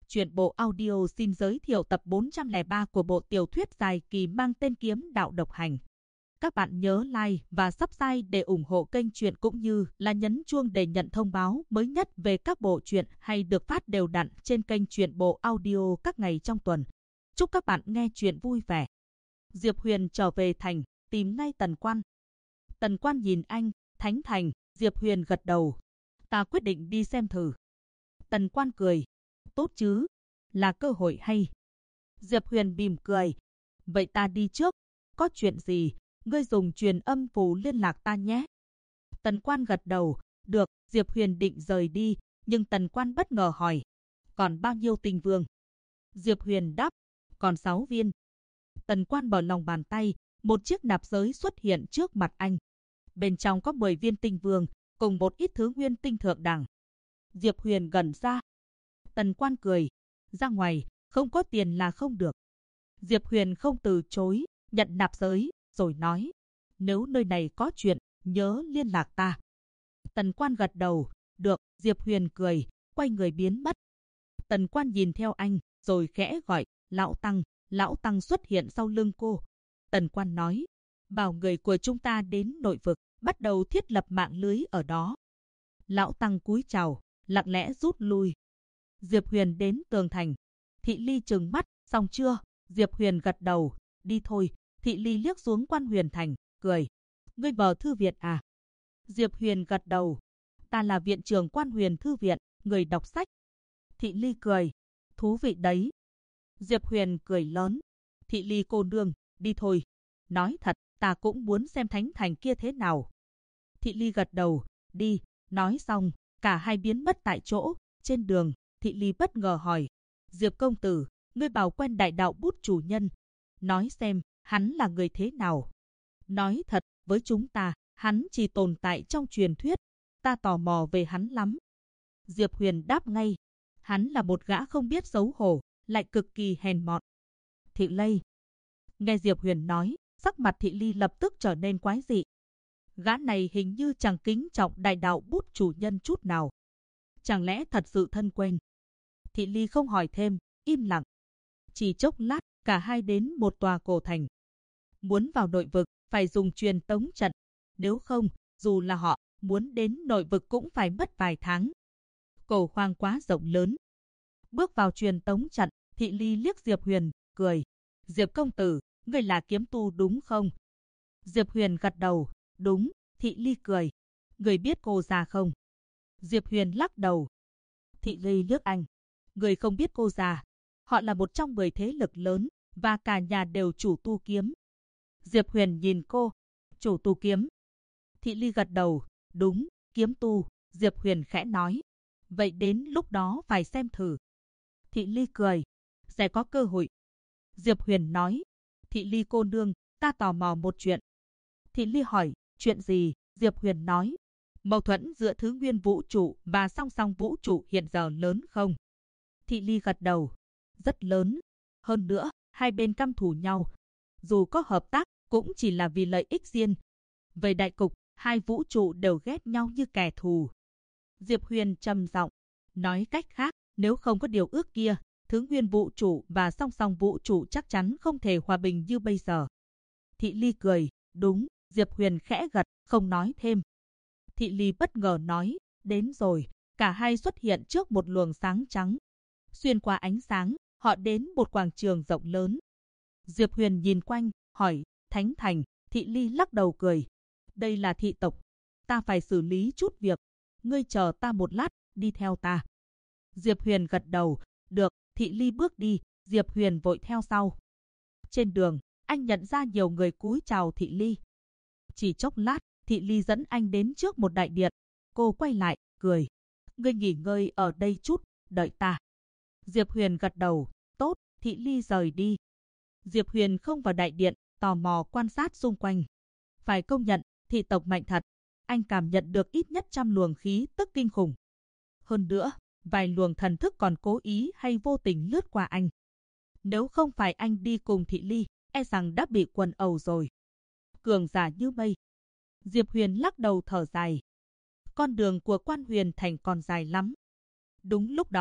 Truyện bộ audio xin giới thiệu tập 403 của bộ tiểu thuyết dài kỳ mang tên Kiếm Đạo Độc Hành. Các bạn nhớ like và subscribe để ủng hộ kênh truyện cũng như là nhấn chuông để nhận thông báo mới nhất về các bộ truyện hay được phát đều đặn trên kênh truyện bộ audio các ngày trong tuần. Chúc các bạn nghe truyện vui vẻ. Diệp Huyền trở về thành, tìm ngay Tần Quan. Tần Quan nhìn anh, Thánh Thành, Diệp Huyền gật đầu. Ta quyết định đi xem thử. Tần Quan cười. Tốt chứ, là cơ hội hay. Diệp Huyền mỉm cười. Vậy ta đi trước, có chuyện gì, ngươi dùng truyền âm phù liên lạc ta nhé. Tần Quan gật đầu, được. Diệp Huyền định rời đi, nhưng Tần Quan bất ngờ hỏi. Còn bao nhiêu tinh vương? Diệp Huyền đáp, còn 6 viên. Tần Quan mở lòng bàn tay, một chiếc nạp giới xuất hiện trước mặt anh. Bên trong có 10 viên tinh vương, cùng một ít thứ nguyên tinh thượng đẳng. Diệp Huyền gần ra. Tần Quan cười, ra ngoài, không có tiền là không được. Diệp Huyền không từ chối, nhận nạp giới, rồi nói, nếu nơi này có chuyện, nhớ liên lạc ta. Tần Quan gật đầu, được. Diệp Huyền cười, quay người biến mất. Tần Quan nhìn theo anh, rồi khẽ gọi, Lão Tăng. Lão Tăng xuất hiện sau lưng cô. Tần Quan nói, bảo người của chúng ta đến nội vực, bắt đầu thiết lập mạng lưới ở đó. Lão Tăng cúi chào, lặng lẽ rút lui. Diệp Huyền đến tường thành. Thị Ly trừng mắt, xong chưa? Diệp Huyền gật đầu, đi thôi. Thị Ly liếc xuống Quan Huyền Thành, cười. Ngươi mở thư viện à? Diệp Huyền gật đầu. Ta là viện trưởng Quan Huyền Thư viện, người đọc sách. Thị Ly cười. Thú vị đấy. Diệp Huyền cười lớn. Thị Ly cô nương, đi thôi. Nói thật, ta cũng muốn xem Thánh Thành kia thế nào. Thị Ly gật đầu, đi. Nói xong, cả hai biến mất tại chỗ. Trên đường, Thị Ly bất ngờ hỏi. Diệp công tử, ngươi bảo quen đại đạo bút chủ nhân. Nói xem, hắn là người thế nào? Nói thật, với chúng ta, hắn chỉ tồn tại trong truyền thuyết. Ta tò mò về hắn lắm. Diệp Huyền đáp ngay. Hắn là một gã không biết xấu hổ, lại cực kỳ hèn mọn. Thị Ly. Nghe Diệp Huyền nói, sắc mặt Thị Ly lập tức trở nên quái dị. Gã này hình như chẳng kính trọng đại đạo bút chủ nhân chút nào. Chẳng lẽ thật sự thân quen? Thị Ly không hỏi thêm, im lặng. Chỉ chốc lát, cả hai đến một tòa cổ thành. Muốn vào nội vực, phải dùng truyền tống trận. Nếu không, dù là họ muốn đến nội vực cũng phải mất vài tháng. Cổ khoang quá rộng lớn. Bước vào truyền tống trận, Thị Ly liếc Diệp Huyền, cười. Diệp công tử, ngươi là kiếm tu đúng không? Diệp Huyền gật đầu, đúng. Thị Ly cười. Người biết cô già không? Diệp Huyền lắc đầu. Thị Ly liếc anh. Người không biết cô già. Họ là một trong 10 thế lực lớn, và cả nhà đều chủ tu kiếm. Diệp Huyền nhìn cô. Chủ tu kiếm. Thị Ly gật đầu. Đúng, kiếm tu. Diệp Huyền khẽ nói. Vậy đến lúc đó phải xem thử. Thị Ly cười. Sẽ có cơ hội. Diệp Huyền nói. Thị Ly cô nương, ta tò mò một chuyện. Thị Ly hỏi. Chuyện gì? Diệp Huyền nói. Mâu thuẫn giữa thứ nguyên vũ trụ và song song vũ trụ hiện giờ lớn không? Thị Ly gật đầu. Rất lớn. Hơn nữa, hai bên căm thù nhau. Dù có hợp tác, cũng chỉ là vì lợi ích riêng. Về đại cục, hai vũ trụ đều ghét nhau như kẻ thù. Diệp Huyền trầm giọng. Nói cách khác, nếu không có điều ước kia, thứ nguyên vũ trụ và song song vũ trụ chắc chắn không thể hòa bình như bây giờ. Thị Ly cười. Đúng. Diệp Huyền khẽ gật, không nói thêm. Thị Ly bất ngờ nói. Đến rồi. Cả hai xuất hiện trước một luồng sáng trắng. Xuyên qua ánh sáng, họ đến một quảng trường rộng lớn. Diệp Huyền nhìn quanh, hỏi, Thánh Thành. Thị Ly lắc đầu cười. Đây là thị tộc. Ta phải xử lý chút việc. Ngươi chờ ta một lát, đi theo ta. Diệp Huyền gật đầu. Được. Thị Ly bước đi, Diệp Huyền vội theo sau. Trên đường, anh nhận ra nhiều người cúi chào Thị Ly. Chỉ chốc lát, Thị Ly dẫn anh đến trước một đại điện. Cô quay lại, cười. Ngươi nghỉ ngơi ở đây chút, đợi ta. Diệp Huyền gật đầu. Tốt. Thị Ly rời đi. Diệp Huyền không vào đại điện, tò mò quan sát xung quanh. Phải công nhận, thị tộc mạnh thật. Anh cảm nhận được ít nhất 100 luồng khí tức kinh khủng. Hơn nữa, vài luồng thần thức còn cố ý hay vô tình lướt qua anh. Nếu không phải anh đi cùng Thị Ly, e rằng đã bị quần ẩu rồi. Cường giả như mây. Diệp Huyền lắc đầu thở dài. Con đường của Quan Huyền Thành còn dài lắm. Đúng lúc đó,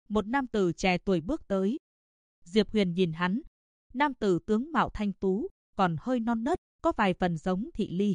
một nam tử trẻ tuổi bước tới. Diệp Huyền nhìn hắn. Nam tử tướng mạo thanh tú, còn hơi non nớt, có vài phần giống Thị Ly.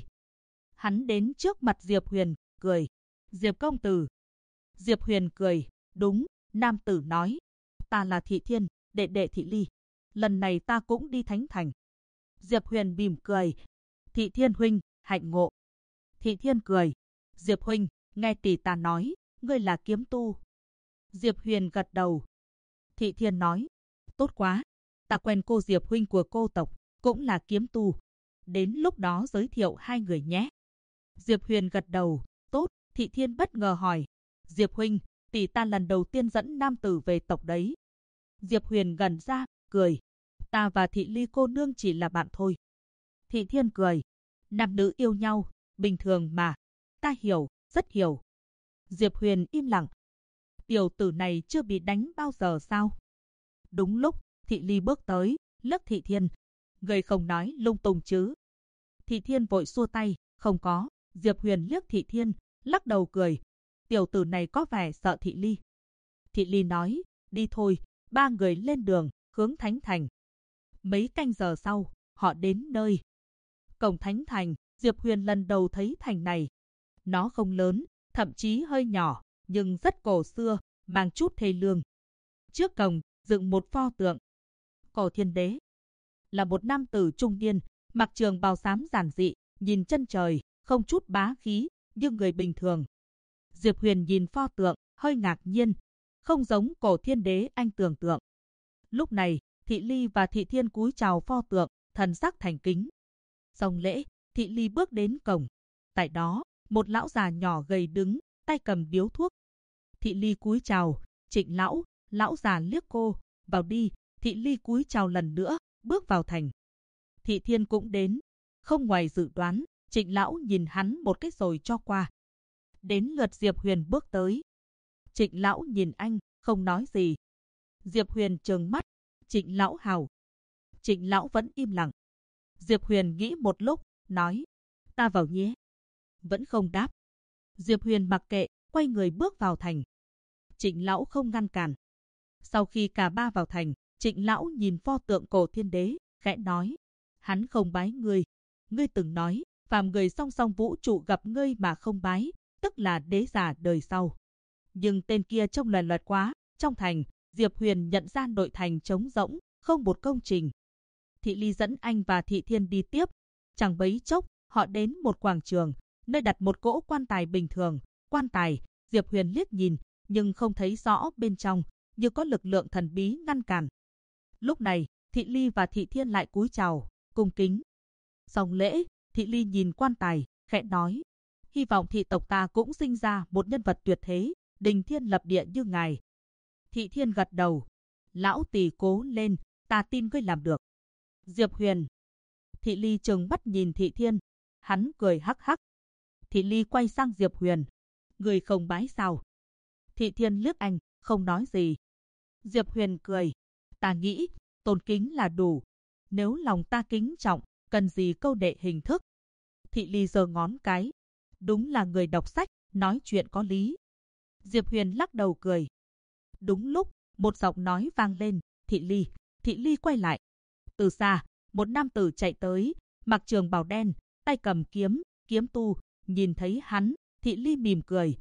Hắn đến trước mặt Diệp Huyền, cười. Diệp công tử. Diệp Huyền cười. Đúng, nam tử nói. Ta là Thị Thiên, đệ đệ Thị Ly. Lần này ta cũng đi Thánh Thành. Diệp Huyền mỉm cười. Thị Thiên huynh, hạnh ngộ. Thị Thiên cười. Diệp huynh, nghe tỷ ta nói, ngươi là kiếm tu. Diệp Huyền gật đầu. Thị Thiên nói. Tốt quá. Ta quen cô Diệp huynh của cô tộc, cũng là kiếm tu. Đến lúc đó giới thiệu hai người nhé. Diệp Huyền gật đầu. Tốt. Thị Thiên bất ngờ hỏi. Diệp huynh, tỷ ta lần đầu tiên dẫn nam tử về tộc đấy. Diệp Huyền gần ra, cười. Ta và Thị Ly cô nương chỉ là bạn thôi. Thị Thiên cười. Nam nữ yêu nhau, bình thường mà. Ta hiểu, rất hiểu. Diệp Huyền im lặng. Tiểu tử này chưa bị đánh bao giờ sao? Đúng lúc, Thị Ly bước tới, liếc Thị Thiên. Người không nói lung tung chứ? Thị Thiên vội xua tay. Không có. Diệp Huyền liếc Thị Thiên, lắc đầu cười. Tiểu tử này có vẻ sợ Thị Ly. Thị Ly nói. Đi thôi. Ba người lên đường, hướng Thánh Thành. Mấy canh giờ sau, họ đến nơi. Cổng Thánh Thành, Diệp Huyền lần đầu thấy thành này. Nó không lớn, thậm chí hơi nhỏ, nhưng rất cổ xưa, mang chút thê lương. Trước cổng, dựng một pho tượng. Cổ Thiên Đế là một nam tử trung niên, mặc trường bào xám giản dị, nhìn chân trời, không chút bá khí, như người bình thường. Diệp Huyền nhìn pho tượng, hơi ngạc nhiên, không giống Cổ Thiên Đế anh tưởng tượng. Lúc này, Thị Ly và Thị Thiên cúi chào pho tượng, thần sắc thành kính. Xong lễ, Thị Ly bước đến cổng. Tại đó, một lão già nhỏ gầy đứng, tay cầm điếu thuốc. Thị Ly cúi chào. Trịnh lão. Lão già liếc cô. Vào đi. Thị Ly cúi chào lần nữa, bước vào thành. Thị Thiên cũng đến. Không ngoài dự đoán, Trịnh lão nhìn hắn một cái rồi cho qua. Đến lượt Diệp Huyền bước tới. Trịnh lão nhìn anh, không nói gì. Diệp Huyền trừng mắt. Trịnh lão hào. Trịnh lão vẫn im lặng. Diệp Huyền nghĩ một lúc, nói. Ta vào nhé. Vẫn không đáp. Diệp Huyền mặc kệ, quay người bước vào thành. Trịnh lão không ngăn cản. Sau khi cả ba vào thành, Trịnh lão nhìn pho tượng Cổ Thiên Đế, khẽ nói. Hắn không bái ngươi. Ngươi từng nói, phàm người song song vũ trụ gặp ngươi mà không bái, tức là đế giả đời sau. Nhưng tên kia trông loè loẹt quá. Trong thành, Diệp Huyền nhận ra nội thành trống rỗng, không một công trình. Thị Ly dẫn anh và Thị Thiên đi tiếp. Chẳng bấy chốc, họ đến một quảng trường, nơi đặt một cỗ quan tài bình thường. Quan tài, Diệp Huyền liếc nhìn, nhưng không thấy rõ bên trong, như có lực lượng thần bí ngăn cản. Lúc này, Thị Ly và Thị Thiên lại cúi chào, cung kính. Xong lễ, Thị Ly nhìn quan tài, khẽ nói. Hy vọng thị tộc ta cũng sinh ra một nhân vật tuyệt thế, đình thiên lập địa như ngài. Thị Thiên gật đầu. Lão tỷ cố lên, ta tin ngươi làm được. Diệp Huyền. Thị Ly trừng mắt nhìn Thị Thiên. Hắn cười hắc hắc. Thị Ly quay sang Diệp Huyền. Người không bái sao? Thị Thiên liếc anh, không nói gì. Diệp Huyền cười. Ta nghĩ, tôn kính là đủ. Nếu lòng ta kính trọng, cần gì câu đệ hình thức? Thị Ly giơ ngón cái. Đúng là người đọc sách, nói chuyện có lý. Diệp Huyền lắc đầu cười. Đúng lúc, một giọng nói vang lên. Thị Ly. Thị Ly quay lại. Từ xa, một nam tử chạy tới, mặc trường bào đen, tay cầm kiếm, kiếm tu. Nhìn thấy hắn, Thị Ly mỉm cười.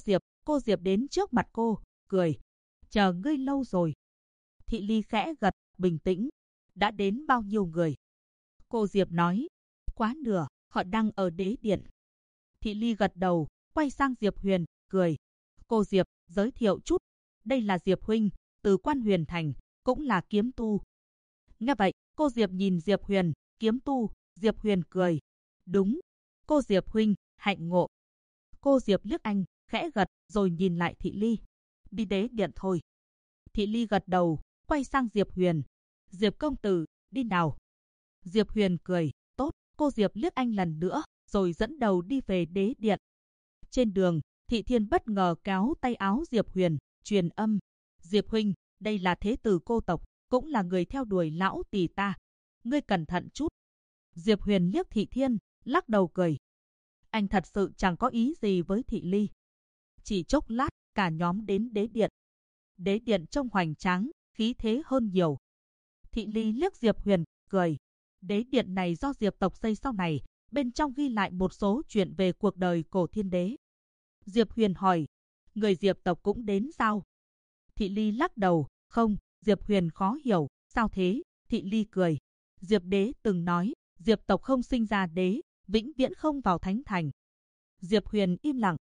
Cô Diệp đến trước mặt cô, cười. Chờ ngươi lâu rồi. Thị Ly khẽ gật, bình tĩnh. Đã đến bao nhiêu người? Cô Diệp nói. Quá nửa, họ đang ở đế điện. Thị Ly gật đầu, quay sang Diệp Huyền, cười. Cô Diệp, giới thiệu chút. Đây là Diệp huynh, từ Quan Huyền Thành, cũng là kiếm tu. Nghe vậy, cô Diệp nhìn Diệp Huyền, kiếm tu. Diệp Huyền cười. Đúng. Cô Diệp huynh, hạnh ngộ. Cô Diệp liếc anh, khẽ gật, rồi nhìn lại Thị Ly. Đi đế điện thôi. Thị Ly gật đầu, quay sang Diệp Huyền. Diệp công tử, đi nào. Diệp Huyền cười. Tốt. Cô Diệp liếc anh lần nữa, rồi dẫn đầu đi về đế điện. Trên đường, Thị Thiên bất ngờ kéo tay áo Diệp Huyền, truyền âm. Diệp huynh, đây là thế tử cô tộc, cũng là người theo đuổi lão tỷ ta. Ngươi cẩn thận chút. Diệp Huyền liếc Thị Thiên, lắc đầu cười. Anh thật sự chẳng có ý gì với Thị Ly. Chỉ chốc lát, cả nhóm đến đế điện. Đế điện trông hoành tráng, khí thế hơn nhiều. Thị Ly liếc Diệp Huyền, cười. Đế điện này do Diệp tộc xây sau này, bên trong ghi lại một số chuyện về cuộc đời cổ thiên đế. Diệp Huyền hỏi, người Diệp tộc cũng đến sao? Thị Ly lắc đầu, không. Diệp Huyền khó hiểu, sao thế? Thị Ly cười. Diệp đế từng nói, Diệp tộc không sinh ra đế, vĩnh viễn không vào thánh thành. Diệp Huyền im lặng.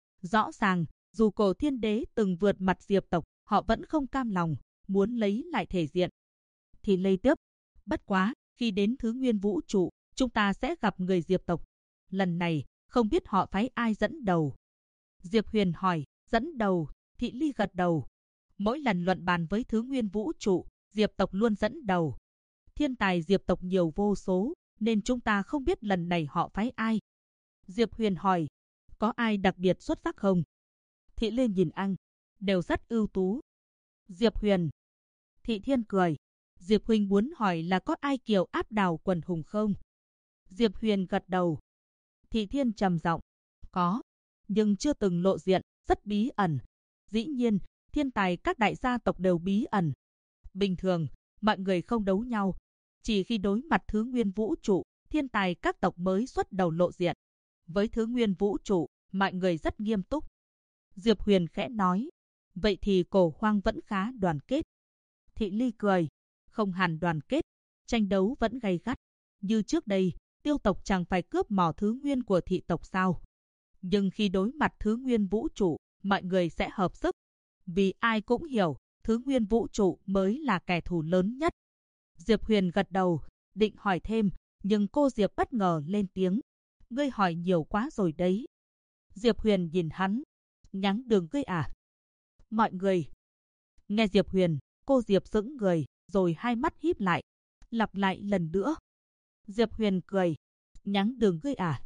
Rõ ràng, dù cổ thiên đế từng vượt mặt Diệp tộc, họ vẫn không cam lòng, muốn lấy lại thể diện. Thị Ly tiếp, bất quá, khi đến thứ nguyên vũ trụ, chúng ta sẽ gặp người Diệp tộc. Lần này, không biết họ phái ai dẫn đầu. Diệp Huyền hỏi, dẫn đầu? Thị Ly gật đầu. Mỗi lần luận bàn với thứ nguyên vũ trụ, Diệp tộc luôn dẫn đầu. Thiên tài Diệp tộc nhiều vô số, nên chúng ta không biết lần này họ phái ai. Diệp Huyền hỏi, có ai đặc biệt xuất sắc không? Thị Ly nhìn anh, đều rất ưu tú. Diệp Huyền. Thị Thiên cười. Diệp huynh muốn hỏi là có ai kiều áp đảo quần hùng không? Diệp Huyền gật đầu. Thị Thiên trầm giọng, có, nhưng chưa từng lộ diện, rất bí ẩn. Dĩ nhiên, thiên tài các đại gia tộc đều bí ẩn. Bình thường, mọi người không đấu nhau. Chỉ khi đối mặt thứ nguyên vũ trụ, thiên tài các tộc mới xuất đầu lộ diện. Với thứ nguyên vũ trụ, mọi người rất nghiêm túc. Diệp Huyền khẽ nói, vậy thì cổ hoang vẫn khá đoàn kết. Thị Ly cười, không hẳn đoàn kết, tranh đấu vẫn gay gắt. Như trước đây, Tiêu tộc chẳng phải cướp mỏ thứ nguyên của thị tộc sao? Nhưng khi đối mặt thứ nguyên vũ trụ, mọi người sẽ hợp sức. Vì ai cũng hiểu, thứ nguyên vũ trụ mới là kẻ thù lớn nhất. Diệp Huyền gật đầu, định hỏi thêm, nhưng cô Diệp bất ngờ lên tiếng. Ngươi hỏi nhiều quá rồi đấy. Diệp Huyền nhìn hắn, nhắn đường ngươi à? Mọi người. Nghe Diệp Huyền, cô Diệp sững người, rồi hai mắt híp lại. Lặp lại lần nữa. Diệp Huyền cười, nhắn đường ngươi à?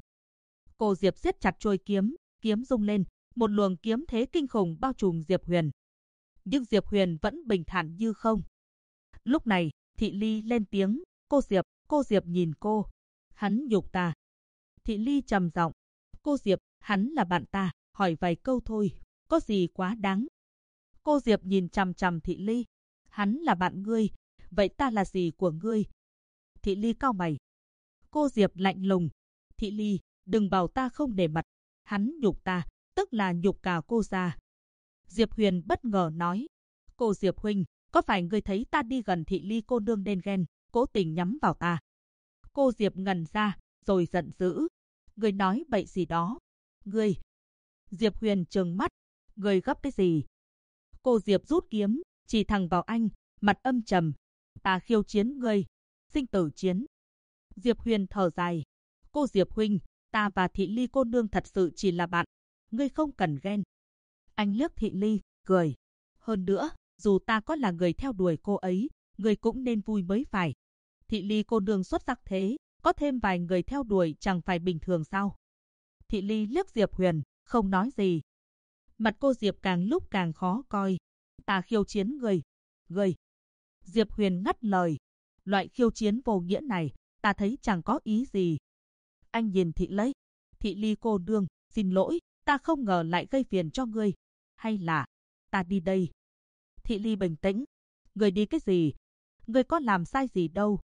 Cô Diệp siết chặt chuôi kiếm, kiếm rung lên, một luồng kiếm thế kinh khủng bao trùm Diệp Huyền. Nhưng Diệp Huyền vẫn bình thản như không. Lúc này, Thị Ly lên tiếng, cô Diệp nhìn cô. Hắn nhục ta. Thị Ly trầm giọng, cô Diệp, hắn là bạn ta, hỏi vài câu thôi, có gì quá đáng. Cô Diệp nhìn chằm chằm Thị Ly, hắn là bạn ngươi, vậy ta là gì của ngươi? Thị Ly cau mày. Cô Diệp lạnh lùng, Thị Ly, đừng bảo ta không để mặt, hắn nhục ta, tức là nhục cả cô gia. Diệp Huyền bất ngờ nói, cô Diệp huynh, có phải ngươi thấy ta đi gần Thị Ly cô nương nên ghen, cố tình nhắm vào ta? Cô Diệp ngẩn ra, rồi giận dữ. Ngươi nói bậy gì đó? Ngươi. Diệp Huyền trừng mắt. Ngươi gấp cái gì? Cô Diệp rút kiếm, chỉ thẳng vào anh, mặt âm trầm. Ta khiêu chiến ngươi. Sinh tử chiến. Diệp Huyền thở dài. Cô Diệp huynh, ta và Thị Ly cô nương thật sự chỉ là bạn. Ngươi không cần ghen. Anh liếc Thị Ly, cười. Hơn nữa, dù ta có là người theo đuổi cô ấy, ngươi cũng nên vui mới phải. Thị Ly cô nương xuất sắc thế, có thêm vài người theo đuổi chẳng phải bình thường sao? Thị Ly liếc Diệp Huyền, không nói gì. Mặt cô Diệp càng lúc càng khó coi. Ta khiêu chiến ngươi. Diệp Huyền ngắt lời. Loại khiêu chiến vô nghĩa này, ta thấy chẳng có ý gì. Anh nhìn Thị Ly cô nương, xin lỗi, ta không ngờ lại gây phiền cho ngươi. Hay là, ta đi đây. Thị Ly bình tĩnh. Ngươi đi cái gì? Ngươi có làm sai gì đâu.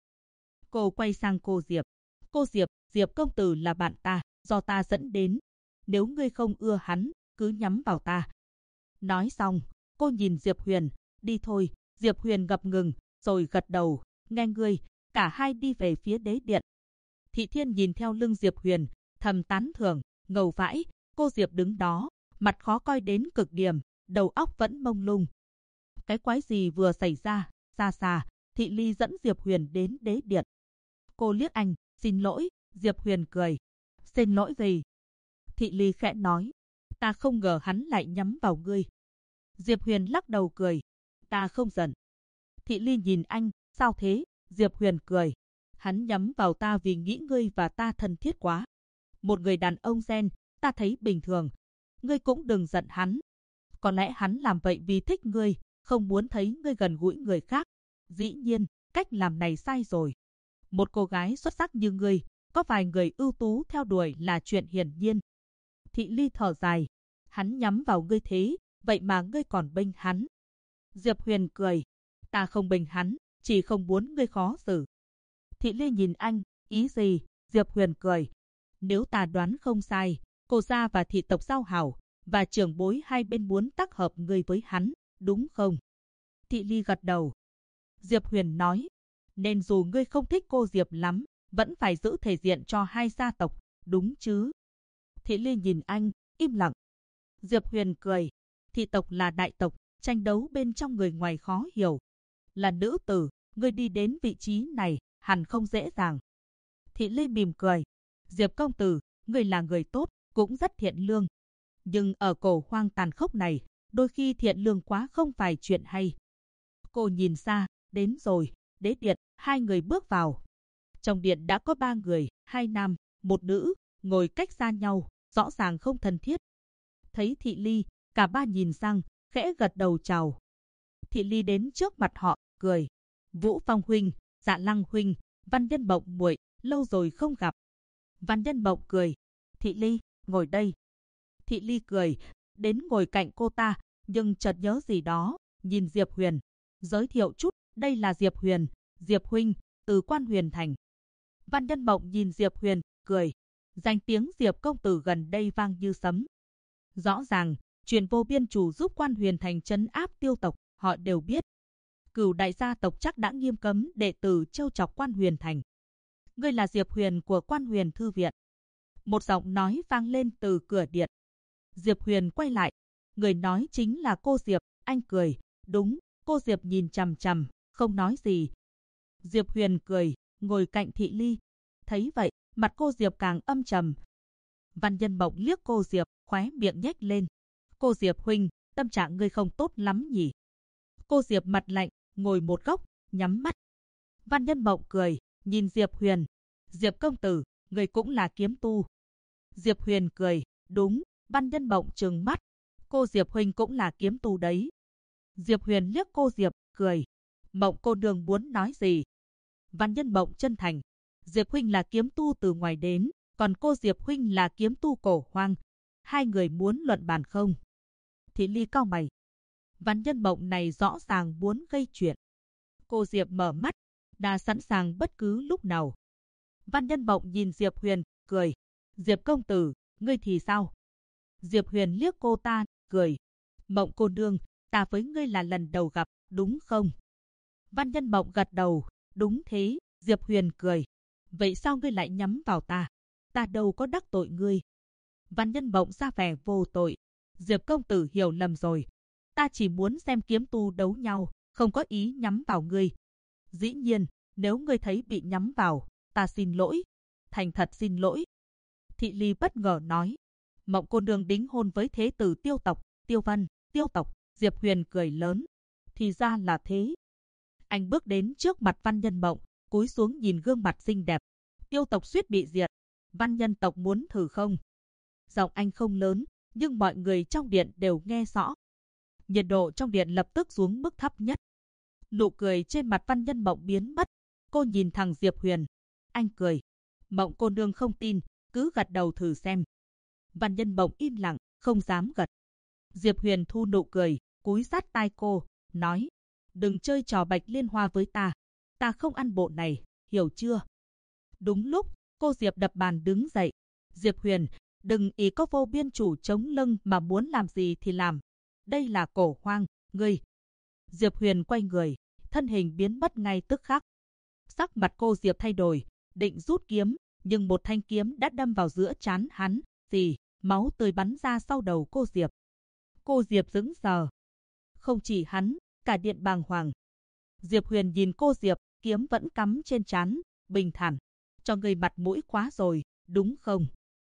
Cô quay sang cô Diệp. Cô Diệp, Diệp công tử là bạn ta, do ta dẫn đến. Nếu ngươi không ưa hắn, cứ nhắm vào ta. Nói xong, cô nhìn Diệp Huyền, đi thôi. Diệp Huyền ngập ngừng, rồi gật đầu, nghe ngươi. Cả hai đi về phía đế điện. Thị Thiên nhìn theo lưng Diệp Huyền, thầm tán thưởng, ngầu vãi. Cô Diệp đứng đó, mặt khó coi đến cực điểm, đầu óc vẫn mông lung. Cái quái gì vừa xảy ra? Xa xa, Thị Ly dẫn Diệp Huyền đến đế điện. Cô liếc anh, xin lỗi. Diệp Huyền cười. Xin lỗi gì? Thị Ly khẽ nói. Ta không ngờ hắn lại nhắm vào ngươi. Diệp Huyền lắc đầu cười. Ta không giận. Thị Ly nhìn anh, sao thế? Diệp Huyền cười. Hắn nhắm vào ta vì nghĩ ngươi và ta thân thiết quá. Một người đàn ông gen, ta thấy bình thường. Ngươi cũng đừng giận hắn. Có lẽ hắn làm vậy vì thích ngươi, không muốn thấy ngươi gần gũi người khác. Dĩ nhiên, cách làm này sai rồi. Một cô gái xuất sắc như ngươi, có vài người ưu tú theo đuổi là chuyện hiển nhiên. Thị Ly thở dài. Hắn nhắm vào ngươi thế, vậy mà ngươi còn bênh hắn. Diệp Huyền cười. Ta không bình hắn, chỉ không muốn ngươi khó xử. Thị Ly nhìn anh, ý gì? Diệp Huyền cười. Nếu ta đoán không sai, cô gia và thị tộc giao hảo, và trưởng bối hai bên muốn tác hợp ngươi với hắn, đúng không? Thị Ly gật đầu. Diệp Huyền nói, nên dù ngươi không thích cô Diệp lắm, vẫn phải giữ thể diện cho hai gia tộc, đúng chứ? Thị Ly nhìn anh, im lặng. Diệp Huyền cười. Thị tộc là đại tộc, tranh đấu bên trong người ngoài khó hiểu. Là nữ tử, ngươi đi đến vị trí này, hẳn không dễ dàng. Thị Ly mỉm cười. Diệp công tử, ngươi là người tốt, cũng rất thiện lương. Nhưng ở cổ hoang tàn khốc này, đôi khi thiện lương quá không phải chuyện hay. Cô nhìn xa, đến rồi, đế điện, hai người bước vào. Trong điện đã có 3 người, 2 nam, 1 nữ, ngồi cách xa nhau, rõ ràng không thân thiết. Thấy Thị Ly, cả ba nhìn sang, khẽ gật đầu chào. Thị Ly đến trước mặt họ, cười. Vũ Phong huynh, Dạ Lăng huynh, Văn Nhân Mộng muội, lâu rồi không gặp. Văn Nhân Mộng cười. Thị Ly, ngồi đây. Thị Ly cười, đến ngồi cạnh cô ta, nhưng chợt nhớ gì đó, nhìn Diệp Huyền. Giới thiệu chút, đây là Diệp Huyền, Diệp huynh, từ Quan Huyền Thành. Văn Nhân Mộng nhìn Diệp Huyền, cười. Danh tiếng Diệp công tử gần đây vang như sấm. Rõ ràng, chuyện Vô Biên chủ giúp Quan Huyền Thành trấn áp tiêu tộc, họ đều biết. Cửu đại gia tộc chắc đã nghiêm cấm đệ tử trêu chọc Quan Huyền Thành. Ngươi là Diệp Huyền của Quan Huyền Thư Viện. Một giọng nói vang lên từ cửa điện. Diệp Huyền quay lại. Người nói chính là cô Diệp, anh cười. Đúng, cô Diệp nhìn chằm chằm, không nói gì. Diệp Huyền cười, ngồi cạnh Thị Ly. Thấy vậy, mặt cô Diệp càng âm trầm. Văn Nhân Mộng liếc cô Diệp, khóe miệng nhếch lên. Cô Diệp huynh, tâm trạng ngươi không tốt lắm nhỉ? Cô Diệp mặt lạnh, ngồi một góc, nhắm mắt. Văn Nhân Mộng cười, nhìn Diệp Huyền. Diệp công tử, người cũng là kiếm tu. Diệp Huyền cười, đúng. Văn Nhân Mộng trừng mắt. Cô Diệp huynh cũng là kiếm tu đấy. Diệp Huyền liếc cô Diệp, cười. Mộng cô nương muốn nói gì? Văn Nhân Mộng chân thành. Diệp huynh là kiếm tu từ ngoài đến, còn cô Diệp huynh là kiếm tu cổ hoang. Hai người muốn luận bàn không? Thị Ly cau mày. Văn Nhân Mộng này rõ ràng muốn gây chuyện. Cô Diệp mở mắt, đã sẵn sàng bất cứ lúc nào. Văn Nhân Mộng nhìn Diệp Huyền, cười. Diệp công tử, ngươi thì sao? Diệp Huyền liếc cô ta, cười. Mộng cô nương, ta với ngươi là lần đầu gặp, đúng không? Văn Nhân Mộng gật đầu, đúng thế. Diệp Huyền cười. Vậy sao ngươi lại nhắm vào ta? Ta đâu có đắc tội ngươi. Văn Nhân Mộng ra vẻ vô tội. Diệp công tử hiểu lầm rồi. Ta chỉ muốn xem kiếm tu đấu nhau, không có ý nhắm vào ngươi. Dĩ nhiên, nếu ngươi thấy bị nhắm vào, ta xin lỗi. Thành thật xin lỗi. Thị Ly bất ngờ nói. Mộng cô nương đính hôn với thế tử Tiêu tộc, Tiêu Văn, Tiêu tộc. Diệp Huyền cười lớn. Thì ra là thế. Anh bước đến trước mặt Văn Nhân Mộng, cúi xuống nhìn gương mặt xinh đẹp. Tiêu tộc suýt bị diệt. Văn Nhân tộc muốn thử không? Giọng anh không lớn, nhưng mọi người trong điện đều nghe rõ. Nhiệt độ trong điện lập tức xuống mức thấp nhất. Nụ cười trên mặt Văn Nhân Mộng biến mất. Cô nhìn thẳng Diệp Huyền. Anh cười. Mộng cô nương không tin, cứ gật đầu thử xem. Văn Nhân Mộng im lặng, không dám gật. Diệp Huyền thu nụ cười, cúi sát tai cô, nói. Đừng chơi trò bạch liên hoa với ta. Ta không ăn bộ này, hiểu chưa? Đúng lúc, cô Diệp đập bàn đứng dậy. Diệp Huyền, đừng ý có Vô Biên chủ chống lưng mà muốn làm gì thì làm. Đây là cổ hoang, ngươi. Diệp Huyền quay người, thân hình biến mất ngay tức khắc. Sắc mặt cô Diệp thay đổi, định rút kiếm, nhưng một thanh kiếm đã đâm vào giữa trán hắn. Gì? Máu tươi bắn ra sau đầu cô Diệp. Cô Diệp sững sờ. Không chỉ hắn, cả điện bàng hoàng. Diệp Huyền nhìn cô Diệp, kiếm vẫn cắm trên trán, bình thản. Cho người mặt mũi quá rồi, đúng không?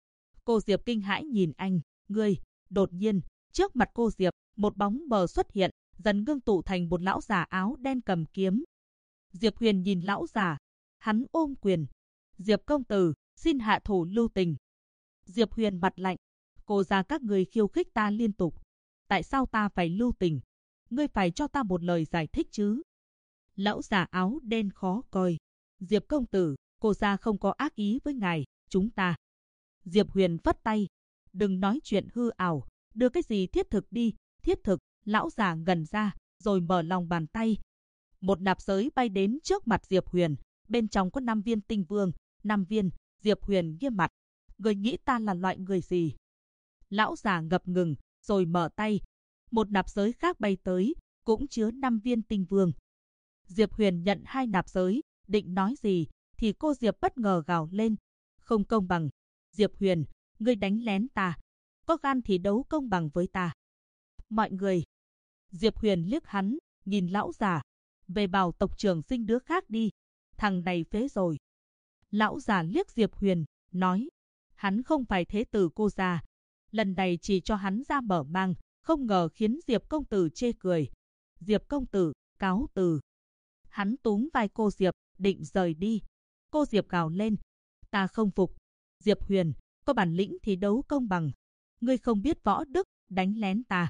Cô Diệp kinh hãi nhìn anh, ngươi. Đột nhiên, trước mặt cô Diệp, một bóng mờ xuất hiện, dần ngưng tụ thành một lão già áo đen cầm kiếm. Diệp Huyền nhìn lão già, hắn ôm quyền. Diệp công tử, xin hạ thủ lưu tình. Diệp Huyền mặt lạnh, cô già các người khiêu khích ta liên tục. Tại sao ta phải lưu tình? Ngươi phải cho ta một lời giải thích chứ. Lão già áo đen khó coi. Diệp công tử, cô già không có ác ý với ngài, chúng ta. Diệp Huyền vất tay. Đừng nói chuyện hư ảo, đưa cái gì thiết thực đi, thiết thực. Lão già ngẩn ra, rồi mở lòng bàn tay. Một nạp giới bay đến trước mặt Diệp Huyền, bên trong có 5 viên tinh vương, 5 viên. Diệp Huyền nghiêm mặt, người nghĩ ta là loại người gì? Lão già ngập ngừng, rồi mở tay. Một nạp giới khác bay tới, cũng chứa 5 viên tinh vương. Diệp Huyền nhận 2 nạp giới, định nói gì, thì cô Diệp bất ngờ gào lên. Không công bằng. Diệp Huyền, ngươi đánh lén ta. Có gan thì đấu công bằng với ta. Mọi người. Diệp Huyền liếc hắn, nhìn lão già. Về bảo tộc trưởng sinh đứa khác đi. Thằng này phế rồi. Lão già liếc Diệp Huyền, nói. Hắn không phải thế tử cô già. Lần này chỉ cho hắn ra mở mang, không ngờ khiến Diệp công tử chê cười. Diệp công tử, cáo từ. Hắn túm vai cô Diệp, định rời đi. Cô Diệp gào lên. Ta không phục. Diệp Huyền, có bản lĩnh thì đấu công bằng. Ngươi không biết võ đức, đánh lén ta.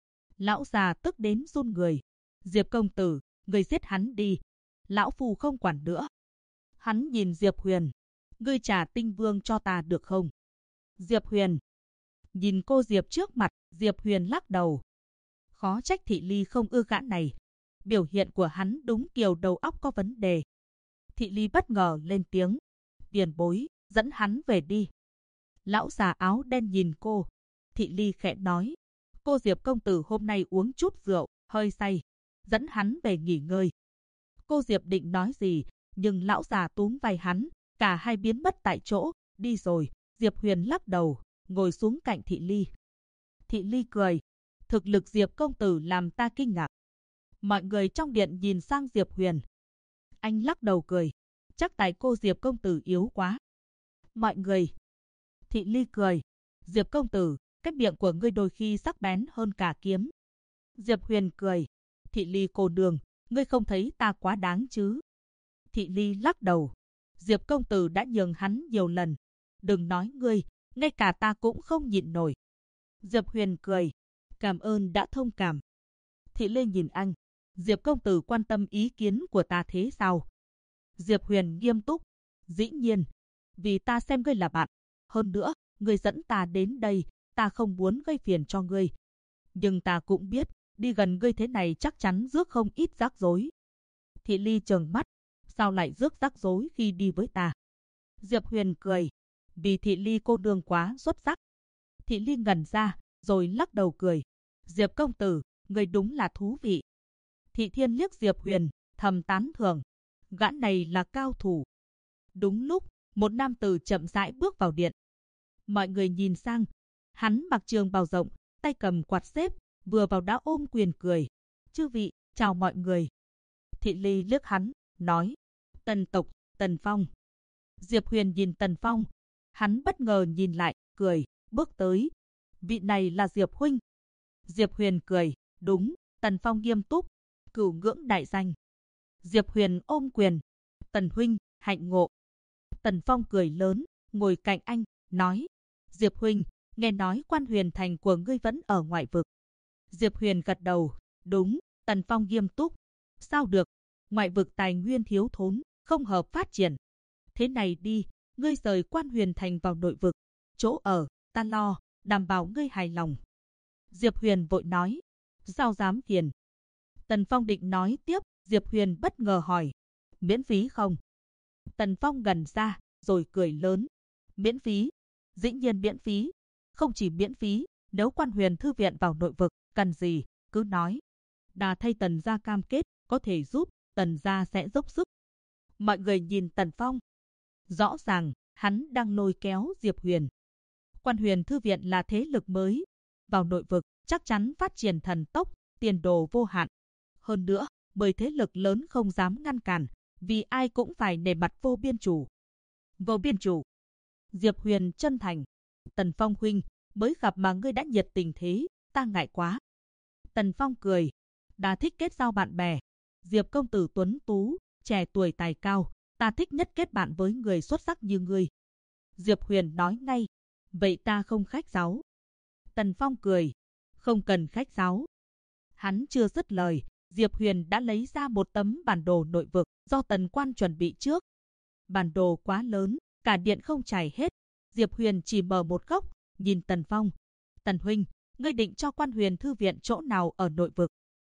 Lão già tức đến run người. Diệp công tử, ngươi giết hắn đi. Lão phù không quản nữa. Hắn nhìn Diệp Huyền. Ngươi trả tinh vương cho ta được không? Diệp Huyền. Nhìn cô Diệp trước mặt, Diệp Huyền lắc đầu. Khó trách Thị Ly không ưa gã này. Biểu hiện của hắn đúng kiểu đầu óc có vấn đề. Thị Ly bất ngờ lên tiếng. Tiền bối, dẫn hắn về đi. Lão già áo đen nhìn cô. Thị Ly khẽ nói. Cô Diệp công tử hôm nay uống chút rượu, hơi say. Dẫn hắn về nghỉ ngơi. Cô Diệp định nói gì, nhưng lão già túm vai hắn. Cả hai biến mất tại chỗ, đi rồi. Diệp Huyền lắc đầu, ngồi xuống cạnh Thị Ly. Thị Ly cười. Thực lực Diệp công tử làm ta kinh ngạc. Mọi người trong điện nhìn sang Diệp Huyền. Anh lắc đầu cười. Chắc tại cô Diệp công tử yếu quá. Mọi người. Thị Ly cười. Diệp công tử, cái miệng của ngươi đôi khi sắc bén hơn cả kiếm. Diệp Huyền cười. Thị Ly cô nương, ngươi không thấy ta quá đáng chứ? Thị Ly lắc đầu. Diệp công tử đã nhường hắn nhiều lần. Đừng nói ngươi, ngay cả ta cũng không nhịn nổi. Diệp Huyền cười. Cảm ơn đã thông cảm. Thị Ly nhìn anh. Diệp công tử quan tâm ý kiến của ta thế sao? Diệp Huyền nghiêm túc. Dĩ nhiên, vì ta xem ngươi là bạn. Hơn nữa, ngươi dẫn ta đến đây, ta không muốn gây phiền cho ngươi. Nhưng ta cũng biết, đi gần ngươi thế này chắc chắn rước không ít rắc rối. Thị Ly trừng mắt. Sao lại rước rắc rối khi đi với ta? Diệp Huyền cười. Vì Thị Ly cô nương quá xuất sắc. Thị Ly ngẩn ra, rồi lắc đầu cười. Diệp công tử, ngươi đúng là thú vị. Thị Thiên liếc Diệp Huyền, thầm tán thưởng. Gã này là cao thủ. Đúng lúc, một nam tử chậm rãi bước vào điện. Mọi người nhìn sang. Hắn mặc trường bào rộng, tay cầm quạt xếp, vừa vào đã ôm quyền cười. Chư vị, chào mọi người. Thị Ly liếc hắn, nói. Tần tộc, Tần Phong. Diệp Huyền nhìn Tần Phong. Hắn bất ngờ nhìn lại, cười, bước tới. Vị này là Diệp huynh. Diệp Huyền cười, đúng. Tần Phong nghiêm túc. Cửu ngưỡng đại danh. Diệp Huyền ôm quyền. Tần huynh, hạnh ngộ. Tần Phong cười lớn, ngồi cạnh anh, nói. Diệp huynh, nghe nói Quan Huyền Thành của ngươi vẫn ở ngoại vực. Diệp Huyền gật đầu. Đúng. Tần Phong nghiêm túc. Sao được? Ngoại vực tài nguyên thiếu thốn, không hợp phát triển. Thế này đi, ngươi rời Quan Huyền Thành vào nội vực. Chỗ ở, ta lo, đảm bảo ngươi hài lòng. Diệp Huyền vội nói. Sao dám phiền? Tần Phong định nói tiếp, Diệp Huyền bất ngờ hỏi. Miễn phí không? Tần Phong ngẩn ra, rồi cười lớn. Miễn phí? Dĩ nhiên miễn phí. Không chỉ miễn phí, nếu Quan Huyền Thư viện vào nội vực, cần gì, cứ nói. Đà thay Tần gia cam kết, có thể giúp, Tần gia sẽ dốc sức. Mọi người nhìn Tần Phong. Rõ ràng, hắn đang lôi kéo Diệp Huyền. Quan Huyền Thư viện là thế lực mới. Vào nội vực, chắc chắn phát triển thần tốc, tiền đồ vô hạn. Hơn nữa, bởi thế lực lớn không dám ngăn cản, vì ai cũng phải nể mặt vô biên chủ. Vô biên chủ. Diệp Huyền chân thành. Tần Phong huynh, mới gặp mà ngươi đã nhiệt tình thế, ta ngại quá. Tần Phong cười. Đã thích kết giao bạn bè. Diệp công tử tuấn tú, trẻ tuổi tài cao, ta thích nhất kết bạn với người xuất sắc như ngươi. Diệp Huyền nói ngay. Vậy ta không khách sáo. Tần Phong cười. Không cần khách sáo. Hắn chưa dứt lời, Diệp Huyền đã lấy ra một tấm bản đồ nội vực do Tần Quan chuẩn bị trước. Bản đồ quá lớn, cả điện không trải hết. Diệp Huyền chỉ mở một góc, nhìn Tần Phong. Tần huynh, ngươi định cho Quan Huyền Thư viện chỗ nào ở nội vực?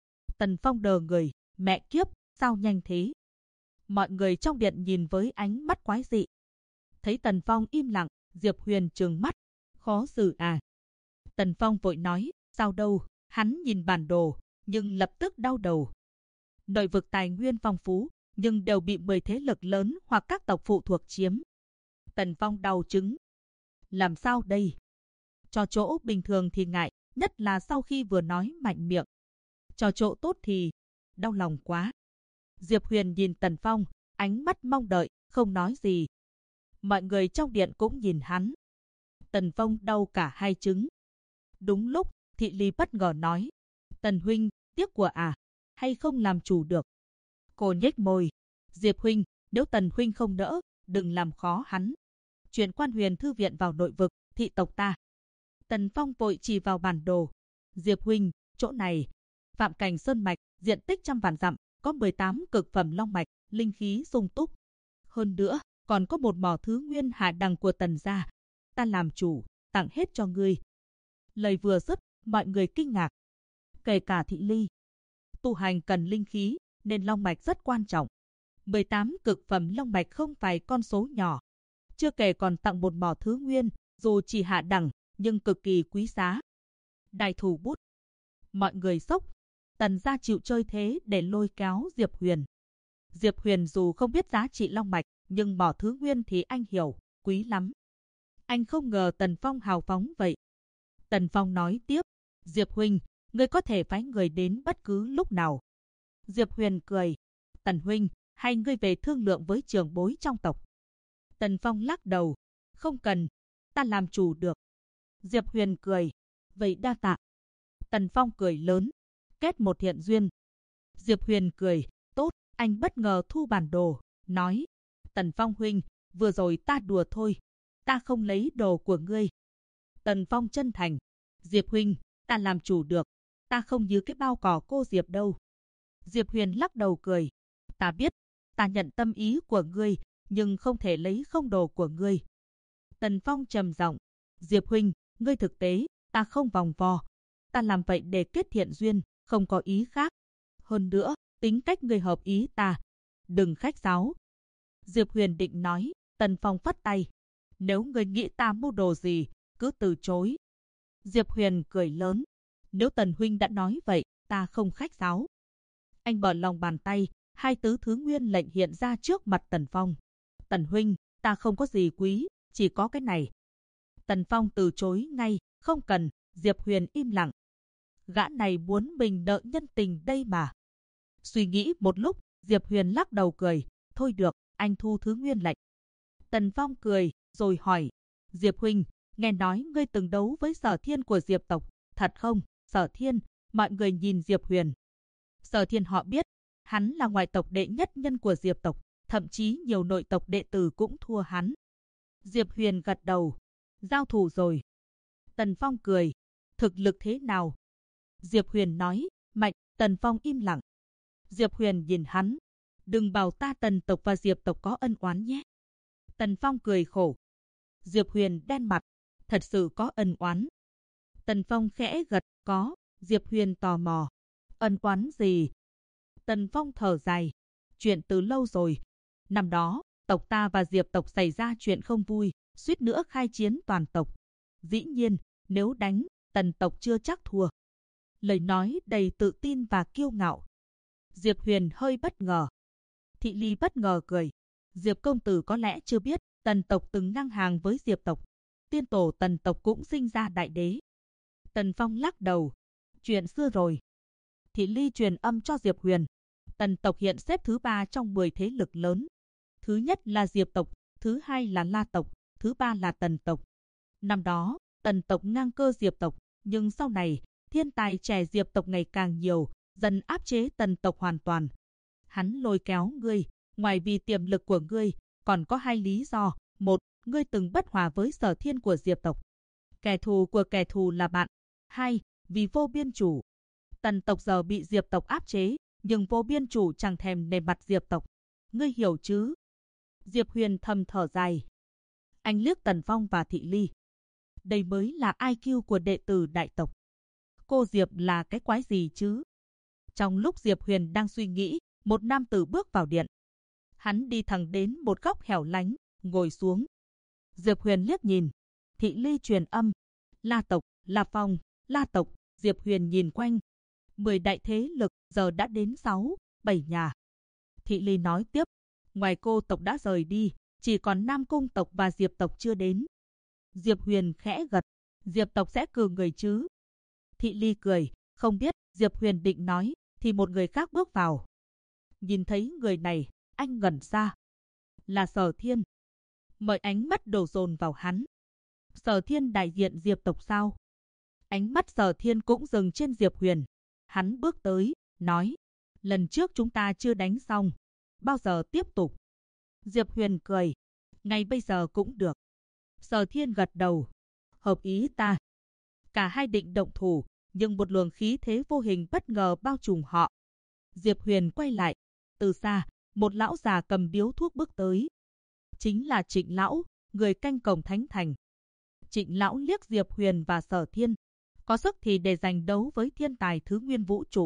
Tần Phong đờ người, mẹ kiếp, sao nhanh thế? Mọi người trong điện nhìn với ánh mắt quái dị. Thấy Tần Phong im lặng, Diệp Huyền trừng mắt, khó xử à? Tần Phong vội nói, sao đâu? Hắn nhìn bản đồ, nhưng lập tức đau đầu. Nội vực tài nguyên phong phú, nhưng đều bị 10 thế lực lớn hoặc các tộc phụ thuộc chiếm. Tần Phong đau chứng. Làm sao đây? Cho chỗ bình thường thì ngại, nhất là sau khi vừa nói mạnh miệng. Cho chỗ tốt thì đau lòng quá. Diệp Huyền nhìn Tần Phong, ánh mắt mong đợi, không nói gì. Mọi người trong điện cũng nhìn hắn. Tần Phong đau cả hai trứng. Đúng lúc, Thị Ly bất ngờ nói, Tần huynh, tiếc của à, hay không làm chủ được. Cô nhếch môi, Diệp huynh, nếu Tần huynh không nỡ, đừng làm khó hắn. Chuyển Quan Huyền thư viện vào nội vực, thị tộc ta. Tần Phong vội chỉ vào bản đồ. Diệp huynh, chỗ này, Phạm Cảnh Sơn mạch, diện tích 100 vạn dặm, có 18 cực phẩm long mạch, linh khí sung túc. Hơn nữa, còn có một mỏ thứ nguyên hạ đẳng của Tần gia. Ta làm chủ, tặng hết cho ngươi. Lời vừa dứt, mọi người kinh ngạc. Kể cả Thị Ly. Tu hành cần linh khí, nên long mạch rất quan trọng. 18 cực phẩm long mạch không phải con số nhỏ. Chưa kể còn tặng một mỏ thứ nguyên, dù chỉ hạ đẳng, nhưng cực kỳ quý giá. Đại thủ bút. Mọi người sốc. Tần gia chịu chơi thế để lôi kéo Diệp Huyền. Diệp Huyền dù không biết giá trị long mạch, nhưng mỏ thứ nguyên thì anh hiểu, quý lắm. Anh không ngờ Tần Phong hào phóng vậy. Tần Phong nói tiếp, Diệp huynh, ngươi có thể phái người đến bất cứ lúc nào. Diệp Huyền cười, Tần huynh, hay ngươi về thương lượng với trưởng bối trong tộc. Tần Phong lắc đầu, không cần, ta làm chủ được. Diệp Huyền cười, vậy đa tạ. Tần Phong cười lớn, kết một thiện duyên. Diệp Huyền cười, tốt, anh bất ngờ thu bản đồ, nói, Tần Phong huynh, vừa rồi ta đùa thôi, ta không lấy đồ của ngươi. Tần Phong chân thành, Diệp huynh, ta làm chủ được, ta không như cái bao cỏ cô Diệp đâu. Diệp Huyền lắc đầu cười, ta biết, ta nhận tâm ý của ngươi, nhưng không thể lấy không đồ của ngươi. Tần Phong trầm giọng, Diệp huynh, ngươi thực tế, ta không vòng vo, ta làm vậy để kết thiện duyên, không có ý khác. Hơn nữa, tính cách ngươi hợp ý ta, đừng khách sáo. Diệp Huyền định nói, Tần Phong phất tay, nếu ngươi nghĩ ta mưu đồ gì, cứ từ chối. Diệp Huyền cười lớn, nếu Tần huynh đã nói vậy, ta không khách sáo. Anh mở lòng bàn tay, hai tứ thứ nguyên lệnh hiện ra trước mặt Tần Phong. Tần huynh, ta không có gì quý, chỉ có cái này. Tần Phong từ chối ngay, không cần. Diệp Huyền im lặng. Gã này muốn mình nợ nhân tình đây mà. Suy nghĩ một lúc, Diệp Huyền lắc đầu cười, thôi được, anh thu thứ nguyên lệnh. Tần Phong cười, rồi hỏi, Diệp huynh, nghe nói ngươi từng đấu với Sở Thiên của Diệp tộc, thật không? Sở Thiên, mọi người nhìn Diệp Huyền. Sở Thiên họ biết, hắn là ngoại tộc đệ nhất nhân của Diệp tộc, thậm chí nhiều nội tộc đệ tử cũng thua hắn. Diệp Huyền gật đầu, giao thủ rồi. Tần Phong cười, thực lực thế nào? Diệp Huyền nói, mạnh. Tần Phong im lặng. Diệp Huyền nhìn hắn, đừng bảo ta Tần tộc và Diệp tộc có ân oán nhé. Tần Phong cười khổ. Diệp Huyền đen mặt, thật sự có ân oán. Tần Phong khẽ gật, có. Diệp Huyền tò mò, ân oán gì? Tần Phong thở dài, chuyện từ lâu rồi. Năm đó, tộc ta và Diệp tộc xảy ra chuyện không vui, suýt nữa khai chiến toàn tộc. Dĩ nhiên, nếu đánh, Tần tộc chưa chắc thua. Lời nói đầy tự tin và kiêu ngạo. Diệp Huyền hơi bất ngờ. Thị Ly bất ngờ cười. Diệp công tử có lẽ chưa biết, Tần tộc từng ngang hàng với Diệp tộc. Tiên tổ Tần tộc cũng sinh ra đại đế. Tần Phong lắc đầu. Chuyện xưa rồi. Thị Ly truyền âm cho Diệp Huyền. Tần tộc hiện xếp thứ 3 trong 10 thế lực lớn. Thứ nhất là Diệp tộc, thứ hai là La tộc, thứ ba là Tần tộc. Năm đó, Tần tộc ngang cơ Diệp tộc, nhưng sau này, thiên tài trẻ Diệp tộc ngày càng nhiều, dần áp chế Tần tộc hoàn toàn. Hắn lôi kéo ngươi, ngoài vì tiềm lực của ngươi, còn có hai lý do. Một, ngươi từng bất hòa với Sở Thiên của Diệp tộc. Kẻ thù của kẻ thù là bạn. Hai, vì vô biên chủ. Tần tộc giờ bị Diệp tộc áp chế, nhưng vô biên chủ chẳng thèm nề mặt Diệp tộc. Ngươi hiểu chứ? Diệp Huyền thầm thở dài. Anh liếc Tần Phong và Thị Ly. Đây mới là IQ của đệ tử đại tộc. Cô Diệp là cái quái gì chứ? Trong lúc Diệp Huyền đang suy nghĩ, một nam tử bước vào điện. Hắn đi thẳng đến một góc hẻo lánh, ngồi xuống. Diệp Huyền liếc nhìn. Thị Ly truyền âm. La tộc, La Phong, La tộc. Diệp Huyền nhìn quanh. 10 đại thế lực giờ đã đến 6, 7 nhà. Thị Ly nói tiếp. Ngoài cô tộc đã rời đi, chỉ còn Nam Cung tộc và Diệp tộc chưa đến. Diệp Huyền khẽ gật. Diệp tộc sẽ cử người chứ? Thị Ly cười. Không biết. Diệp Huyền định nói, thì một người khác bước vào. Nhìn thấy người này, anh ngẩn ra. Là Sở Thiên. Mọi ánh mắt đổ dồn vào hắn. Sở Thiên đại diện Diệp tộc sao? Ánh mắt Sở Thiên cũng dừng trên Diệp Huyền. Hắn bước tới, nói. Lần trước chúng ta chưa đánh xong. Bao giờ tiếp tục? Diệp Huyền cười. Ngay bây giờ cũng được. Sở Thiên gật đầu. Hợp ý ta. Cả hai định động thủ, nhưng một luồng khí thế vô hình bất ngờ bao trùm họ. Diệp Huyền quay lại. Từ xa, một lão già cầm điếu thuốc bước tới. Chính là Trịnh lão, người canh cổng Thánh Thành. Trịnh lão liếc Diệp Huyền và Sở Thiên. Có sức thì để giành đấu với thiên tài thứ nguyên vũ trụ.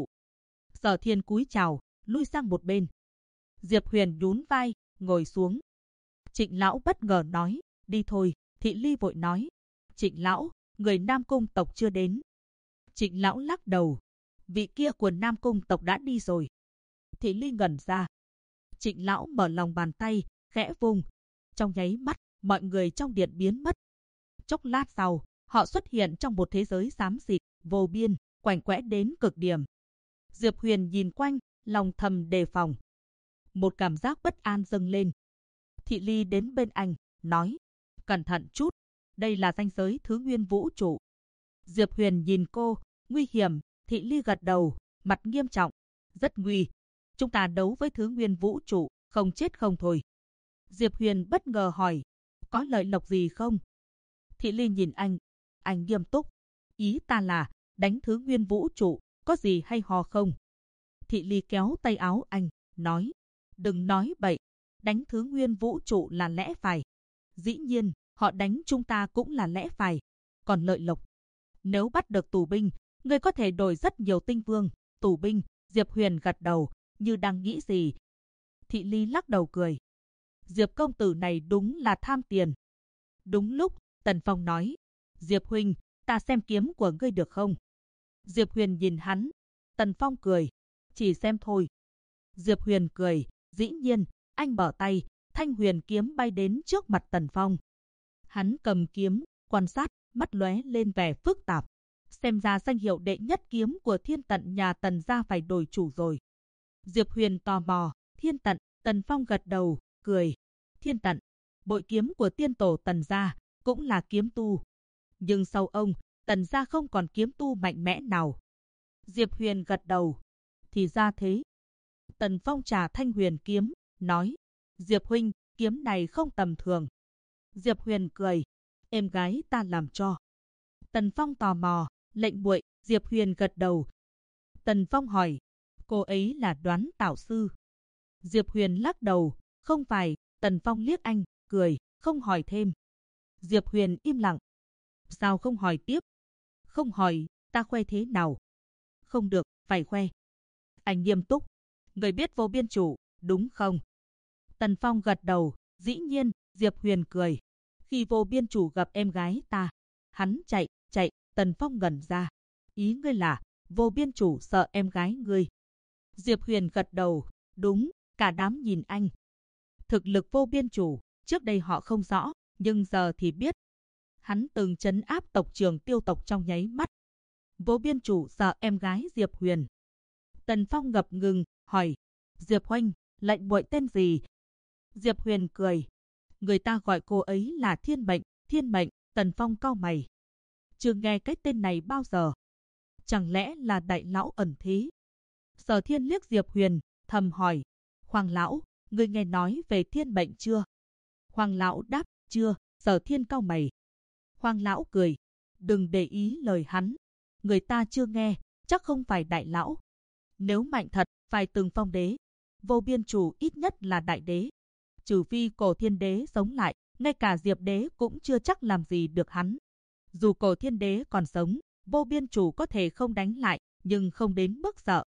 Sở Thiên cúi chào, lui sang một bên. Diệp Huyền nhún vai, ngồi xuống. Trịnh lão bất ngờ nói, đi thôi. Thị Ly vội nói, Trịnh lão, người Nam Cung tộc chưa đến. Trịnh lão lắc đầu, vị kia của Nam Cung tộc đã đi rồi. Thị Ly ngẩn ra. Trịnh lão mở lòng bàn tay, khẽ vung. Trong nháy mắt, mọi người trong điện biến mất. Chốc lát sau, họ xuất hiện trong một thế giới xám xịt, vô biên, quạnh quẽ đến cực điểm. Diệp Huyền nhìn quanh, lòng thầm đề phòng. Một cảm giác bất an dâng lên. Thị Ly đến bên anh, nói, cẩn thận chút, đây là ranh giới thứ nguyên vũ trụ. Diệp Huyền nhìn cô, nguy hiểm. Thị Ly gật đầu, mặt nghiêm trọng, rất nguy. Chúng ta đấu với thứ nguyên vũ trụ, không chết không thôi. Diệp Huyền bất ngờ hỏi, có lợi lộc gì không? Thị Ly nhìn anh nghiêm túc. Ý ta là, đánh thứ nguyên vũ trụ, có gì hay ho không? Thị Ly kéo tay áo anh, nói, đừng nói bậy, đánh thứ nguyên vũ trụ là lẽ phải. Dĩ nhiên, họ đánh chúng ta cũng là lẽ phải. Còn lợi lộc, nếu bắt được tù binh, người có thể đổi rất nhiều tinh vương. Tù binh. Diệp Huyền gật đầu, như đang nghĩ gì. Thị Ly lắc đầu cười. Diệp công tử này đúng là tham tiền. Đúng lúc, Tần Phong nói, Diệp huynh, ta xem kiếm của ngươi được không? Diệp Huyền nhìn hắn. Tần Phong cười, chỉ xem thôi. Diệp Huyền cười, dĩ nhiên. Anh mở tay, thanh huyền kiếm bay đến trước mặt Tần Phong. Hắn cầm kiếm, quan sát, mắt lóe lên vẻ phức tạp. Xem ra danh hiệu đệ nhất kiếm của Thiên Tận nhà Tần gia phải đổi chủ rồi. Diệp Huyền tò mò, Thiên Tận. Tần Phong gật đầu, cười. Thiên Tận, bội kiếm của tiên tổ Tần gia, cũng là kiếm tu. Nhưng sau ông, Tần gia không còn kiếm tu mạnh mẽ nào. Diệp Huyền gật đầu. Thì ra thế. Tần Phong trả thanh huyền kiếm, nói, Diệp huynh, kiếm này không tầm thường. Diệp Huyền cười, em gái ta làm cho. Tần Phong tò mò, lệnh muội. Diệp Huyền gật đầu. Tần Phong hỏi, cô ấy là Đoán Tảo sư? Diệp Huyền lắc đầu, không phải. Tần Phong liếc anh, cười, không hỏi thêm. Diệp Huyền im lặng. Sao không hỏi tiếp? Không hỏi, ta khoe thế nào? Không được, phải khoe. Anh nghiêm túc. Người biết Vô Biên Chủ, đúng không? Tần Phong gật đầu, dĩ nhiên. Diệp Huyền cười. Khi Vô Biên Chủ gặp em gái ta, hắn chạy. Tần Phong ngẩn ra. Ý ngươi là, Vô Biên Chủ sợ em gái ngươi? Diệp Huyền gật đầu, đúng. Cả đám nhìn anh. Thực lực Vô Biên Chủ, trước đây họ không rõ, nhưng giờ thì biết. Hắn từng trấn áp tộc trưởng Tiêu tộc trong nháy mắt. Vô Biên Chủ sợ em gái Diệp Huyền. Tần Phong ngập ngừng, hỏi, Diệp huynh, lệnh muội tên gì? Diệp Huyền cười. Người ta gọi cô ấy là Thiên Mệnh. Thiên Mệnh. Tần Phong cau mày. Chưa nghe cái tên này bao giờ. Chẳng lẽ là đại lão ẩn thế? Sở Thiên liếc Diệp Huyền, thầm hỏi, Hoàng lão, ngươi nghe nói về Thiên Mệnh chưa? Hoàng lão đáp, chưa. Sở Thiên cau mày. Hoàng lão cười, đừng để ý lời hắn. Người ta chưa nghe, chắc không phải đại lão. Nếu mạnh thật, phải từng phong đế. Vô Biên Chủ ít nhất là đại đế. Trừ phi Cổ Thiên Đế sống lại, ngay cả Diệp Đế cũng chưa chắc làm gì được hắn. Dù Cổ Thiên Đế còn sống, Vô Biên Chủ có thể không đánh lại, nhưng không đến mức sợ.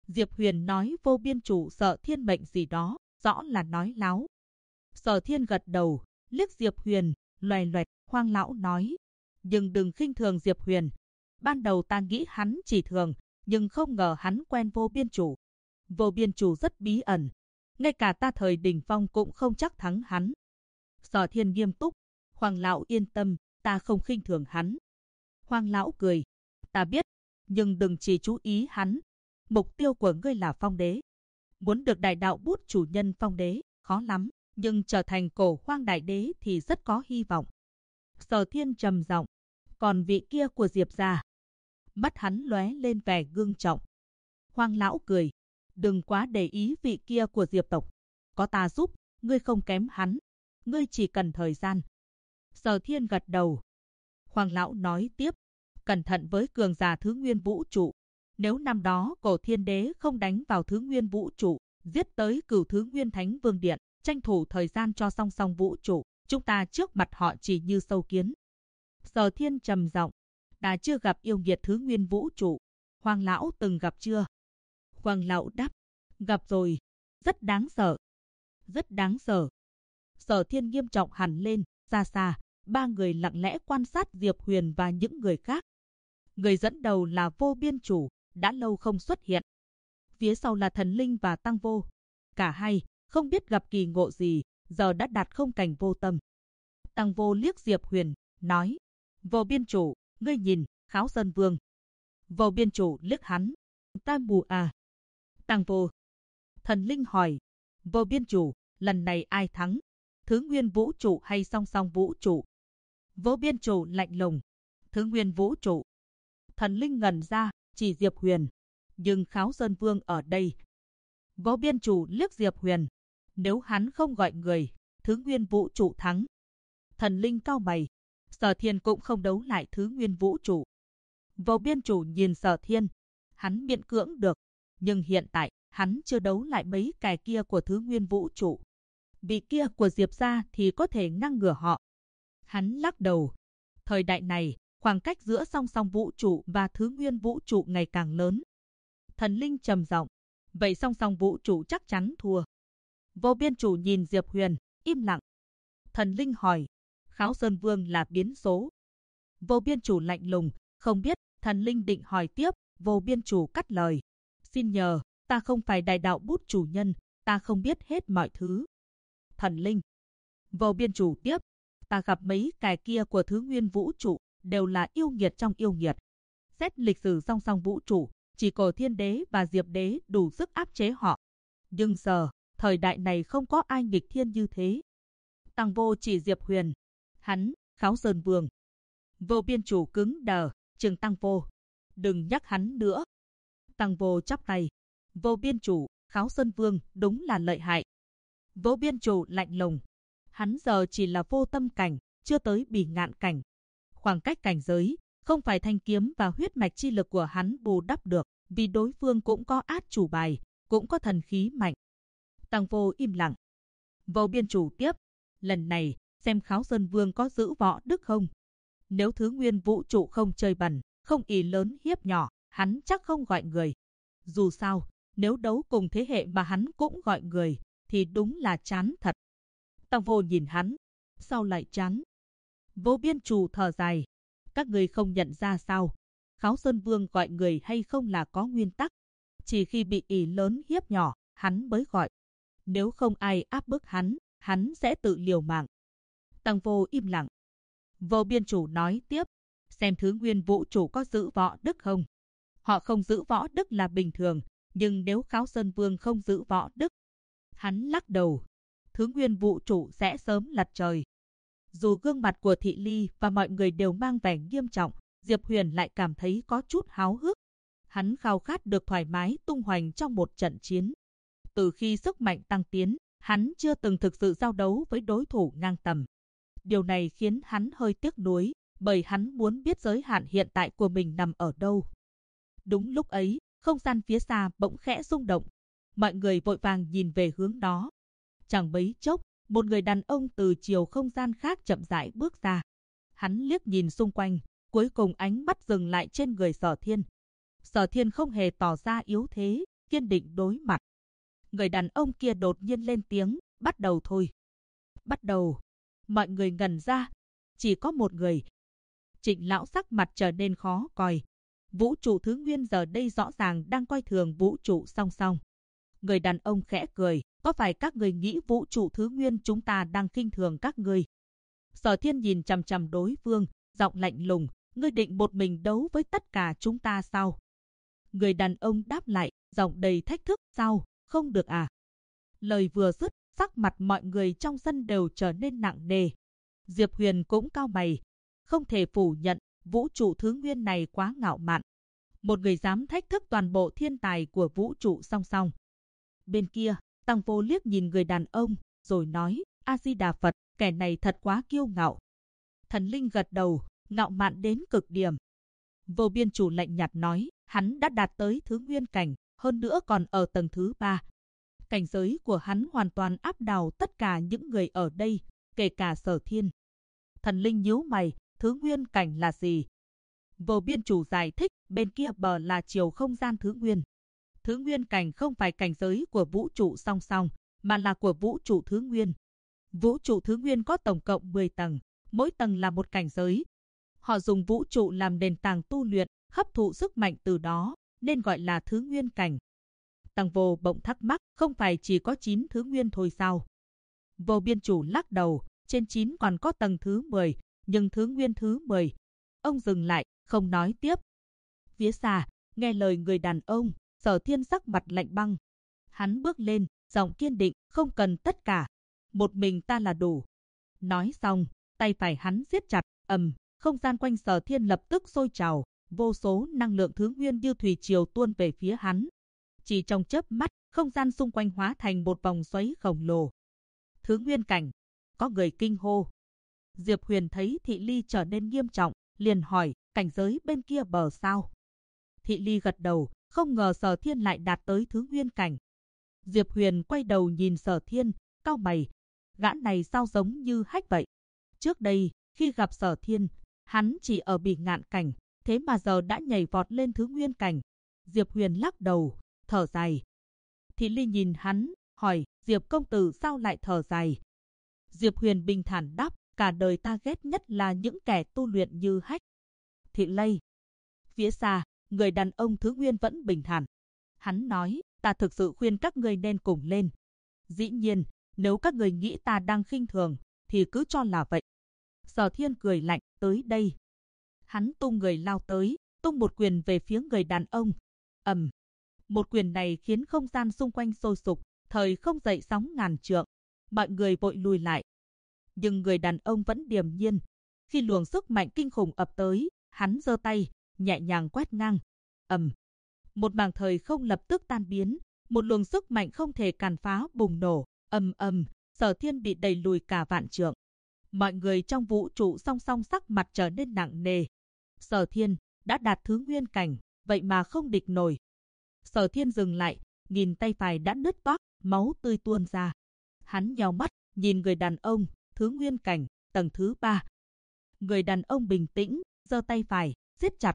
Diệp Huyền nói Vô Biên Chủ Sở Thiên mệnh gì đó, rõ là nói láo. Sở Thiên gật đầu, liếc Diệp Huyền, loè loẹt. Hoang lão nói, nhưng đừng khinh thường Diệp Huyền. Ban đầu ta nghĩ hắn chỉ thường, nhưng không ngờ hắn quen Vô Biên Chủ. Vô Biên Chủ rất bí ẩn, ngay cả ta thời đỉnh phong cũng không chắc thắng hắn. Sở Thiên nghiêm túc, Hoang lão yên tâm, ta không khinh thường hắn. Hoang lão cười, ta biết, nhưng đừng chỉ chú ý hắn. Mục tiêu của ngươi là Phong Đế. Muốn được đại đạo bút chủ nhân Phong Đế, khó lắm, nhưng trở thành Cổ Hoang Đại Đế thì rất có hy vọng. Sở Thiên trầm giọng, còn vị kia của Diệp gia. Mắt hắn lóe lên vẻ gương trọng. Hoang lão cười, đừng quá để ý vị kia của Diệp tộc. Có ta giúp, ngươi không kém hắn. Ngươi chỉ cần thời gian. Sở Thiên gật đầu. Hoang lão nói tiếp, cẩn thận với cường giả thứ nguyên vũ trụ. Nếu năm đó Cổ Thiên Đế không đánh vào thứ nguyên vũ trụ, giết tới Cửu Thứ Nguyên Thánh Vương Điện, tranh thủ thời gian cho song song vũ trụ, chúng ta trước mặt họ chỉ như sâu kiến. Sở Thiên trầm giọng, ta chưa gặp yêu nghiệt thứ nguyên vũ trụ. Hoang lão từng gặp chưa? Hoang lão đáp, gặp rồi. Rất đáng sợ. Rất đáng sợ. Sở Thiên nghiêm trọng hẳn lên, xa xa, ba người lặng lẽ quan sát Diệp Huyền và những người khác. Người dẫn đầu là Vô Biên Chủ, đã lâu không xuất hiện. Phía sau là Thần Linh và Tăng Vô. Cả hai không biết gặp kỳ ngộ gì, giờ đã đạt không cảnh vô tâm. Tăng Vô liếc Diệp Huyền, nói, Vô Biên Chủ, ngươi nhìn, Kháo Sơn Vương. Vô Biên Chủ liếc hắn, ta mù à? Tăng Vô. Thần Linh hỏi, Vô Biên Chủ, lần này ai thắng? Thứ nguyên vũ trụ hay song song vũ trụ? Vô Biên Chủ lạnh lùng, Thứ nguyên vũ trụ. Thần Linh ngẩn ra, chỉ Diệp Huyền. Nhưng Kháo Sơn Vương ở đây. Vô Biên Chủ liếc Diệp Huyền. Nếu hắn không gọi người, Thứ nguyên vũ trụ thắng. Thần Linh cau mày. Sở Thiên cũng không đấu lại Thứ nguyên vũ trụ. Vô Biên Chủ nhìn Sở Thiên. Hắn miễn cưỡng được. Nhưng hiện tại, hắn chưa đấu lại mấy kẻ kia của Thứ nguyên vũ trụ. Vị kia của Diệp gia thì có thể ngăn ngừa họ. Hắn lắc đầu. Thời đại này, khoảng cách giữa song song vũ trụ và thứ nguyên vũ trụ ngày càng lớn. Thần Linh trầm giọng, vậy song song vũ trụ chắc chắn thua. Vô Biên Chủ nhìn Diệp Huyền, im lặng. Thần Linh hỏi, Kháo Sơn Vương là biến số. Vô Biên Chủ lạnh lùng, không biết. Thần Linh định hỏi tiếp, Vô Biên Chủ cắt lời. Xin nhờ, ta không phải đại đạo bút chủ nhân, ta không biết hết mọi thứ. Thần Linh. Vô Biên Chủ tiếp, ta gặp mấy kẻ kia của thứ nguyên vũ trụ, đều là yêu nghiệt trong yêu nghiệt. Xét lịch sử song song vũ trụ, chỉ Cổ Thiên Đế và Diệp Đế đủ sức áp chế họ. Nhưng giờ, thời đại này không có ai nghịch thiên như thế. Tăng Vô chỉ Diệp Huyền. Hắn, Kháo Sơn Vương. Vô Biên Chủ cứng đờ, trừng Tăng Vô. Đừng nhắc hắn nữa. Tăng Vô chắp tay. Vô Biên Chủ, Kháo Sơn Vương đúng là lợi hại. Vô Biên Chủ lạnh lùng. Hắn giờ chỉ là vô tâm cảnh, chưa tới bỉ ngạn cảnh. Khoảng cách cảnh giới, không phải thanh kiếm và huyết mạch chi lực của hắn bù đắp được, vì đối phương cũng có át chủ bài, cũng có thần khí mạnh. Tăng Vô im lặng. Vô Biên Chủ tiếp, lần này, xem Kháo Sơn Vương có giữ võ đức không. Nếu thứ nguyên vũ trụ không chơi bẩn, không ỷ lớn hiếp nhỏ, hắn chắc không gọi người. Dù sao, nếu đấu cùng thế hệ mà hắn cũng gọi người, thì đúng là chán thật. Tăng Vô nhìn hắn, sao lại chán? Vô Biên Chủ thở dài, các người không nhận ra sao? Kháo Sơn Vương gọi người hay không là có nguyên tắc. Chỉ khi bị ỷ lớn hiếp nhỏ, hắn mới gọi. Nếu không ai áp bức hắn sẽ tự liều mạng. Tăng Vô im lặng. Vô Biên Chủ nói tiếp, xem thứ nguyên vũ trụ có giữ võ đức không? Họ không giữ võ đức là bình thường, nhưng nếu Kháo Sơn Vương không giữ võ đức, hắn lắc đầu, thứ nguyên vũ trụ sẽ sớm lật trời. Dù gương mặt của Thị Ly và mọi người đều mang vẻ nghiêm trọng, Diệp Huyền lại cảm thấy có chút háo hức. Hắn khao khát được thoải mái tung hoành trong một trận chiến. Từ khi sức mạnh tăng tiến, hắn chưa từng thực sự giao đấu với đối thủ ngang tầm. Điều này khiến hắn hơi tiếc nuối, bởi hắn muốn biết giới hạn hiện tại của mình nằm ở đâu. Đúng lúc ấy, không gian phía xa bỗng khẽ rung động. Mọi người vội vàng nhìn về hướng đó. Chẳng mấy chốc, một người đàn ông từ chiều không gian khác chậm rãi bước ra. Hắn liếc nhìn xung quanh, cuối cùng ánh mắt dừng lại trên người Sở Thiên. Sở Thiên không hề tỏ ra yếu thế, kiên định đối mặt. Người đàn ông kia đột nhiên lên tiếng, bắt đầu thôi. Bắt đầu. Mọi người ngẩn ra. Chỉ có một người. Trịnh lão sắc mặt trở nên khó coi. Vũ trụ thứ nguyên giờ đây rõ ràng đang coi thường vũ trụ song song. Người đàn ông khẽ cười, có phải các người nghĩ vũ trụ thứ nguyên chúng ta đang khinh thường các ngươi? Sở Thiên nhìn chằm chằm đối phương, giọng lạnh lùng, ngươi định một mình đấu với tất cả chúng ta sao? Người đàn ông đáp lại, giọng đầy thách thức, sao, không được à? Lời vừa dứt, sắc mặt mọi người trong sân đều trở nên nặng nề. Diệp Huyền cũng cau mày, không thể phủ nhận, vũ trụ thứ nguyên này quá ngạo mạn. Một người dám thách thức toàn bộ thiên tài của vũ trụ song song. Bên kia, Tăng Vô liếc nhìn người đàn ông, rồi nói, A-di-đà Phật, kẻ này thật quá kiêu ngạo. Thần linh gật đầu, ngạo mạn đến cực điểm. Vô Biên Chủ lạnh nhạt nói, hắn đã đạt tới thứ nguyên cảnh, hơn nữa còn ở tầng thứ 3. Cảnh giới của hắn hoàn toàn áp đảo tất cả những người ở đây, kể cả Sở Thiên. Thần linh nhíu mày, thứ nguyên cảnh là gì? Vô Biên Chủ giải thích, bên kia bờ là chiều không gian thứ nguyên. Thứ nguyên cảnh không phải cảnh giới của vũ trụ song song, mà là của vũ trụ thứ nguyên. Vũ trụ thứ nguyên có tổng cộng 10 tầng, mỗi tầng là một cảnh giới. Họ dùng vũ trụ làm nền tảng tu luyện, hấp thụ sức mạnh từ đó, nên gọi là thứ nguyên cảnh. Tăng Vô bỗng thắc mắc, không phải chỉ có 9 thứ nguyên thôi sao? Vô Biên Chủ lắc đầu, trên 9 còn có tầng thứ 10, nhưng thứ nguyên thứ 10. Ông dừng lại, không nói tiếp. Phía xa, nghe lời người đàn ông, Sở Thiên sắc mặt lạnh băng. Hắn bước lên, giọng kiên định, không cần tất cả. Một mình ta là đủ. Nói xong, tay phải hắn siết chặt, không gian quanh Sở Thiên lập tức sôi trào, vô số năng lượng thứ nguyên như thủy triều tuôn về phía hắn. Chỉ trong chớp mắt, không gian xung quanh hóa thành một vòng xoáy khổng lồ. Thứ nguyên cảnh, có người kinh hô. Diệp Huyền thấy Thị Ly trở nên nghiêm trọng, liền hỏi, cảnh giới bên kia bờ sao? Thị Ly gật đầu, không ngờ Sở Thiên lại đạt tới thứ nguyên cảnh. Diệp Huyền quay đầu nhìn Sở Thiên, cau mày, gã này sao giống như Hách vậy? Trước đây, khi gặp Sở Thiên, hắn chỉ ở Bỉ Ngạn cảnh, thế mà giờ đã nhảy vọt lên thứ nguyên cảnh. Diệp Huyền lắc đầu, thở dài. Thị Ly nhìn hắn, hỏi, Diệp công tử sao lại thở dài? Diệp Huyền bình thản đáp, cả đời ta ghét nhất là những kẻ tu luyện như Hách. Thị Ly. Phía xa, người đàn ông thứ nguyên vẫn bình thản. Hắn nói, ta thực sự khuyên các ngươi nên cùng lên. Dĩ nhiên, nếu các người nghĩ ta đang khinh thường, thì cứ cho là vậy. Sở Thiên cười lạnh, tới đây. Hắn tung người lao tới, tung một quyền về phía người đàn ông. Một quyền này khiến không gian xung quanh sôi sục, thời không dậy sóng ngàn trượng. Mọi người vội lùi lại. Nhưng người đàn ông vẫn điềm nhiên. Khi luồng sức mạnh kinh khủng ập tới, hắn giơ tay, nhẹ nhàng quét ngang. Một mảng thời không lập tức tan biến, một luồng sức mạnh không thể càn phá bùng nổ. Sở Thiên bị đẩy lùi cả vạn trượng. Mọi người trong vũ trụ song song sắc mặt trở nên nặng nề. Sở Thiên đã đạt thứ nguyên cảnh, vậy mà không địch nổi. Sở Thiên dừng lại, nhìn tay phải đã nứt toác, máu tươi tuôn ra. Hắn nheo mắt, nhìn người đàn ông, thứ nguyên cảnh, tầng thứ 3. Người đàn ông bình tĩnh, giơ tay phải, siết chặt.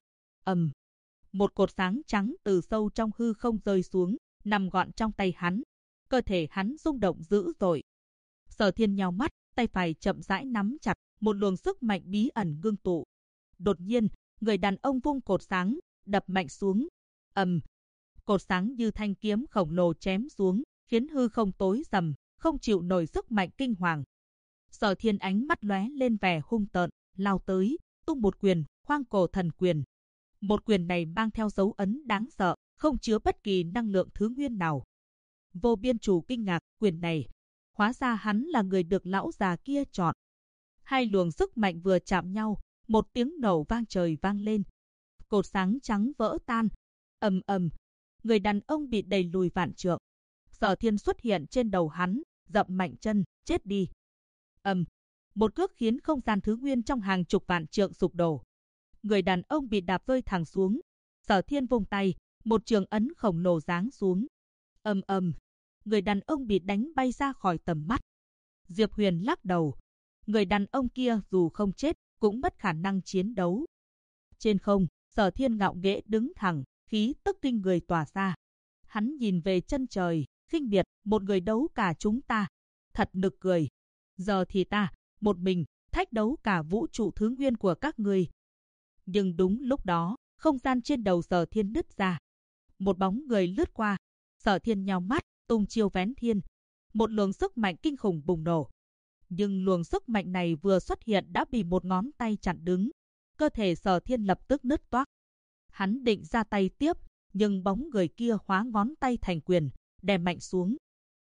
Một cột sáng trắng từ sâu trong hư không rơi xuống, nằm gọn trong tay hắn. Cơ thể hắn rung động dữ dội. Sở Thiên nheo mắt, tay phải chậm rãi nắm chặt, một luồng sức mạnh bí ẩn ngưng tụ. Đột nhiên, người đàn ông vung cột sáng, đập mạnh xuống. Cột sáng như thanh kiếm khổng lồ chém xuống, khiến hư không tối rầm, không chịu nổi sức mạnh kinh hoàng. Sở Thiên ánh mắt lóe lên vẻ hung tợn, lao tới, tung một quyền, Hoang Cổ Thần Quyền. Một quyền này mang theo dấu ấn đáng sợ, không chứa bất kỳ năng lượng thứ nguyên nào. Vô Biên Chủ kinh ngạc, quyền này, hóa ra hắn là người được lão già kia chọn. Hai luồng sức mạnh vừa chạm nhau, một tiếng nổ vang trời vang lên. Cột sáng trắng vỡ tan. Người đàn ông bị đẩy lùi vạn trượng. Sở Thiên xuất hiện trên đầu hắn, dậm mạnh chân, chết đi. Một cước khiến không gian thứ nguyên trong hàng chục vạn trượng sụp đổ. Người đàn ông bị đạp rơi thẳng xuống. Sở Thiên vung tay, một trường ấn khổng lồ giáng xuống. Người đàn ông bị đánh bay ra khỏi tầm mắt. Diệp Huyền lắc đầu. Người đàn ông kia dù không chết, cũng mất khả năng chiến đấu. Trên không, Sở Thiên ngạo nghễ đứng thẳng, khí tức kinh người tỏa ra. Hắn nhìn về chân trời, khinh miệt, một người đấu cả chúng ta. Thật nực cười. Giờ thì ta, một mình, thách đấu cả vũ trụ thứ nguyên của các ngươi. Nhưng đúng lúc đó, không gian trên đầu Sở Thiên nứt ra. Một bóng người lướt qua. Sở Thiên nhào mắt, tung chiêu vén thiên. Một luồng sức mạnh kinh khủng bùng nổ. Nhưng luồng sức mạnh này vừa xuất hiện đã bị một ngón tay chặn đứng. Cơ thể Sở Thiên lập tức nứt toác. Hắn định ra tay tiếp, nhưng bóng người kia hóa ngón tay thành quyền, đè mạnh xuống.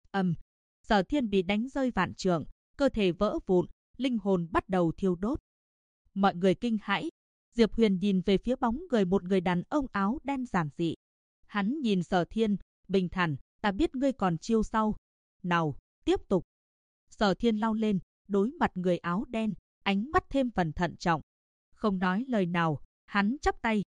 Sở Thiên bị đánh rơi vạn trượng, cơ thể vỡ vụn, linh hồn bắt đầu thiêu đốt. Mọi người kinh hãi. Diệp Huyền nhìn về phía bóng người một người đàn ông áo đen giản dị. Hắn nhìn Sở Thiên, bình thản, ta biết ngươi còn chiêu sau. Nào, tiếp tục. Sở Thiên lao lên, đối mặt người áo đen, ánh mắt thêm phần thận trọng. Không nói lời nào, hắn chắp tay.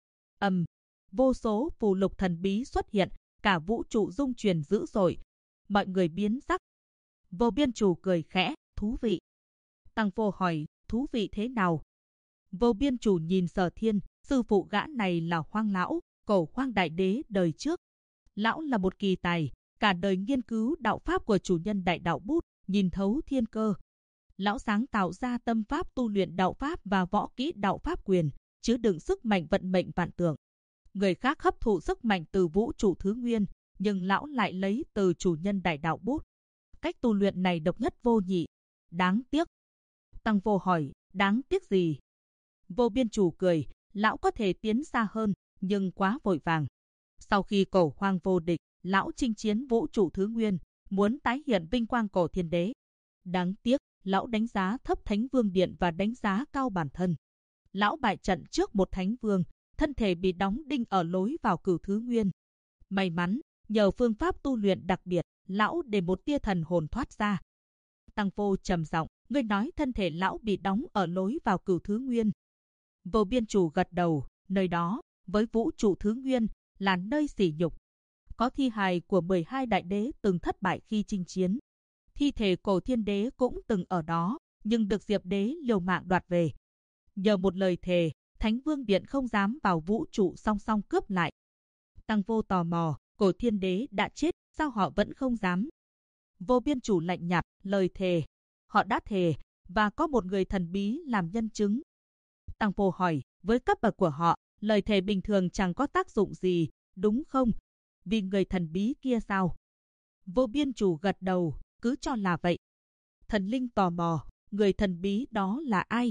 Vô số phù lục thần bí xuất hiện, cả vũ trụ rung chuyển dữ dội. Mọi người biến sắc. Vô Biên Chủ cười khẽ, thú vị. Tăng Vô hỏi, thú vị thế nào? Vô Biên Chủ nhìn Sở Thiên, sư phụ gã này là Hoang Lão, Cổ Hoang Đại Đế đời trước. Lão là một kỳ tài, cả đời nghiên cứu đạo pháp của chủ nhân Đại Đạo Bút, nhìn thấu thiên cơ. Lão sáng tạo ra tâm pháp tu luyện đạo pháp và võ kỹ đạo pháp quyền, chứa đựng sức mạnh vận mệnh vạn tượng. Người khác hấp thụ sức mạnh từ vũ trụ thứ nguyên, nhưng lão lại lấy từ chủ nhân Đại Đạo Bút. Cách tu luyện này độc nhất vô nhị. Đáng tiếc. Tăng Vô hỏi, đáng tiếc gì? Vô Biên Chủ cười, lão có thể tiến xa hơn, nhưng quá vội vàng. Sau khi Cổ Hoang vô địch, lão chinh chiến vũ trụ thứ nguyên, muốn tái hiện vinh quang Cổ Thiên Đế. Đáng tiếc, lão đánh giá thấp Thánh Vương Điện và đánh giá cao bản thân. Lão bại trận trước một Thánh Vương, thân thể bị đóng đinh ở lối vào Cửu Thứ Nguyên. May mắn, nhờ phương pháp tu luyện đặc biệt, lão để một tia thần hồn thoát ra. Tăng Vô trầm giọng, ngươi nói thân thể lão bị đóng ở lối vào Cửu Thứ Nguyên. Vô Biên Chủ gật đầu, nơi đó, với vũ trụ thứ nguyên, là nơi sỉ nhục. Có thi hài của 12 đại đế từng thất bại khi chinh chiến. Thi thể Cổ Thiên Đế cũng từng ở đó, nhưng được Diệp Đế liều mạng đoạt về. Nhờ một lời thề, Thánh Vương Điện không dám vào vũ trụ song song cướp lại. Tăng Vô tò mò, Cổ Thiên Đế đã chết, sao họ vẫn không dám? Vô Biên Chủ lạnh nhạt, lời thề. Họ đã thề, và có một người thần bí làm nhân chứng. Tăng Vô hỏi, với cấp bậc của họ, lời thề bình thường chẳng có tác dụng gì, đúng không? Vì người thần bí kia sao? Vô Biên Chủ gật đầu, cứ cho là vậy. Thần linh tò mò, người thần bí đó là ai?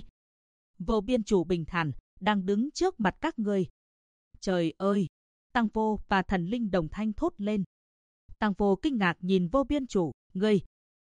Vô Biên Chủ bình thản, đang đứng trước mặt các ngươi. Trời ơi! Tăng Vô và thần linh đồng thanh thốt lên. Tăng Vô kinh ngạc nhìn Vô Biên Chủ, ngươi.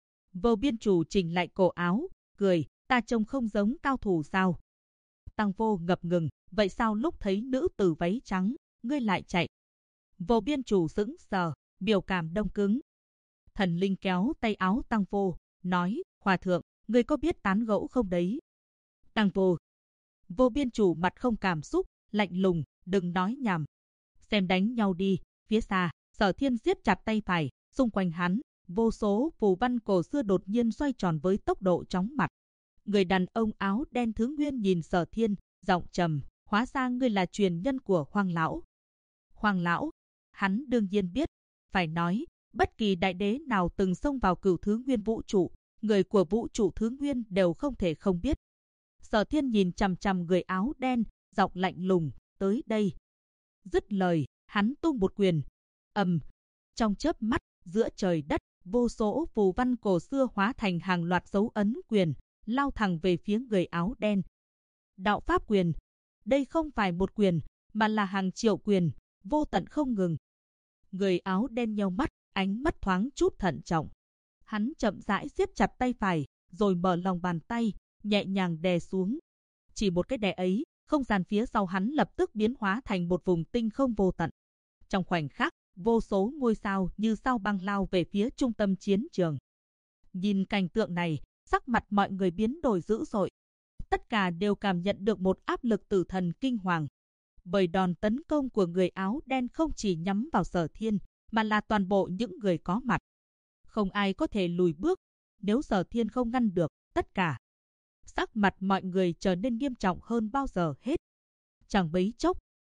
Vô Biên Chủ chỉnh lại cổ áo, cười, ta trông không giống cao thủ sao? Tăng Vô ngập ngừng, vậy sao lúc thấy nữ tử váy trắng, ngươi lại chạy? Vô Biên Chủ sững sờ, biểu cảm đông cứng. Thần linh kéo tay áo Tăng Vô, nói, Hòa thượng, ngươi có biết tán gẫu không đấy? Tăng Vô. Vô Biên Chủ mặt không cảm xúc, lạnh lùng, đừng nói nhảm. Xem đánh nhau đi, phía xa, Sở Thiên siết chặt tay phải, xung quanh hắn, vô số phù văn cổ xưa đột nhiên xoay tròn với tốc độ chóng mặt. Người đàn ông áo đen thứ nguyên nhìn Sở Thiên, giọng trầm, hóa ra ngươi là truyền nhân của Hoang Lão. Hoang Lão, hắn đương nhiên biết, phải nói, bất kỳ đại đế nào từng xông vào Cửu Thứ Nguyên vũ trụ, người của vũ trụ thứ nguyên đều không thể không biết. Sở Thiên nhìn chằm chằm người áo đen, giọng lạnh lùng, tới đây. Dứt lời, hắn tung một quyền. Trong chớp mắt, giữa trời đất, vô số phù văn cổ xưa hóa thành hàng loạt dấu ấn quyền, lao thẳng về phía người áo đen. Đạo pháp quyền. Đây không phải một quyền, mà là hàng triệu quyền, vô tận không ngừng. Người áo đen nheo mắt, ánh mắt thoáng chút thận trọng. Hắn chậm rãi siết chặt tay phải, rồi mở lòng bàn tay, nhẹ nhàng đè xuống. Chỉ một cái đè ấy, không gian phía sau hắn lập tức biến hóa thành một vùng tinh không vô tận. Trong khoảnh khắc, vô số ngôi sao như sao băng lao về phía trung tâm chiến trường. Nhìn cảnh tượng này, sắc mặt mọi người biến đổi dữ dội. Tất cả đều cảm nhận được một áp lực tử thần kinh hoàng. Bởi đòn tấn công của người áo đen không chỉ nhắm vào Sở Thiên, mà là toàn bộ những người có mặt. Không ai có thể lùi bước, nếu Sở Thiên không ngăn được, tất cả. Sắc mặt mọi người trở nên nghiêm trọng hơn bao giờ hết. Chẳng mấy chốc,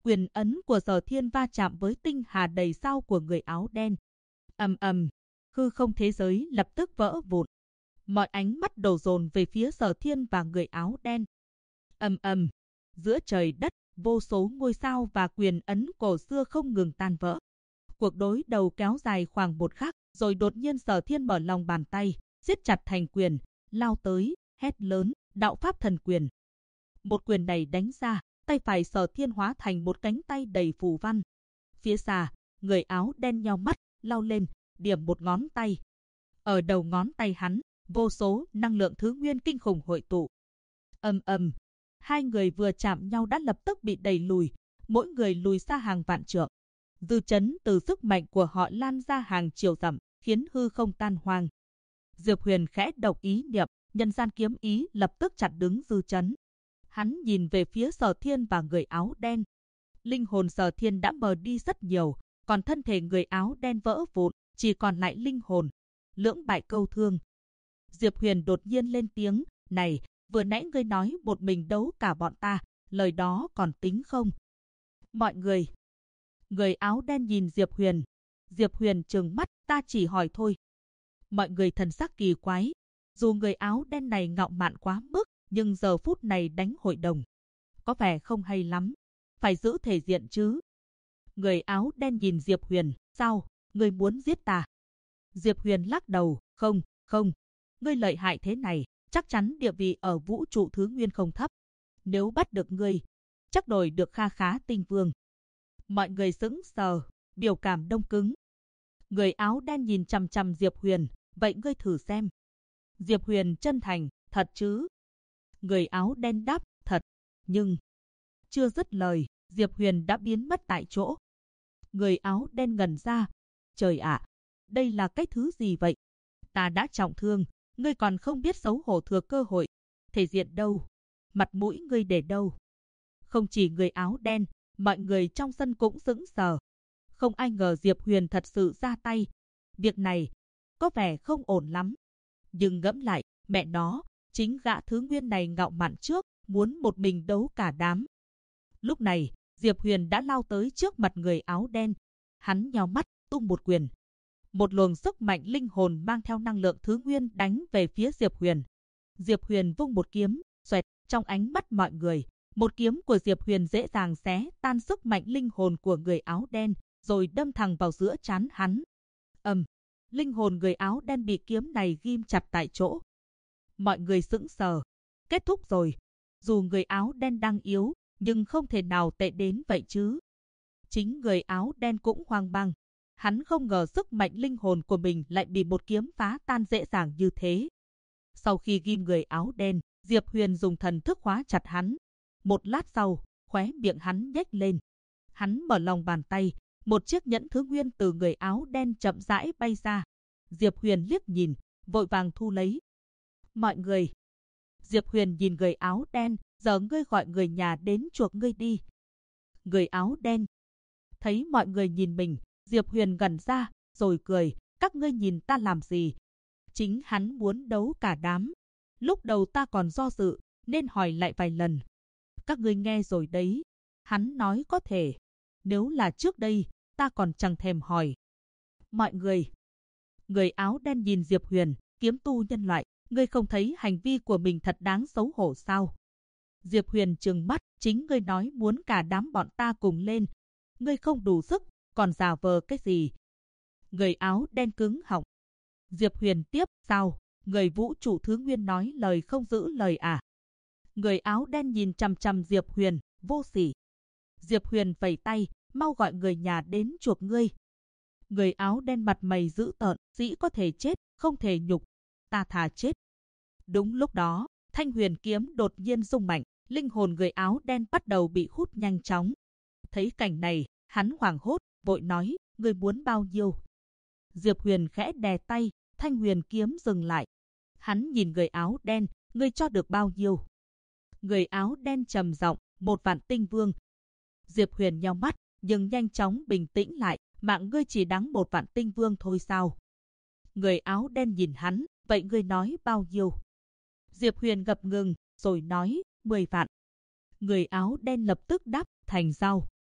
Quyền ấn của Sở Thiên va chạm với tinh hà đầy sao của người áo đen. Ầm ầm, hư không thế giới lập tức vỡ vụn. Mọi ánh mắt đổ dồn về phía Sở Thiên và người áo đen. Ầm ầm, giữa trời đất, vô số ngôi sao và quyền ấn cổ xưa không ngừng tan vỡ. Cuộc đối đầu kéo dài khoảng một khắc, rồi đột nhiên Sở Thiên mở lòng bàn tay, siết chặt thành quyền, lao tới, hét lớn, đạo pháp thần quyền. Một quyền này đánh ra, tay phải Sở Thiên hóa thành một cánh tay đầy phù văn. Phía xa, người áo đen nheo mắt, lao lên, điểm một ngón tay. Ở đầu ngón tay hắn, vô số năng lượng thứ nguyên kinh khủng hội tụ. Ầm ầm, hai người vừa chạm nhau đã lập tức bị đẩy lùi, mỗi người lùi xa hàng vạn trượng. Dư chấn từ sức mạnh của họ lan ra hàng triệu dặm, khiến hư không tan hoang. Diệp Huyền khẽ độc ý niệm, nhân gian kiếm ý lập tức chặn đứng dư chấn. Hắn nhìn về phía Sở Thiên và người áo đen. Linh hồn Sở Thiên đã mờ đi rất nhiều, còn thân thể người áo đen vỡ vụn, chỉ còn lại linh hồn. Lưỡng bại câu thương. Diệp Huyền đột nhiên lên tiếng, này, vừa nãy ngươi nói một mình đấu cả bọn ta, lời đó còn tính không? Mọi người. Người áo đen nhìn Diệp Huyền. Diệp Huyền trừng mắt, ta chỉ hỏi thôi. Mọi người thần sắc kỳ quái. Dù người áo đen này ngạo mạn quá mức, nhưng giờ phút này đánh hội đồng. Có vẻ không hay lắm. Phải giữ thể diện chứ. Người áo đen nhìn Diệp Huyền, sao, ngươi muốn giết ta? Diệp Huyền lắc đầu, không. Ngươi lợi hại thế này, chắc chắn địa vị ở vũ trụ thứ nguyên không thấp. Nếu bắt được ngươi, chắc đổi được kha khá tinh vương. Mọi người sững sờ, biểu cảm đông cứng. Người áo đen nhìn chằm chằm Diệp Huyền, vậy ngươi thử xem. Diệp Huyền chân thành, thật chứ? Người áo đen đáp, thật, nhưng... Chưa dứt lời, Diệp Huyền đã biến mất tại chỗ. Người áo đen ngẩn ra, trời ạ, đây là cái thứ gì vậy? Ta đã trọng thương, ngươi còn không biết xấu hổ thừa cơ hội. Thể diện đâu? Mặt mũi ngươi để đâu? Không chỉ người áo đen, mọi người trong sân cũng sững sờ. Không ai ngờ Diệp Huyền thật sự ra tay. Việc này có vẻ không ổn lắm. Nhưng ngẫm lại, mẹ nó, chính gã thứ nguyên này ngạo mạn trước, muốn một mình đấu cả đám. Lúc này, Diệp Huyền đã lao tới trước mặt người áo đen. Hắn nheo mắt, tung một quyền. Một luồng sức mạnh linh hồn mang theo năng lượng thứ nguyên đánh về phía Diệp Huyền. Diệp Huyền vung một kiếm, xoẹt, trong ánh mắt mọi người. Một kiếm của Diệp Huyền dễ dàng xé tan sức mạnh linh hồn của người áo đen, rồi đâm thẳng vào giữa trán hắn. Linh hồn người áo đen bị kiếm này ghim chặt tại chỗ. Mọi người sững sờ. Kết thúc rồi. Dù người áo đen đang yếu, nhưng không thể nào tệ đến vậy chứ. Chính người áo đen cũng hoang mang. Hắn không ngờ sức mạnh linh hồn của mình lại bị một kiếm phá tan dễ dàng như thế. Sau khi ghim người áo đen, Diệp Huyền dùng thần thức khóa chặt hắn. Một lát sau, khóe miệng hắn nhếch lên. Hắn mở lòng bàn tay, một chiếc nhẫn thứ nguyên từ người áo đen chậm rãi bay ra. Diệp Huyền liếc nhìn, vội vàng thu lấy. Mọi người. Diệp Huyền nhìn người áo đen, giờ ngươi gọi người nhà đến chuộc ngươi đi. Người áo đen. Thấy mọi người nhìn mình, Diệp Huyền gằn ra, rồi cười, các ngươi nhìn ta làm gì? Chính hắn muốn đấu cả đám. Lúc đầu ta còn do dự, nên hỏi lại vài lần. Các ngươi nghe rồi đấy. Hắn nói có thể. Nếu là trước đây, ta còn chẳng thèm hỏi. Mọi người. Người áo đen nhìn Diệp Huyền, kiếm tu nhân loại, ngươi không thấy hành vi của mình thật đáng xấu hổ sao? Diệp Huyền trừng mắt, chính ngươi nói muốn cả đám bọn ta cùng lên. Ngươi không đủ sức, còn giả vờ cái gì? Người áo đen cứng họng. Diệp Huyền tiếp, sao? Người vũ trụ thứ nguyên nói lời không giữ lời à? Người áo đen nhìn chằm chằm Diệp Huyền, vô sỉ. Diệp Huyền vẩy tay, mau gọi người nhà đến chuộc ngươi. Người áo đen mặt mày dữ tợn, dĩ có thể chết, không thể nhục. Ta thà chết. Đúng lúc đó, thanh huyền kiếm đột nhiên rung mạnh, linh hồn người áo đen bắt đầu bị hút nhanh chóng. Thấy cảnh này, hắn hoảng hốt, vội nói, ngươi muốn bao nhiêu? Diệp Huyền khẽ đè tay, thanh huyền kiếm dừng lại. Hắn nhìn người áo đen, ngươi cho được bao nhiêu? Người áo đen trầm giọng, 1.000 tinh vương. Diệp Huyền nheo mắt, nhưng nhanh chóng bình tĩnh lại, mạng ngươi chỉ đáng 1.000 tinh vương thôi sao? Người áo đen nhìn hắn, vậy ngươi nói bao nhiêu? Diệp Huyền ngập ngừng, rồi nói, 10 vạn. Người áo đen lập tức đáp, thành giao.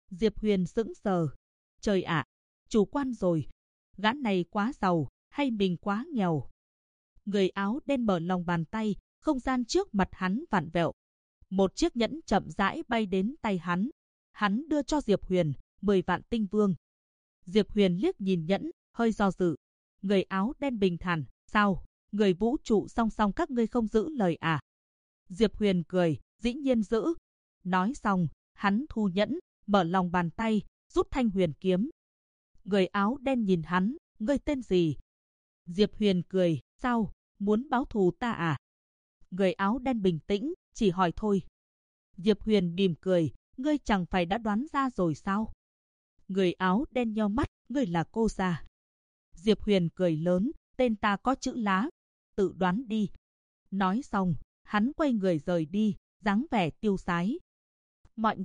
Diệp Huyền sững sờ. Trời ạ, chủ quan rồi. Gã này quá giàu, hay mình quá nghèo? Người áo đen mở lòng bàn tay, không gian trước mặt hắn vặn vẹo. Một chiếc nhẫn chậm rãi bay đến tay hắn. Hắn đưa cho Diệp Huyền 10 vạn tinh vương. Diệp Huyền liếc nhìn nhẫn, hơi do dự. Người áo đen bình thản, sao? Người vũ trụ song song các ngươi không giữ lời à? Diệp Huyền cười, dĩ nhiên giữ. Nói xong, hắn thu nhẫn, mở lòng bàn tay, rút thanh huyền kiếm. Người áo đen nhìn hắn, ngươi tên gì? Diệp Huyền cười, sao? Muốn báo thù ta à? Người áo đen bình tĩnh, chỉ hỏi thôi. Diệp Huyền mỉm cười, ngươi chẳng phải đã đoán ra rồi sao? Người áo đen nheo mắt, ngươi là cô già. Diệp Huyền cười lớn, tên ta có chữ lá, tự đoán đi. Nói xong, hắn quay người rời đi, dáng vẻ tiêu sái. Mọi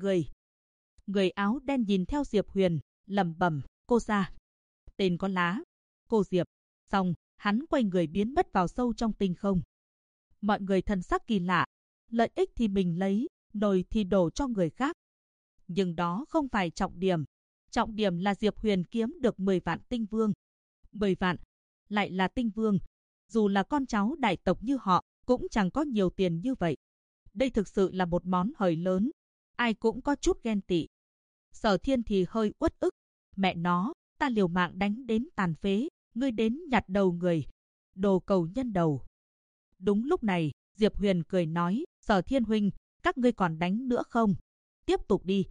người áo đen nhìn theo Diệp Huyền, lẩm bẩm, cô già. Tên có lá, cô Diệp. Xong, hắn quay người biến mất vào sâu trong tinh không. Mọi người thần sắc kỳ lạ, lợi ích thì mình lấy, nồi thì đổ cho người khác. Nhưng đó không phải trọng điểm. Trọng điểm là Diệp Huyền kiếm được 10 vạn tinh vương. 10 vạn, lại là tinh vương. Dù là con cháu đại tộc như họ, cũng chẳng có nhiều tiền như vậy. Đây thực sự là một món hời lớn. Ai cũng có chút ghen tị. Sở Thiên thì hơi uất ức. Mẹ nó, ta liều mạng đánh đến tàn phế, ngươi đến nhặt đầu người. Đồ cầu nhân đầu. Đúng lúc này, Diệp Huyền cười nói, Sở Thiên huynh, các ngươi còn đánh nữa không? Tiếp tục đi.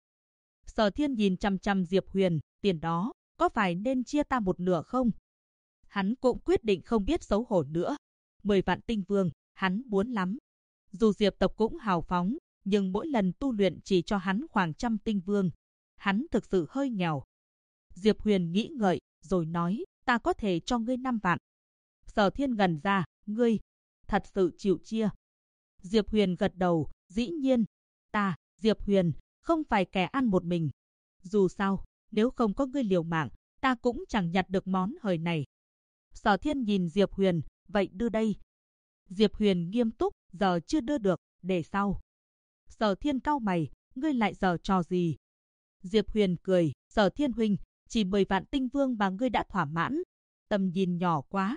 Sở Thiên nhìn chằm chằm Diệp Huyền, tiền đó, có phải nên chia ta một nửa không? Hắn cũng quyết định không biết xấu hổ nữa. 10 vạn tinh vương, hắn muốn lắm. Dù Diệp tộc cũng hào phóng, nhưng mỗi lần tu luyện chỉ cho hắn khoảng 100 tinh vương. Hắn thực sự hơi nghèo. Diệp Huyền nghĩ ngợi, rồi nói, ta có thể cho ngươi 5 vạn. Sở Thiên ngẩn ra, ngươi, thật sự chịu chia. Diệp Huyền gật đầu, dĩ nhiên, ta, Diệp Huyền, không phải kẻ ăn một mình. Dù sao, nếu không có ngươi liều mạng, ta cũng chẳng nhặt được món hời này. Sở Thiên nhìn Diệp Huyền, vậy đưa đây. Diệp Huyền nghiêm túc, giờ chưa đưa được, để sau. Sở Thiên cau mày, ngươi lại giở trò gì? Diệp Huyền cười, Sở Thiên huynh, chỉ 10 vạn tinh vương mà ngươi đã thỏa mãn. Tầm nhìn nhỏ quá.